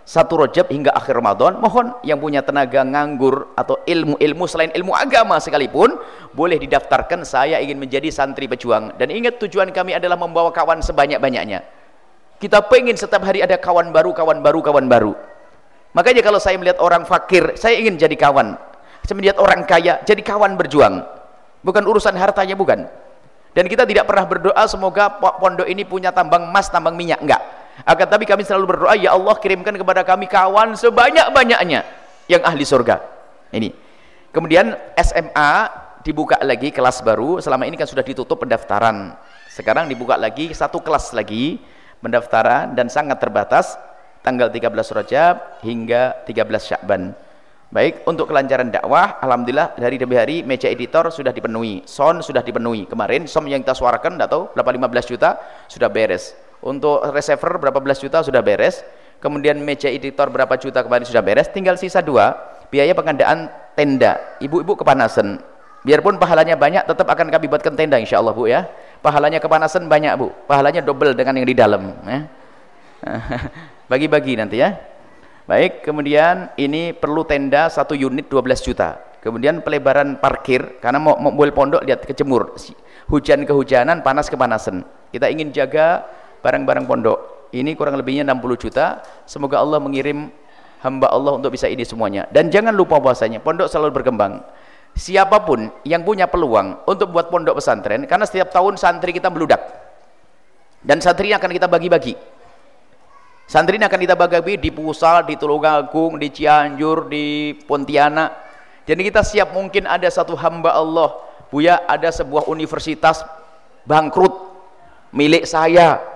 satu Rajab hingga akhir Ramadan. Mohon yang punya tenaga nganggur atau ilmu-ilmu selain ilmu agama sekalipun boleh didaftarkan, saya ingin menjadi santri pejuang. Dan ingat, tujuan kami adalah membawa kawan sebanyak-banyaknya. Kita pengen setiap hari ada kawan baru, kawan baru, kawan baru. Makanya kalau saya melihat orang fakir, saya ingin jadi kawan. Saya melihat orang kaya, jadi kawan berjuang. Bukan urusan hartanya, bukan. Dan kita tidak pernah berdoa semoga pondok ini punya tambang emas, tambang minyak, enggak. Akan tapi kami selalu berdoa, ya Allah kirimkan kepada kami kawan sebanyak-banyaknya yang ahli surga. Ini. Kemudian S M A dibuka lagi kelas baru. Selama ini kan sudah ditutup pendaftaran. Sekarang dibuka lagi satu kelas lagi pendaftaran dan sangat terbatas, tanggal tiga belas Rajab hingga tiga belas Sya'ban. Baik, untuk kelancaran dakwah, alhamdulillah dari demi hari meja editor sudah dipenuhi, sound sudah dipenuhi. Kemarin som yang kita suarakan enggak tahu berapa lima belas juta sudah beres. Untuk receiver berapa belas juta sudah beres. Kemudian meja editor berapa juta kemarin sudah beres. Tinggal sisa dua, biaya pengadaan tenda. Ibu-ibu kepanasan. Biarpun pahalanya banyak, tetap akan kami buatkan tenda insya Allah, Bu ya. Pahalanya kepanasan banyak, Bu. Pahalanya double dengan yang di dalam ya. Bagi-bagi nanti ya. Baik, kemudian ini perlu tenda satu unit dua belas juta. Kemudian pelebaran parkir, karena mau mobil pondok lihat kecemur. Hujan kehujanan, panas kepanasan. Kita ingin jaga barang-barang pondok. Ini kurang lebihnya enam puluh juta. Semoga Allah mengirim hamba Allah untuk bisa ini semuanya. Dan jangan lupa bahwasanya pondok selalu berkembang. Siapapun yang punya peluang untuk buat pondok pesantren, karena setiap tahun santri kita meludak. Dan santri akan kita bagi-bagi. Santri akan kita bagi-bagi di Pusat, di Tulungagung, di Cianjur, di Pontianak. Jadi kita siap mungkin ada satu hamba Allah, Buya, ada sebuah universitas bangkrut milik saya.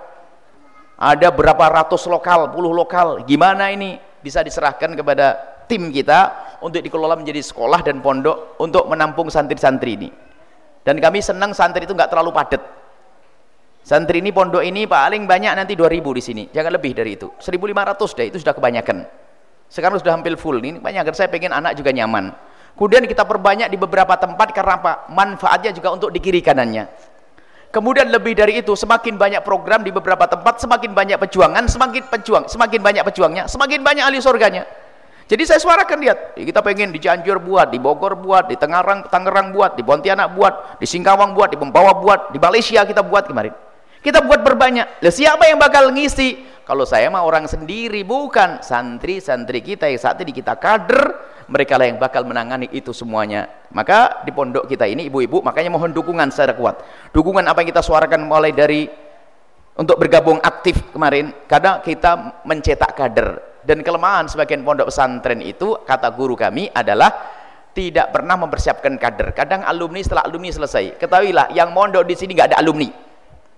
Ada berapa ratus lokal, puluh lokal. Gimana ini? Bisa diserahkan kepada tim kita untuk dikelola menjadi sekolah dan pondok untuk menampung santri-santri ini. Dan kami senang santri itu nggak terlalu padat. Santri ini pondok ini paling banyak nanti dua ribu di sini. Jangan lebih dari itu. seribu lima ratus deh, itu sudah kebanyakan. Sekarang sudah hampir full ini. Banyak, saya pengen anak juga nyaman. Kemudian kita perbanyak di beberapa tempat karena apa? Manfaatnya juga untuk di kiri kanannya. Kemudian lebih dari itu, semakin banyak program di beberapa tempat, semakin banyak pejuangan, semakin pejuang, semakin banyak pejuangnya, semakin banyak ahli surganya. Jadi saya suarakan, lihat, kita pengen di Cianjur buat, di Bogor buat, di Tangerang, Tangerang buat, di Pontianak buat, di Singkawang buat, di Mempawah buat, di Malaysia kita buat kemarin. Kita buat berbanyak. Lah siapa yang bakal ngisi? Kalau saya mah orang sendiri, bukan. Santri-santri kita yang saat ini kita kader, mereka lah yang bakal menangani itu semuanya. Maka di pondok kita ini, ibu-ibu, makanya mohon dukungan secara kuat. Dukungan apa yang kita suarakan mulai dari untuk bergabung aktif kemarin, karena kita mencetak kader. Dan kelemahan sebagian pondok pesantren itu, kata guru kami adalah tidak pernah mempersiapkan kader. Kadang alumni setelah alumni selesai, ketahuilah yang mondok di sini nggak ada alumni.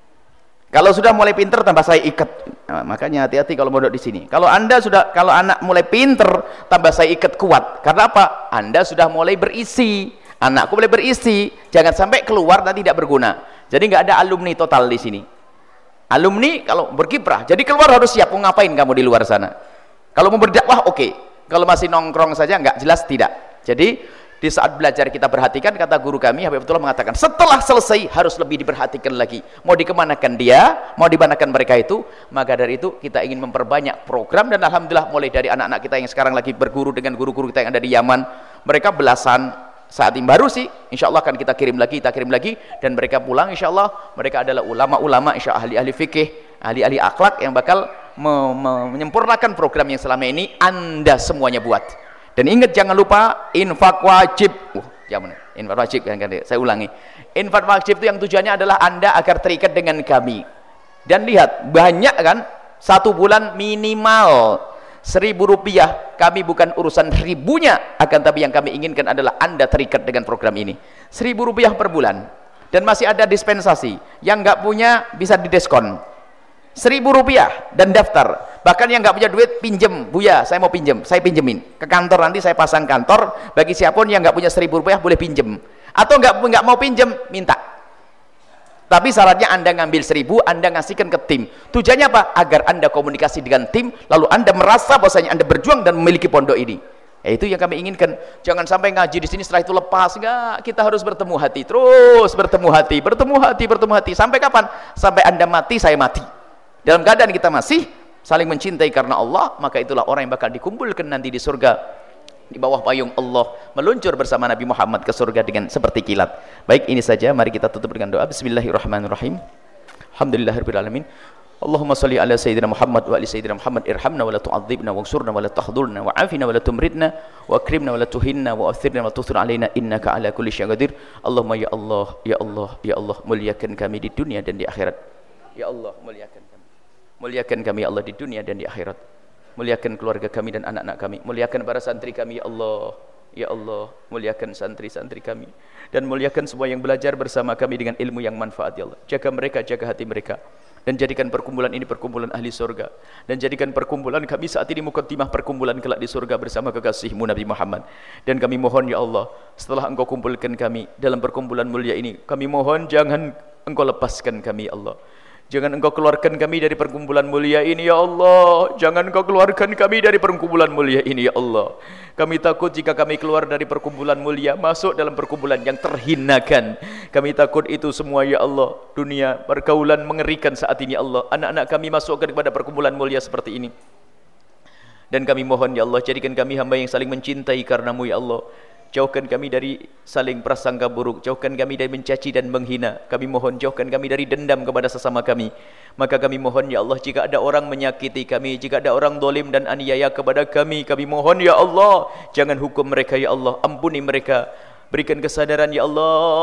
Kalau sudah mulai pinter tambah saya ikat. Nah, makanya hati-hati kalau mondok di sini. Kalau Anda sudah, kalau anak mulai pinter tambah saya ikat kuat. Karena apa? Anda sudah mulai berisi. Anakku mulai berisi. Jangan sampai keluar dan tidak berguna. Jadi nggak ada alumni total di sini. Alumni kalau berkiprah. Jadi keluar harus siap. Mau ngapain kamu di luar sana? Kalau mau berdakwah oke. Okay. Kalau masih nongkrong saja nggak jelas tidak. Jadi di saat belajar kita perhatikan, kata guru kami Habibullah mengatakan setelah selesai harus lebih diperhatikan lagi, mau dikemanakan dia, mau dimanakan mereka itu. Maka dari itu kita ingin memperbanyak program, dan alhamdulillah mulai dari anak-anak kita yang sekarang lagi berguru dengan guru-guru kita yang ada di Yaman, mereka belasan saat ini baru sih, insya Allah akan kita kirim lagi, kita kirim lagi, dan mereka pulang insya Allah mereka adalah ulama-ulama, insya Allah ahli-ahli fikih, ahli-ahli akhlak yang bakal me me menyempurnakan program yang selama ini Anda semuanya buat. Dan ingat, jangan lupa infak wajib. Uh, jangan infak wajib kan, kan saya ulangi. Infak wajib itu yang tujuannya adalah Anda agar terikat dengan kami. Dan lihat, banyak kan, satu bulan minimal seribu rupiah. Kami bukan urusan ribunya, akan tapi yang kami inginkan adalah Anda terikat dengan program ini. Seribu rupiah per bulan. Dan masih ada dispensasi. Yang nggak punya bisa didiskon. Seribu rupiah dan daftar. Bahkan yang nggak punya duit pinjem, Buya, saya mau pinjem, saya pinjemin ke kantor, nanti saya pasang kantor. Bagi siapapun yang nggak punya seribu rupiah boleh pinjem, atau nggak nggak mau pinjem minta. Tapi syaratnya Anda ngambil seribu, Anda ngasihkan ke tim. Tujuannya apa? Agar Anda komunikasi dengan tim, lalu Anda merasa bahwasanya Anda berjuang dan memiliki pondok ini. Ya, itu yang kami inginkan. Jangan sampai ngaji di sini setelah itu lepas. Enggak, kita harus bertemu hati, terus bertemu hati, bertemu hati, bertemu hati. Sampai kapan? Sampai Anda mati, saya mati. Dalam keadaan kita masih saling mencintai karena Allah, maka itulah orang yang bakal dikumpulkan nanti di surga di bawah payung Allah, meluncur bersama Nabi Muhammad ke surga dengan seperti kilat. Baik, ini saja, mari kita tutup dengan doa. Bismillahirrahmanirrahim. Alhamdulillahirabbil alamin. Allahumma salli ala sayyidina Muhammad wa ali sayyidina Muhammad. Irhamna wa la tu'adzibna wa'surna wa la tahdhurna wa'afina wa la tumridna wa akrimna wa la tuhinna wa athirna wa tuthir alaina innaka ala kulli syai'in qadir. Allahumma ya Allah, ya Allah, ya Allah, muliakan kami di dunia dan di akhirat. Ya Allah, muliakan kami. Muliakan kami ya Allah di dunia dan di akhirat. Muliakan keluarga kami dan anak-anak kami. Muliakan para santri kami ya Allah. Ya Allah, muliakan santri-santri kami dan muliakan semua yang belajar bersama kami dengan ilmu yang manfaat ya Allah. Jaga mereka, jaga hati mereka, dan jadikan perkumpulan ini perkumpulan ahli surga, dan jadikan perkumpulan kami saat ini mukaddimah perkumpulan kelak di surga bersama kekasihmu Nabi Muhammad. Dan kami mohon ya Allah, setelah engkau kumpulkan kami dalam perkumpulan mulia ini, kami mohon jangan engkau lepaskan kami ya Allah. Jangan engkau keluarkan kami dari perkumpulan mulia ini ya Allah. Jangan engkau keluarkan kami dari perkumpulan mulia ini ya Allah. Kami takut jika kami keluar dari perkumpulan mulia, masuk dalam perkumpulan yang terhinakan. Kami takut itu semua ya Allah. Dunia pergaulan mengerikan saat ini ya Allah. Anak-anak kami masuk kepada perkumpulan mulia seperti ini. Dan kami mohon ya Allah, jadikan kami hamba yang saling mencintai karenamu ya Allah. Jauhkan kami dari saling prasangka buruk, jauhkan kami dari mencaci dan menghina. Kami mohon jauhkan kami dari dendam kepada sesama kami. Maka kami mohon ya Allah, jika ada orang menyakiti kami, jika ada orang zalim dan aniaya kepada kami, kami mohon ya Allah, jangan hukum mereka ya Allah, ampuni mereka, berikan kesadaran ya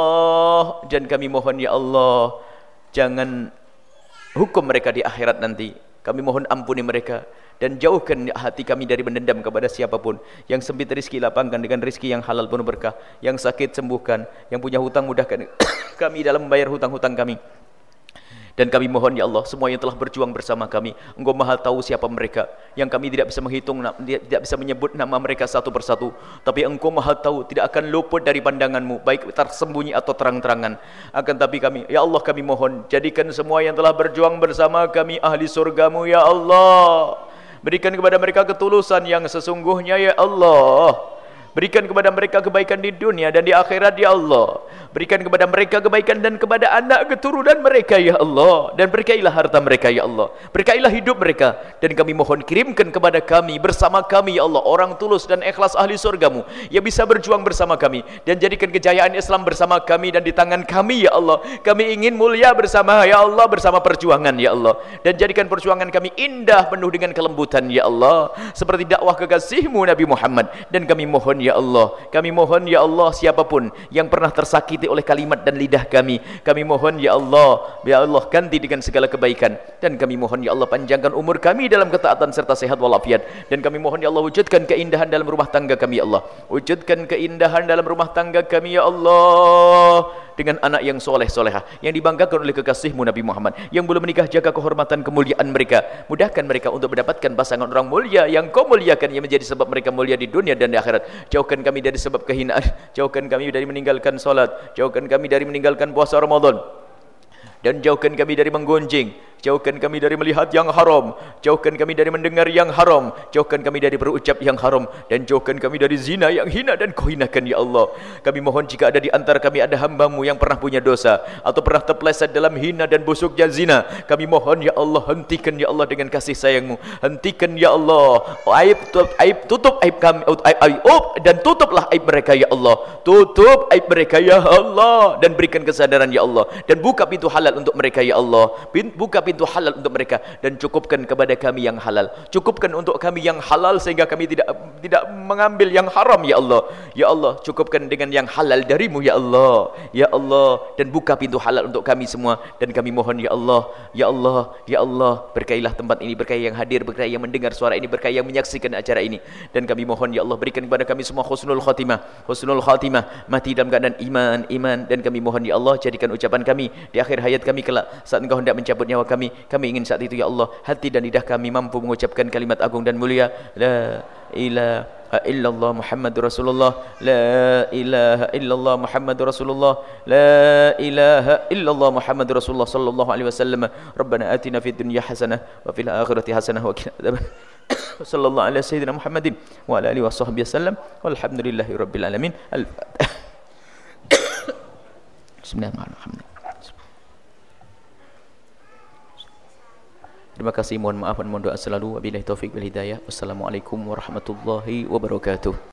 Allah. Dan kami mohon ya Allah, jangan hukum mereka di akhirat nanti. Kami mohon ampuni mereka dan jauhkan hati kami dari mendendam kepada siapapun. Yang sempit rizki lapangkan dengan rizki yang halal penuh berkah, yang sakit sembuhkan, yang punya hutang mudahkan kami dalam membayar hutang-hutang kami. Dan kami mohon ya Allah, semua yang telah berjuang bersama kami, Engkau Maha tahu siapa mereka, yang kami tidak bisa menghitung, tidak bisa menyebut nama mereka satu persatu, tapi Engkau Maha tahu, tidak akan luput dari pandanganmu, baik tersembunyi atau terang-terangan. Akan tapi kami, ya Allah, kami mohon, jadikan semua yang telah berjuang bersama kami ahli surgamu ya Allah. Berikan kepada mereka ketulusan yang sesungguhnya ya Allah. Berikan kepada mereka kebaikan di dunia dan di akhirat ya Allah. Berikan kepada mereka kebaikan dan kepada anak keturunan mereka ya Allah. Dan berkailah harta mereka ya Allah. Berkailah hidup mereka. Dan kami mohon kirimkan kepada kami, bersama kami ya Allah, orang tulus dan ikhlas ahli surgamu yang bisa berjuang bersama kami. Dan jadikan kejayaan Islam bersama kami dan di tangan kami ya Allah. Kami ingin mulia bersama ya Allah, bersama perjuangan ya Allah. Dan jadikan perjuangan kami indah, penuh dengan kelembutan ya Allah, seperti dakwah kekasihmu Nabi Muhammad. Dan kami mohon ya Allah, kami mohon ya Allah, siapapun yang pernah tersakiti oleh kalimat dan lidah kami, kami mohon ya Allah, ya Allah ganti dengan segala kebaikan. Dan kami mohon ya Allah, panjangkan umur kami dalam ketaatan serta sehat walafiat. Dan kami mohon ya Allah, wujudkan keindahan dalam rumah tangga kami ya Allah. Wujudkan keindahan dalam rumah tangga kami ya Allah, dengan anak yang soleh solehah, yang dibanggakan oleh kekasihmu Nabi Muhammad. Yang belum menikah, jaga kehormatan kemuliaan mereka. Mudahkan mereka untuk mendapatkan pasangan orang mulia yang kau muliakan, yang menjadi sebab mereka mulia di dunia dan di akhirat. Jauhkan kami dari sebab kehinaan, jauhkan kami dari meninggalkan salat, jauhkan kami dari meninggalkan puasa Ramadan, dan jauhkan kami dari menggonjing, jauhkan kami dari melihat yang haram, jauhkan kami dari mendengar yang haram, jauhkan kami dari berucap yang haram, dan jauhkan kami dari zina yang hina dan kau hinakan ya Allah. Kami mohon jika ada di antara kami ada hambamu yang pernah punya dosa atau pernah terpeleset dalam hina dan busuknya zina, kami mohon ya Allah, hentikan ya Allah dengan kasih sayangmu. Hentikan ya Allah aib, aib tutup aib kami, aib, aib, aib dan tutuplah aib mereka ya Allah. Tutup aib mereka ya Allah, dan berikan kesadaran ya Allah, dan buka pintu halal untuk mereka ya Allah. Buka pintu halal untuk mereka, dan cukupkan kepada kami yang halal. Cukupkan untuk kami yang halal sehingga kami tidak tidak mengambil yang haram ya Allah. Ya Allah, cukupkan dengan yang halal darimu ya Allah. Ya Allah, dan buka pintu halal untuk kami semua. Dan kami mohon ya Allah, ya Allah, ya Allah, berkailah tempat ini, berkait yang hadir, berkait yang mendengar suara ini, berkait yang menyaksikan acara ini. Dan kami mohon ya Allah, berikan kepada kami semua husnul khatimah, husnul khatimah, mati dalam keadaan iman, iman. Dan kami mohon ya Allah, jadikan ucapan kami di akhir hayat kami kelak, saat Engkau hendak mencabut nyawa kami, kami ingin saat itu ya Allah, hati dan lidah kami mampu mengucapkan kalimat agung dan mulia, la ilaha illallah Muhammadur Rasulullah, la ilaha illallah Muhammadur Rasulullah, la ilaha illallah Muhammadur Rasulullah sallallahu alaihi wasallam. Rabbana atina fid dunya hasanah wa fil akhirati hasanah wa qina adzaban. Sallallahu alaihi sayyidina Muhammadin wa ala alihi washabbihi wasallam. Walhamdulillahi rabbil alamin. Al-Fatihah. Bismillahirrahmanirrahim. Terima kasih, mohon maaf dan mohon doa selalu. Wabillahi taufik wal hidayah. Wassalamualaikum warahmatullahi wabarakatuh.